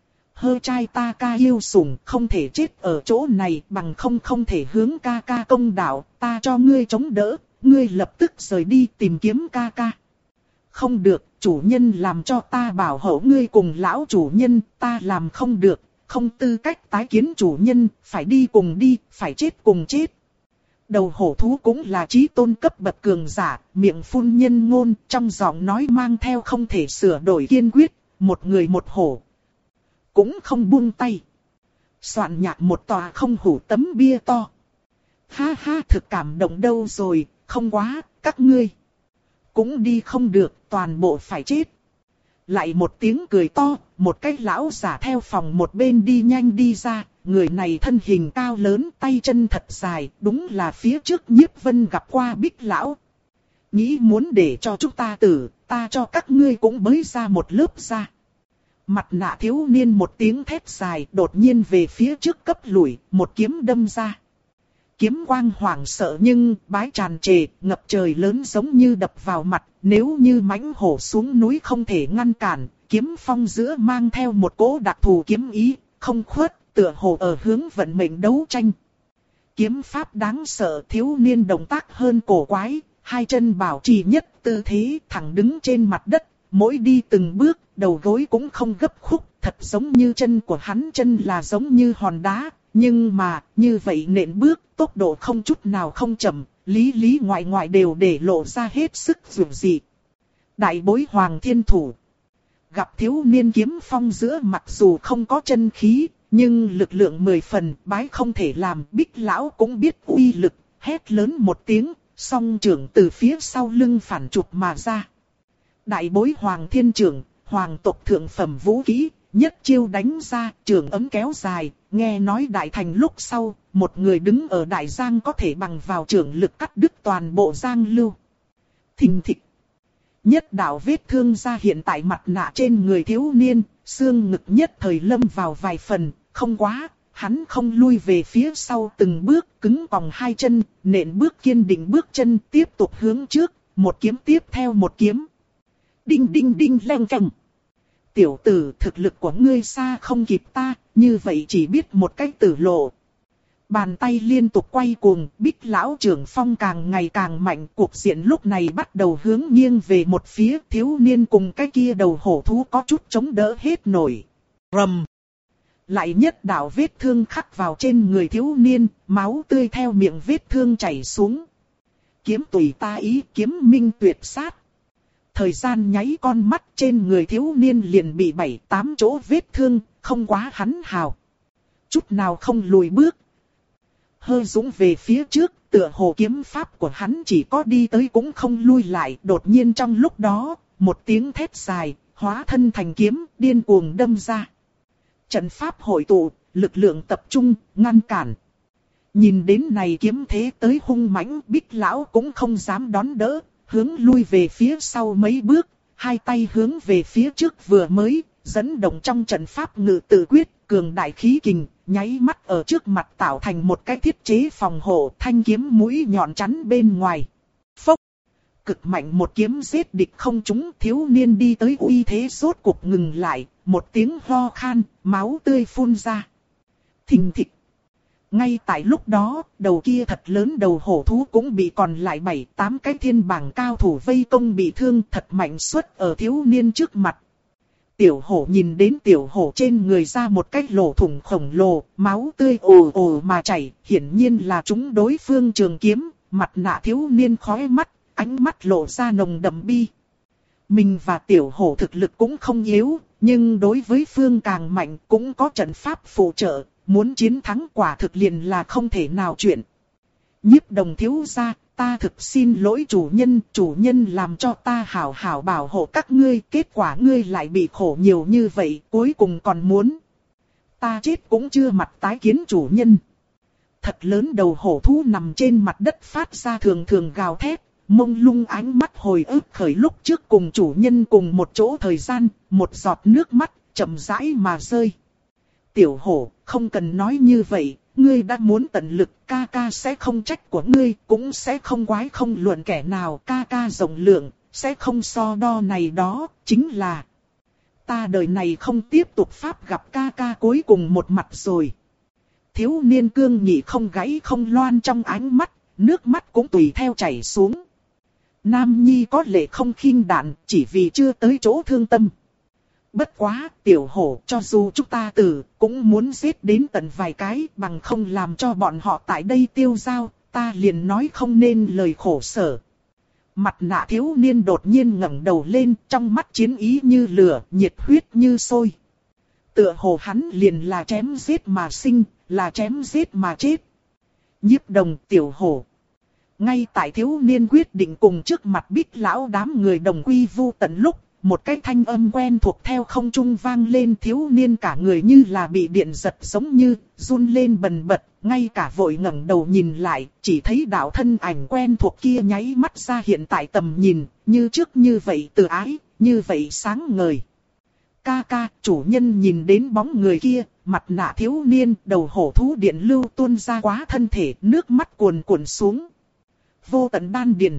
[SPEAKER 1] hơ trai ta ca yêu sủng, không thể chết ở chỗ này, bằng không không thể hướng ca ca công đạo, ta cho ngươi chống đỡ, ngươi lập tức rời đi tìm kiếm ca ca. Không được, chủ nhân làm cho ta bảo hộ ngươi cùng lão chủ nhân, ta làm không được. Không tư cách tái kiến chủ nhân, phải đi cùng đi, phải chết cùng chết. Đầu hổ thú cũng là chí tôn cấp bậc cường giả, miệng phun nhân ngôn, trong giọng nói mang theo không thể sửa đổi kiên quyết, một người một hổ. Cũng không buông tay. Soạn nhạc một tòa không hủ tấm bia to. Ha ha, thực cảm động đâu rồi, không quá, các ngươi cũng đi không được, toàn bộ phải chết. Lại một tiếng cười to, một cái lão giả theo phòng một bên đi nhanh đi ra, người này thân hình cao lớn, tay chân thật dài, đúng là phía trước Nhiếp Vân gặp qua Bích lão. Nghĩ muốn để cho chúng ta tử, ta cho các ngươi cũng bới ra một lớp da. Mặt nạ thiếu niên một tiếng thét dài, đột nhiên về phía trước cấp lùi, một kiếm đâm ra. Kiếm quang hoảng sợ nhưng bái tràn trề, ngập trời lớn giống như đập vào mặt, nếu như mãnh hổ xuống núi không thể ngăn cản, kiếm phong giữa mang theo một cỗ đặc thù kiếm ý, không khuất, tựa hồ ở hướng vận mệnh đấu tranh. Kiếm pháp đáng sợ, thiếu niên động tác hơn cổ quái, hai chân bảo trì nhất tư thế thẳng đứng trên mặt đất, mỗi đi từng bước, đầu gối cũng không gấp khúc, thật giống như chân của hắn chân là giống như hòn đá. Nhưng mà, như vậy nện bước, tốc độ không chút nào không chậm, lý lý ngoại ngoại đều để lộ ra hết sức dường dị. Đại bối Hoàng Thiên Thủ. Gặp thiếu niên kiếm phong giữa mặc dù không có chân khí, nhưng lực lượng mười phần, bái không thể làm, Bích lão cũng biết uy lực, hét lớn một tiếng, song trưởng từ phía sau lưng phản chụp mà ra. Đại bối Hoàng Thiên Trưởng, hoàng tộc thượng phẩm vũ kỹ, nhất chiêu đánh ra, trường ấm kéo dài, nghe nói đại thành lúc sau, một người đứng ở đại giang có thể bằng vào trường lực cắt đứt toàn bộ giang lưu. Thình thịch. Nhất đạo vết thương ra hiện tại mặt nạ trên người thiếu niên, xương ngực nhất thời lâm vào vài phần, không quá, hắn không lui về phía sau từng bước, cứng còng hai chân, nện bước kiên định bước chân tiếp tục hướng trước, một kiếm tiếp theo một kiếm. Đinh đinh đinh leng keng. Tiểu tử, thực lực của ngươi xa không kịp ta, như vậy chỉ biết một cách tử lộ. Bàn tay liên tục quay cuồng, Bích lão trưởng phong càng ngày càng mạnh, cuộc diện lúc này bắt đầu hướng nghiêng về một phía, thiếu niên cùng cái kia đầu hổ thú có chút chống đỡ hết nổi. Rầm. Lại nhất đạo vết thương khắc vào trên người thiếu niên, máu tươi theo miệng vết thương chảy xuống. Kiếm tùy ta ý, kiếm minh tuyệt sát. Thời gian nháy con mắt trên người thiếu niên liền bị bảy tám chỗ vết thương, không quá hắn hào. Chút nào không lùi bước. Hơi dũng về phía trước, tựa hồ kiếm pháp của hắn chỉ có đi tới cũng không lui lại. Đột nhiên trong lúc đó, một tiếng thét dài, hóa thân thành kiếm, điên cuồng đâm ra. Trận pháp hội tụ, lực lượng tập trung, ngăn cản. Nhìn đến này kiếm thế tới hung mãnh, Bích lão cũng không dám đón đỡ. Hướng lui về phía sau mấy bước, hai tay hướng về phía trước vừa mới, dẫn động trong trận pháp ngự tự quyết, cường đại khí kình, nháy mắt ở trước mặt tạo thành một cái thiết chế phòng hộ, thanh kiếm mũi nhọn chắn bên ngoài. Phốc! Cực mạnh một kiếm giết địch không trúng, thiếu niên đi tới uy thế rốt cục ngừng lại, một tiếng ho khan, máu tươi phun ra. Thình thịch! Ngay tại lúc đó, đầu kia thật lớn đầu hổ thú cũng bị còn lại bảy tám cái thiên bảng cao thủ vây công bị thương thật mạnh xuất ở thiếu niên trước mặt. Tiểu hổ nhìn đến tiểu hổ trên người ra một cái lỗ thủng khổng lồ, máu tươi ồ ồ mà chảy, hiển nhiên là chúng đối phương trường kiếm, mặt nạ thiếu niên khói mắt, ánh mắt lộ ra nồng đậm bi. Mình và tiểu hổ thực lực cũng không yếu, nhưng đối với phương càng mạnh cũng có trận pháp phụ trợ. Muốn chiến thắng quả thực liền là không thể nào chuyện. Nhiếp Đồng thiếu gia, ta thực xin lỗi chủ nhân, chủ nhân làm cho ta hảo hảo bảo hộ các ngươi, kết quả ngươi lại bị khổ nhiều như vậy, cuối cùng còn muốn. Ta chết cũng chưa mặt tái kiến chủ nhân. Thật lớn đầu hổ thú nằm trên mặt đất phát ra thường thường gào thét, mông lung ánh mắt hồi ức khởi lúc trước cùng chủ nhân cùng một chỗ thời gian, một giọt nước mắt, chậm rãi mà rơi. Tiểu hổ, không cần nói như vậy, ngươi đã muốn tận lực, ca ca sẽ không trách của ngươi, cũng sẽ không quái không luận kẻ nào, ca ca rộng lượng, sẽ không so đo này đó, chính là ta đời này không tiếp tục pháp gặp ca ca cuối cùng một mặt rồi. Thiếu niên cương nghị không gáy không loan trong ánh mắt, nước mắt cũng tùy theo chảy xuống. Nam nhi có lệ không khinh đạn, chỉ vì chưa tới chỗ thương tâm. Bất quá, tiểu hổ, cho dù chúng ta tử, cũng muốn giết đến tận vài cái, bằng không làm cho bọn họ tại đây tiêu dao, ta liền nói không nên lời khổ sở. Mặt nạ thiếu niên đột nhiên ngẩng đầu lên, trong mắt chiến ý như lửa, nhiệt huyết như sôi. Tựa hồ hắn liền là chém giết mà sinh, là chém giết mà chết. Nhiếp Đồng, Tiểu Hổ. Ngay tại thiếu niên quyết định cùng trước mặt Bích lão đám người đồng quy vu tận lúc, một cái thanh âm quen thuộc theo không trung vang lên, thiếu niên cả người như là bị điện giật giống như, run lên bần bật, ngay cả vội ngẩng đầu nhìn lại, chỉ thấy đạo thân ảnh quen thuộc kia nháy mắt ra hiện tại tầm nhìn, như trước như vậy từ ái, như vậy sáng ngời. Ca ca, chủ nhân nhìn đến bóng người kia, mặt nạ thiếu niên, đầu hổ thú điện lưu tuôn ra quá thân thể, nước mắt cuồn cuộn xuống. Vô tận đan điền.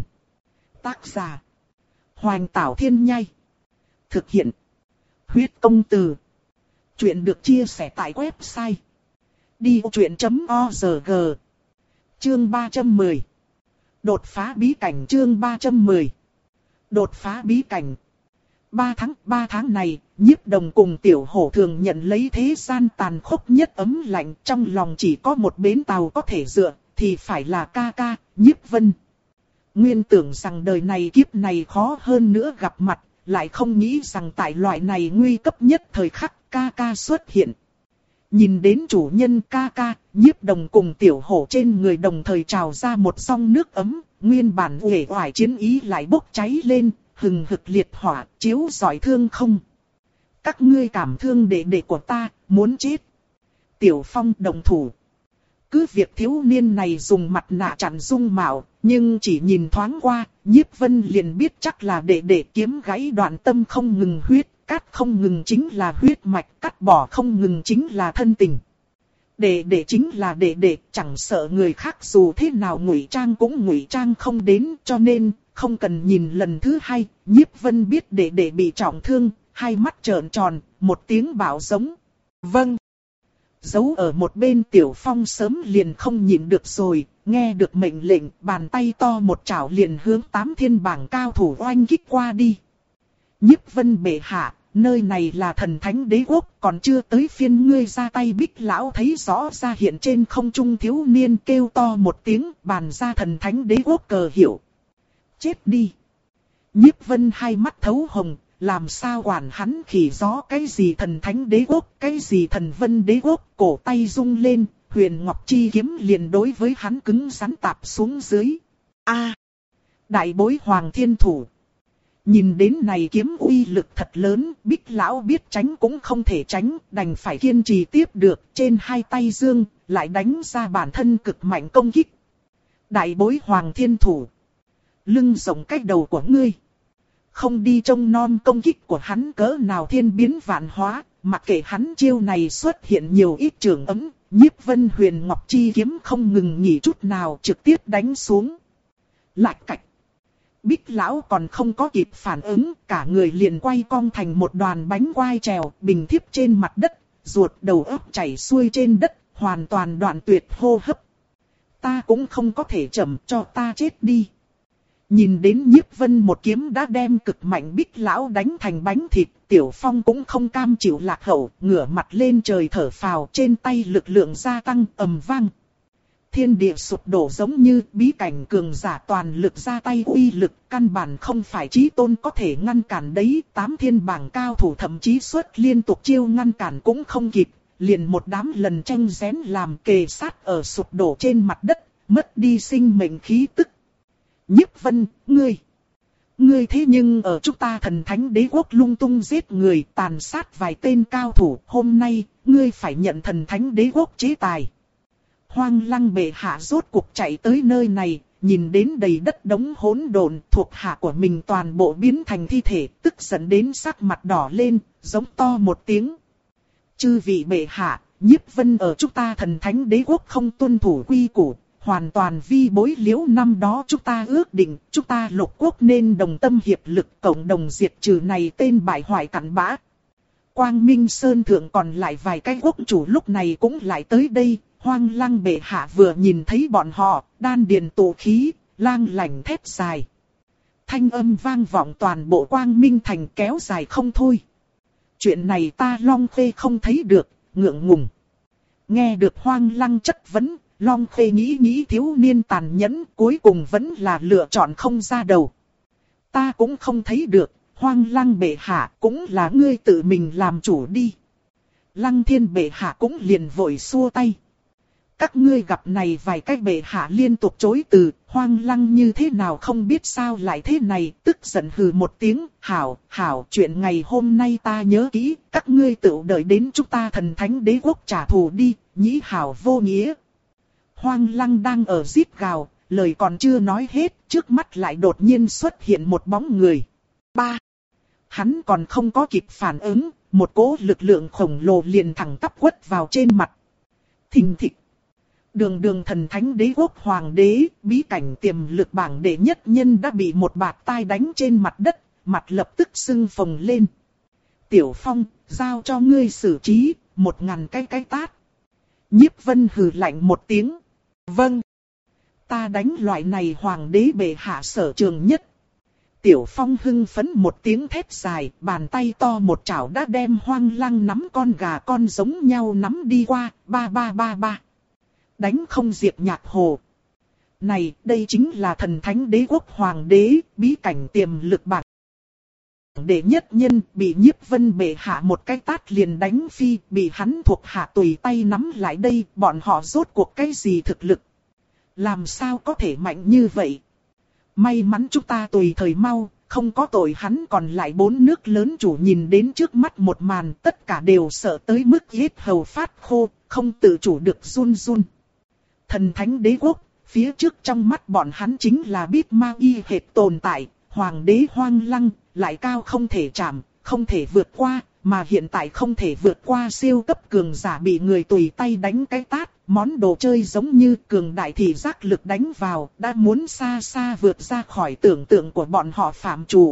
[SPEAKER 1] Tác giả: Hoành Tảo Thiên Nhai. Thực hiện: Huyết Công Từ. Chuyện được chia sẻ tại website đi ô chuyện chấm org. Chương ba trăm mười. Đột phá bí cảnh. Chương ba trăm mười. Đột phá bí cảnh. Ba tháng, ba tháng này, Nhiếp Đồng cùng Tiểu Hổ thường nhận lấy thế gian tàn khốc nhất ấm lạnh, trong lòng chỉ có một bến tàu có thể dựa, thì phải là ca ca, Nhiếp Vân. Nguyên tưởng rằng đời này kiếp này khó hơn nữa gặp mặt, lại không nghĩ rằng tại loại này nguy cấp nhất thời khắc, ca ca xuất hiện. Nhìn đến chủ nhân ca ca, Nhiếp Đồng cùng Tiểu Hổ trên người đồng thời trào ra một dòng nước ấm, nguyên bản uể oải chiến ý lại bốc cháy lên, hừng hực liệt hỏa, chiếu rọi thương không. Các ngươi cảm thương đệ đệ của ta, muốn chết. Tiểu Phong đồng thủ. Cứ việc thiếu niên này dùng mặt nạ chặn dung mạo, nhưng chỉ nhìn thoáng qua, Nhiếp Vân liền biết chắc là đệ đệ kiếm gãy đoạn tâm không ngừng huyết, cắt không ngừng chính là huyết mạch, cắt bỏ không ngừng chính là thân tình. Đệ đệ chính là đệ đệ, chẳng sợ người khác dù thế nào ngụy trang cũng ngụy trang không đến, cho nên không cần nhìn lần thứ hai, Nhiếp Vân biết đệ đệ bị trọng thương, hai mắt trợn tròn, một tiếng bảo giống. Vâng. Giấu ở một bên Tiểu Phong sớm liền không nhịn được rồi, nghe được mệnh lệnh, bàn tay to một chảo liền hướng tám thiên bảng cao thủ oanh kích qua đi. Nhiếp Vân bệ hạ, nơi này là thần thánh đế quốc, còn chưa tới phiên ngươi ra tay. Bích lão thấy rõ ra hiện trên không trung thiếu niên kêu to một tiếng, bàn ra thần thánh đế quốc cờ hiệu. Chết đi. Nhiếp Vân hai mắt thấu hồng, làm sao quản hắn khỉ gió cái gì thần thánh đế quốc, cái gì thần vân đế quốc, cổ tay rung lên, huyền ngọc chi kiếm liền đối với hắn cứng rắn tạp xuống dưới. A, đại bối hoàng thiên thủ. Nhìn đến này kiếm uy lực thật lớn, Bích lão biết tránh cũng không thể tránh, đành phải kiên trì tiếp được, trên hai tay dương, lại đánh ra bản thân cực mạnh công kích. Đại bối hoàng thiên thủ. Lưng rộng cách đầu của ngươi. Không đi trông nom công kích của hắn cỡ nào thiên biến vạn hóa, mặc kệ hắn chiêu này xuất hiện nhiều ít trường ấm, Nhiếp Vân huyền ngọc chi kiếm không ngừng nghỉ chút nào trực tiếp đánh xuống. Lạch cạch. Bích lão còn không có kịp phản ứng, cả người liền quay cong thành một đoàn bánh quai trèo, bình thiếp trên mặt đất, ruột đầu óc chảy xuôi trên đất, hoàn toàn đoạn tuyệt hô hấp. Ta cũng không có thể chậm, cho ta chết đi. Nhìn đến Nhiếp Vân một kiếm đã đem cực mạnh Bích lão đánh thành bánh thịt, Tiểu Phong cũng không cam chịu lạc hậu, ngửa mặt lên trời thở phào, trên tay lực lượng gia tăng ầm vang. Thiên địa sụp đổ giống như bí cảnh cường giả toàn lực ra tay uy lực, căn bản không phải chí tôn có thể ngăn cản đấy. Tám thiên bảng cao thủ thậm chí xuất liên tục chiêu ngăn cản cũng không kịp, liền một đám lần tranh rén làm kề sát ở sụp đổ trên mặt đất, mất đi sinh mệnh khí tức. Nhiếp Vân, ngươi, ngươi thế nhưng ở chúng ta thần thánh đế quốc lung tung giết người, tàn sát vài tên cao thủ, hôm nay, ngươi phải nhận thần thánh đế quốc chế tài. Hoang Lăng bệ hạ rốt cuộc chạy tới nơi này, nhìn đến đầy đất đống hỗn độn, thuộc hạ của mình toàn bộ biến thành thi thể, tức giận đến sắc mặt đỏ lên, giống to một tiếng. Chư vị bệ hạ, Nhiếp Vân ở chúng ta thần thánh đế quốc không tuân thủ quy củ, hoàn toàn vi bối liễu năm đó chúng ta ước định, chúng ta lục quốc nên đồng tâm hiệp lực cộng đồng diệt trừ này tên bại hoại cặn bã. Quang Minh Sơn Thượng còn lại vài cái quốc chủ lúc này cũng lại tới đây. Hoang Lăng bệ hạ vừa nhìn thấy bọn họ, đan điền tụ khí, lang lảnh thét dài. Thanh âm vang vọng toàn bộ Quang Minh thành kéo dài không thôi. Chuyện này ta Long Khê không thấy được, ngượng ngùng. Nghe được Hoang Lăng chất vấn, Long Khê nghĩ nghĩ thiếu niên tàn nhẫn, cuối cùng vẫn là lựa chọn không ra đầu. Ta cũng không thấy được, Hoang Lăng bệ hạ cũng là ngươi tự mình làm chủ đi. Lăng Thiên bệ hạ cũng liền vội xua tay. các ngươi gặp này vài cái bệ hạ liên tục chối từ, Hoang Lăng như thế nào không biết sao lại thế này, tức giận hừ một tiếng, hảo, hảo, chuyện ngày hôm nay ta nhớ kỹ, các ngươi tự đợi đến chúng ta thần thánh đế quốc trả thù đi, nhĩ hảo vô nghĩa. Hoang Lăng đang ở rít gào, lời còn chưa nói hết, trước mắt lại đột nhiên xuất hiện một bóng người. Ba. Hắn còn không có kịp phản ứng, một cỗ lực lượng khổng lồ liền thẳng tắp quất vào trên mặt. Thình thịch. Đường đường thần thánh đế quốc hoàng đế, bí cảnh tiềm lực bảng đệ nhất nhân đã bị một bạt tai đánh trên mặt đất, mặt lập tức sưng phồng lên. Tiểu Phong, giao cho ngươi xử trí, một ngàn cái cái tát. Nhiếp Vân hừ lạnh một tiếng. Vâng. Ta đánh loại này hoàng đế bệ hạ sở trường nhất. Tiểu Phong hưng phấn một tiếng thét dài, bàn tay to một chảo đã đem Hoang Lăng nắm con gà con giống nhau nắm đi qua, ba ba ba ba. Đánh không diệt nhạc hồ. Này, đây chính là thần thánh đế quốc hoàng đế, bí cảnh tiềm lực bảng đệ nhất nhân, bị Nhiếp Vân bệ hạ một cái tát liền đánh phi, bị hắn thuộc hạ tùy tay nắm lại đây, bọn họ rốt cuộc cái gì thực lực. Làm sao có thể mạnh như vậy? May mắn chúng ta tùy thời mau, không có tội. Hắn còn lại bốn nước lớn chủ nhìn đến trước mắt một màn, tất cả đều sợ tới mức yết hầu phát khô, không tự chủ được run run. Thần thánh đế quốc, phía trước trong mắt bọn hắn chính là biết ma y hệt tồn tại, hoàng đế Hoang Lăng, lại cao không thể chạm, không thể vượt qua, mà hiện tại không thể vượt qua siêu cấp cường giả bị người tùy tay đánh cái tát, món đồ chơi giống như cường đại thị giác lực đánh vào, đã muốn xa xa vượt ra khỏi tưởng tượng của bọn họ phạm chủ.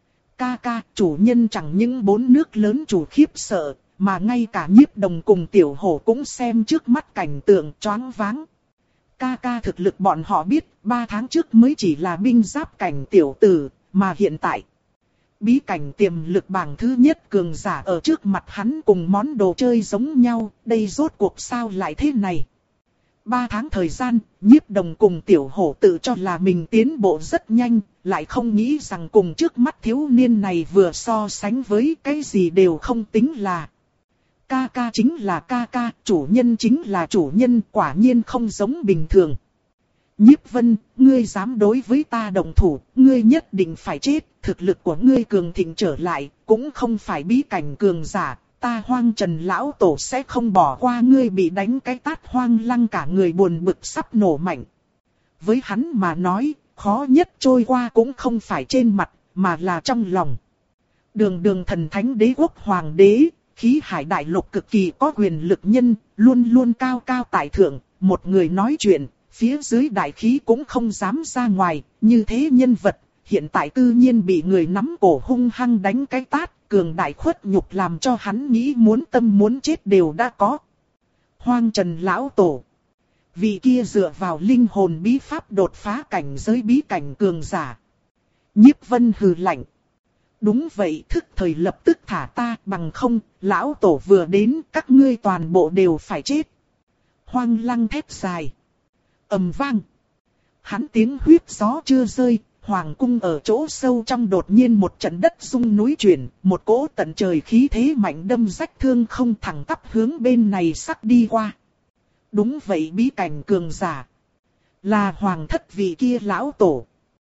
[SPEAKER 1] Ca ca, chủ nhân chẳng những bốn nước lớn chủ khiếp sợ, mà ngay cả Nhiếp Đồng cùng Tiểu Hổ cũng xem trước mắt cảnh tượng choáng váng. Ca ca thực lực bọn họ biết, ba tháng trước mới chỉ là binh giáp cảnh tiểu tử, mà hiện tại bí cảnh tiềm lực bảng thứ nhất cường giả ở trước mặt hắn cùng món đồ chơi giống nhau, đây rốt cuộc sao lại thế này. Ba tháng thời gian, Nhiếp Đồng cùng Tiểu Hổ tự cho là mình tiến bộ rất nhanh, lại không nghĩ rằng cùng trước mắt thiếu niên này vừa so sánh với cái gì đều không tính là. Ca ca chính là ca ca, chủ nhân chính là chủ nhân, quả nhiên không giống bình thường. Nhiếp Vân, ngươi dám đối với ta động thủ, ngươi nhất định phải chết, thực lực của ngươi cường thịnh trở lại, cũng không phải bí cảnh cường giả, ta Hoang Trần lão tổ sẽ không bỏ qua ngươi. Bị đánh cái tát Hoang Lăng cả người buồn bực sắp nổ mạnh. Với hắn mà nói, khó nhất trôi qua cũng không phải trên mặt, mà là trong lòng. Đường đường thần thánh đế quốc hoàng đế, khí hải đại lục cực kỳ có quyền lực nhân, luôn luôn cao cao tại thượng, một người nói chuyện, phía dưới đại khí cũng không dám ra ngoài, như thế nhân vật, hiện tại tự nhiên bị người nắm cổ hung hăng đánh cái tát, cường đại khuất nhục làm cho hắn nghĩ muốn tâm muốn chết đều đã có. Hoang Trần lão tổ, vị kia dựa vào linh hồn bí pháp đột phá cảnh giới bí cảnh cường giả. Nhiếp Vân hừ lạnh. Đúng vậy, thức thời lập tức thả ta, bằng không, lão tổ vừa đến, các ngươi toàn bộ đều phải chết. Hoang Lăng thét dài. Ầm vang. Hắn tiếng huyết gió chưa rơi, hoàng cung ở chỗ sâu trong đột nhiên một trận đất rung núi chuyển, một cỗ tận trời khí thế mạnh đâm rách thương không thẳng tắp hướng bên này sắc đi qua. Đúng vậy, bí cảnh cường giả. Là hoàng thất vị kia lão tổ.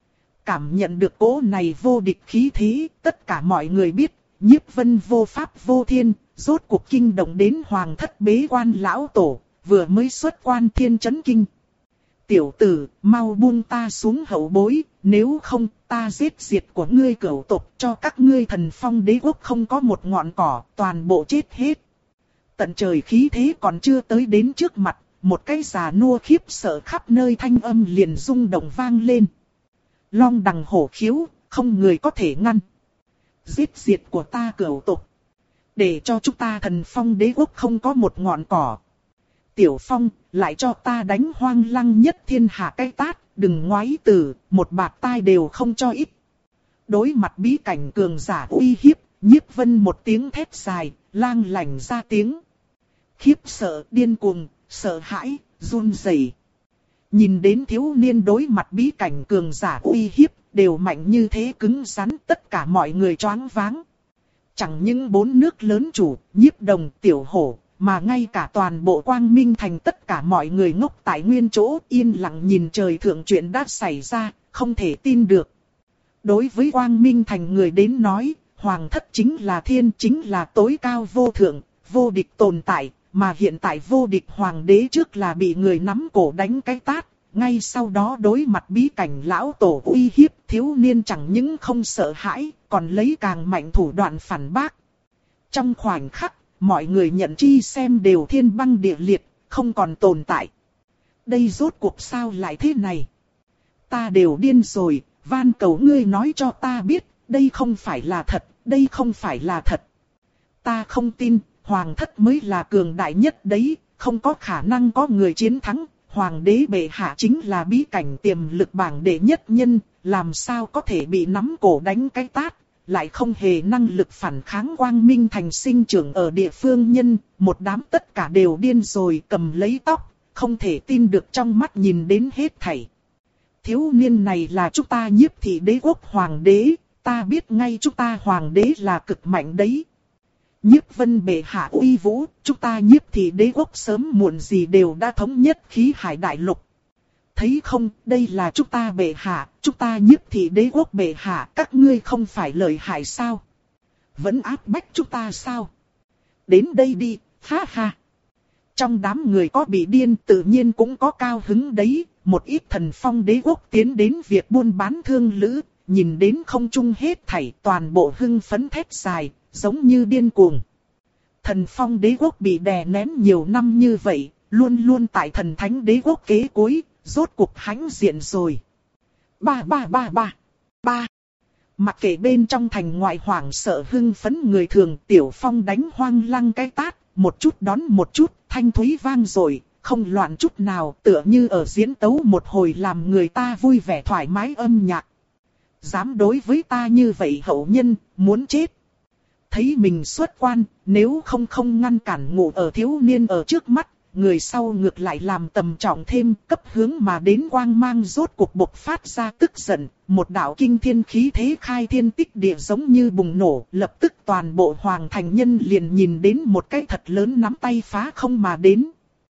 [SPEAKER 1] Cảm nhận được cỗ này vô địch khí thế, tất cả mọi người biết, Nhiếp Vân vô pháp vô thiên, rốt cuộc kinh động đến hoàng thất bế quan lão tổ, vừa mới xuất quan thiên chấn kinh. Tiểu tử, mau buông ta xuống hậu bối, nếu không ta giết diệt của ngươi cửu tộc, cho các ngươi Thần Phong đế quốc không có một ngọn cỏ, toàn bộ chết hết. Tận trời khí thế còn chưa tới đến trước mặt, một cái già nua khiếp sợ khắp nơi thanh âm liền rung động vang lên. Long đằng hổ khiếu, không người có thể ngăn. Giết diệt của ta cửu tộc, để cho chúng ta Thần Phong đế quốc không có một ngọn cỏ. Tiểu Phong, lại cho ta đánh Hoang Lăng nhất thiên hạ cái tát, đừng ngoái từ, một bạt tai đều không cho ít. Đối mặt bí cảnh cường giả uy hiếp, Nhiếp Vân một tiếng thét dài, lang lảnh ra tiếng. Khiếp sợ, điên cuồng, sợ hãi, run rẩy. Nhìn đến thiếu niên đối mặt bí cảnh cường giả uy hiếp, đều mạnh như thế cứng rắn, tất cả mọi người choáng váng. Chẳng những bốn nước lớn chủ, Nhiếp Đồng, Tiểu Hổ, mà ngay cả toàn bộ Quang Minh Thành tất cả mọi người ngốc tại nguyên chỗ yên lặng nhìn trời thượng chuyện đã xảy ra, không thể tin được. Đối với Quang Minh Thành người đến nói, Hoàng thất chính là thiên, chính là tối cao vô thượng, vô địch tồn tại, mà hiện tại vô địch hoàng đế trước là bị người nắm cổ đánh cái tát, ngay sau đó đối mặt bí cảnh lão tổ uy hiếp, thiếu niên chẳng những không sợ hãi, còn lấy càng mạnh thủ đoạn phản bác. Trong khoảnh khắc, mọi người nhận chi xem đều thiên băng địa liệt, không còn tồn tại. Đây rốt cuộc sao lại thế này? Ta đều điên rồi, van cầu ngươi nói cho ta biết, đây không phải là thật, đây không phải là thật. Ta không tin, hoàng thất mới là cường đại nhất đấy, không có khả năng có người chiến thắng. Hoàng đế bệ hạ chính là bí cảnh tiềm lực bảng đệ nhất nhân, làm sao có thể bị nắm cổ đánh cái tát, lại không hề năng lực phản kháng Quang Minh Thành sinh trưởng ở địa phương nhân, một đám tất cả đều điên rồi cầm lấy tóc, không thể tin được trong mắt nhìn đến hết thảy. Thiếu niên này là chúng ta Nhiếp Thị Đế quốc hoàng đế, ta biết ngay chúng ta hoàng đế là cực mạnh đấy. Nhiếp Vân bệ hạ uy vũ, chúng ta Nhiếp Thị Đế quốc sớm muộn gì đều đã thống nhất khí hải đại lục. Thấy không, đây là chúng ta bệ hạ, chúng ta Nhiếp Thị Đế quốc bệ hạ, các ngươi không phải lợi hại sao? Vẫn áp bách chúng ta sao? Đến đây đi, ha ha. Trong đám người có bị điên tự nhiên cũng có cao hứng đấy, một ít thần phong đế quốc tiến đến việc buôn bán thương lữ, nhìn đến không trung hết thảy toàn bộ hưng phấn thét dài, giống như điên cuồng. Thần phong đế quốc bị đè nén nhiều năm như vậy, luôn luôn tại thần thánh đế quốc kế cuối, rốt cuộc hãnh diện rồi. Ba ba ba ba, ba. Mặc kệ bên trong thành ngoại hoảng sợ hưng phấn người thường, Tiểu Phong đánh hoang lăng cái tát, một chút đón một chút, thanh thúy vang rồi, không loạn chút nào, tựa như ở diễn tấu một hồi làm người ta vui vẻ thoải mái âm nhạc. Dám đối với ta như vậy hậu nhân, muốn chết. Thấy mình xuất quan, nếu không không ngăn cản ngủ ở thiếu niên ở trước mắt, người sau ngược lại làm tầm trọng thêm, cấp hướng mà đến quang mang rốt cuộc bộc phát ra tức giận, một đạo kinh thiên khí thế khai thiên tích địa giống như bùng nổ, lập tức toàn bộ hoàng thành nhân liền nhìn đến một cái thật lớn nắm tay phá không mà đến.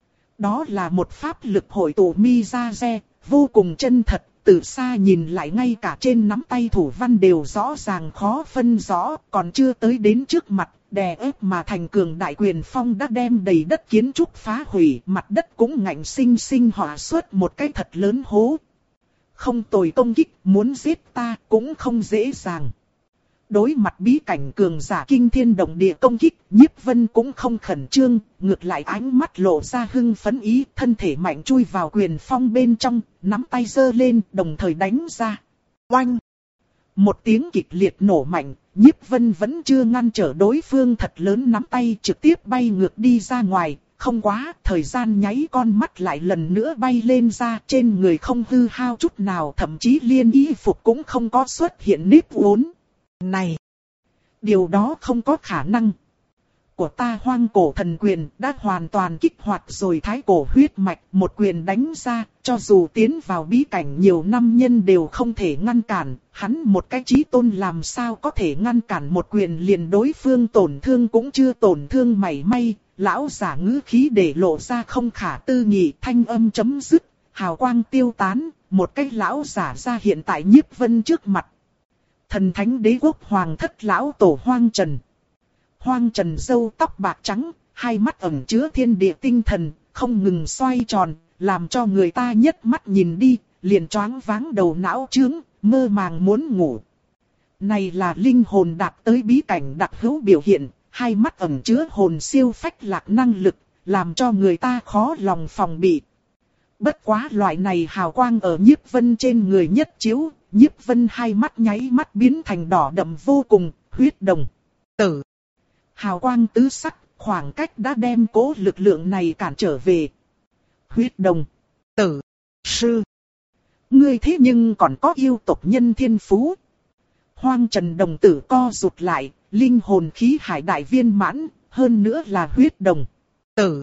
[SPEAKER 1] Đó là một pháp lực hội tụ mi ra re, vô cùng chân thật. Từ xa nhìn lại ngay cả trên nắm tay thủ văn đều rõ ràng khó phân rõ, còn chưa tới đến trước mặt, đè ép mà thành cường đại quyền phong đã đem đầy đất kiến trúc phá hủy, mặt đất cũng ngạnh sinh sinh hỏa xuất một cái thật lớn hố. Không tồi công kích, muốn giết ta cũng không dễ dàng. Đối mặt bí cảnh cường giả kinh thiên động địa công kích, Nhiếp Vân cũng không khẩn trương, ngược lại ánh mắt lộ ra hưng phấn ý, thân thể mạnh chui vào quyền phong bên trong, nắm tay giơ lên, đồng thời đánh ra. Oanh! Một tiếng kịch liệt nổ mạnh, Nhiếp Vân vẫn chưa ngăn trở đối phương thật lớn nắm tay trực tiếp bay ngược đi ra ngoài, không quá, thời gian nháy con mắt lại lần nữa bay lên ra, trên người không hư hao chút nào, thậm chí liên y phục cũng không có xuất hiện nếp uốn. Này! Điều đó không có khả năng. Của ta hoang cổ thần quyền đã hoàn toàn kích hoạt rồi thái cổ huyết mạch, một quyền đánh ra, cho dù tiến vào bí cảnh nhiều năm nhân đều không thể ngăn cản, hắn một cái chí tôn làm sao có thể ngăn cản một quyền liền đối phương tổn thương cũng chưa tổn thương mảy may, lão giả ngữ khí để lộ ra không khả tư nghị, thanh âm chấm dứt, hào quang tiêu tán, một cái lão giả ra hiện tại Nhiếp Vân trước mặt. Thần thánh đế quốc hoàng thất lão tổ Hoang Trần. Hoang Trần râu tóc bạc trắng, hai mắt ẩn chứa thiên địa tinh thần, không ngừng xoay tròn, làm cho người ta nhất mắt nhìn đi, liền choáng váng đầu não trướng, mơ màng muốn ngủ. Này là linh hồn đạt tới bí cảnh đặc hữu biểu hiện, hai mắt ẩn chứa hồn siêu phách lạc năng lực, làm cho người ta khó lòng phòng bị. Bất quá loại này hào quang ở Nhiếp Vân trên người nhất chiếu, Nhiếp Vân hai mắt nháy mắt biến thành đỏ đậm vô cùng, huyết đồng. Tử. Hào quang tứ sắc, khoảng cách đã đem cố lực lượng này cản trở về. Huyết đồng. Tử. Sư. Ngươi thế nhưng còn có yêu tộc nhân thiên phú. Hoang Trần đồng tử co rụt lại, linh hồn khí hải đại viên mãn, hơn nữa là huyết đồng. Tử.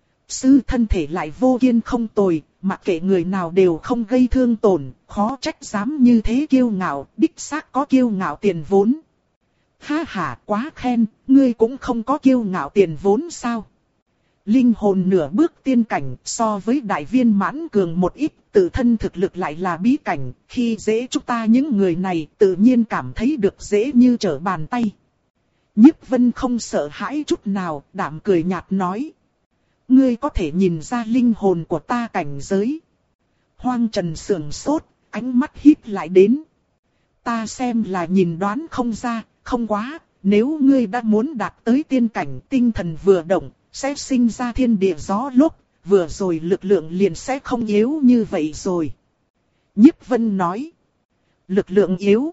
[SPEAKER 1] Sư thân thể lại vô kiên không tồi, mặc kệ người nào đều không gây thương tổn, khó trách dám như thế kiêu ngạo, đích xác có kiêu ngạo tiền vốn. Ha ha, quá khen, ngươi cũng không có kiêu ngạo tiền vốn sao? Linh hồn nửa bước tiên cảnh so với đại viên mãn cường một ít, tự thân thực lực lại là bí cảnh, khi dễ chúng ta những người này tự nhiên cảm thấy được dễ như trở bàn tay. Nhiếp Vân không sợ hãi chút nào, đạm cười nhạt nói. Ngươi có thể nhìn ra linh hồn của ta cảnh giới. Hoang Trần sườn sốt, ánh mắt híp lại đến. Ta xem là nhìn đoán không ra, không quá, nếu ngươi đã muốn đạt tới tiên cảnh tinh thần vừa động, sẽ sinh ra thiên địa gió lốc, vừa rồi lực lượng liền sẽ không yếu như vậy rồi. Nhiếp Vân nói. Lực lượng yếu.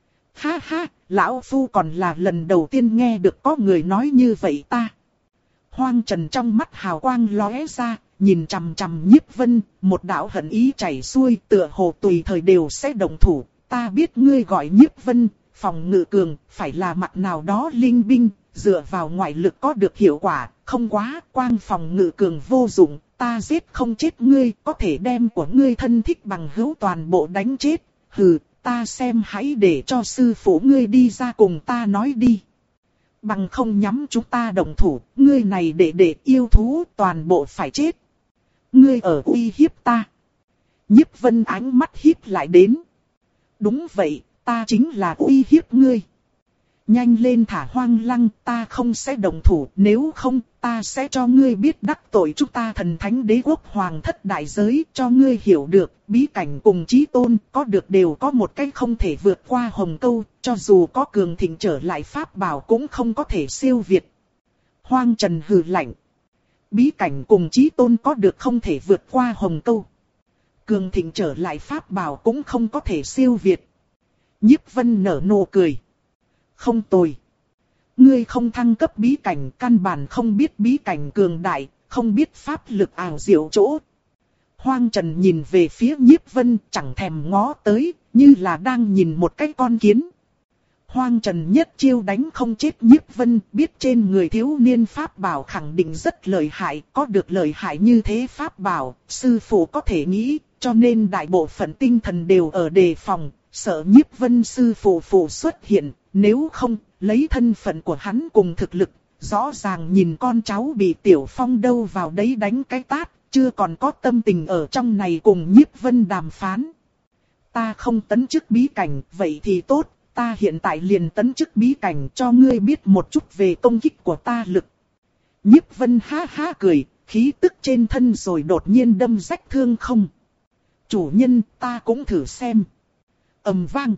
[SPEAKER 1] Ha ha, lão phu còn là lần đầu tiên nghe được có người nói như vậy ta. Hoang Trần trong mắt hào quang lóe ra, nhìn chằm chằm Nhiếp Vân, một đạo hận ý chảy xuôi, tựa hồ tùy thời đều sẽ động thủ. Ta biết ngươi gọi Nhiếp Vân, phòng ngự cường, phải là mặt nào đó linh binh, dựa vào ngoại lực có được hiệu quả, không quá, quang phòng ngự cường vô dụng, ta giết không chết ngươi, có thể đem của ngươi thân thích bằng hữu toàn bộ đánh chết, hừ, ta xem hãy để cho sư phụ ngươi đi ra cùng ta nói đi. Bằng không nhắm chúng ta đồng thủ, ngươi này để để yêu thú toàn bộ phải chết. Ngươi ở uy hiếp ta. Nhiếp Vân ánh mắt híp lại đến. Đúng vậy, ta chính là uy hiếp ngươi. Nhanh lên thả Hoang Lăng, ta không sẽ đồng thủ, nếu không, ta sẽ cho ngươi biết đắc tội chúng ta thần thánh đế quốc hoàng thất đại giới, cho ngươi hiểu được, bí cảnh cùng chí tôn, có được đều có một cách không thể vượt qua hồng câu, cho dù có cường thịnh trở lại pháp bảo cũng không có thể siêu việt. Hoang Trần hừ lạnh. Bí cảnh cùng chí tôn có được không thể vượt qua hồng câu. Cường thịnh trở lại pháp bảo cũng không có thể siêu việt. Nhiếp Vân nở nụ cười. Không tồi. Ngươi không thăng cấp bí cảnh, căn bản không biết bí cảnh cường đại, không biết pháp lực ảo diệu chỗ. Hoang Trần nhìn về phía Nhiếp Vân, chẳng thèm ngó tới, như là đang nhìn một cái con kiến. Hoang Trần nhất chiêu đánh không chết Nhiếp Vân, biết trên người thiếu niên pháp bảo khẳng định rất lợi hại, có được lợi hại như thế pháp bảo, sư phụ có thể nghĩ, cho nên đại bộ phận tinh thần đều ở đề phòng, sợ Nhiếp Vân sư phụ phụ xuất hiện. Nếu không, lấy thân phận của hắn cùng thực lực, rõ ràng nhìn con cháu bị Tiểu Phong đâu vào đấy đánh cái tát, chưa còn có tâm tình ở trong này cùng Nhiếp Vân đàm phán. Ta không tấn chức bí cảnh, vậy thì tốt, ta hiện tại liền tấn chức bí cảnh cho ngươi biết một chút về công kích của ta lực. Nhiếp Vân ha ha cười, khí tức trên thân rồi đột nhiên đâm rách thương không. Chủ nhân, ta cũng thử xem. Ầm vang.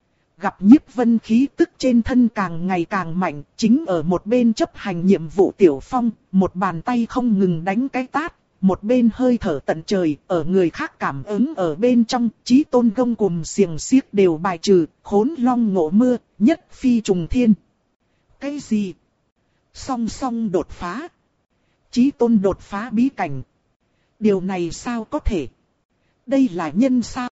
[SPEAKER 1] Gặp Nhiếp Vân khí tức trên thân càng ngày càng mạnh, chính ở một bên chấp hành nhiệm vụ Tiểu Phong, một bàn tay không ngừng đánh cái tát, một bên hơi thở tận trời, ở người khác cảm ứng ở bên trong, chí tôn gông cùm xiềng xiếc đều bài trừ, khốn long ngộ mưa, nhất phi trùng thiên. Cái gì? Song song đột phá. Chí tôn đột phá bí cảnh. Điều này sao có thể? Đây là nhân sao?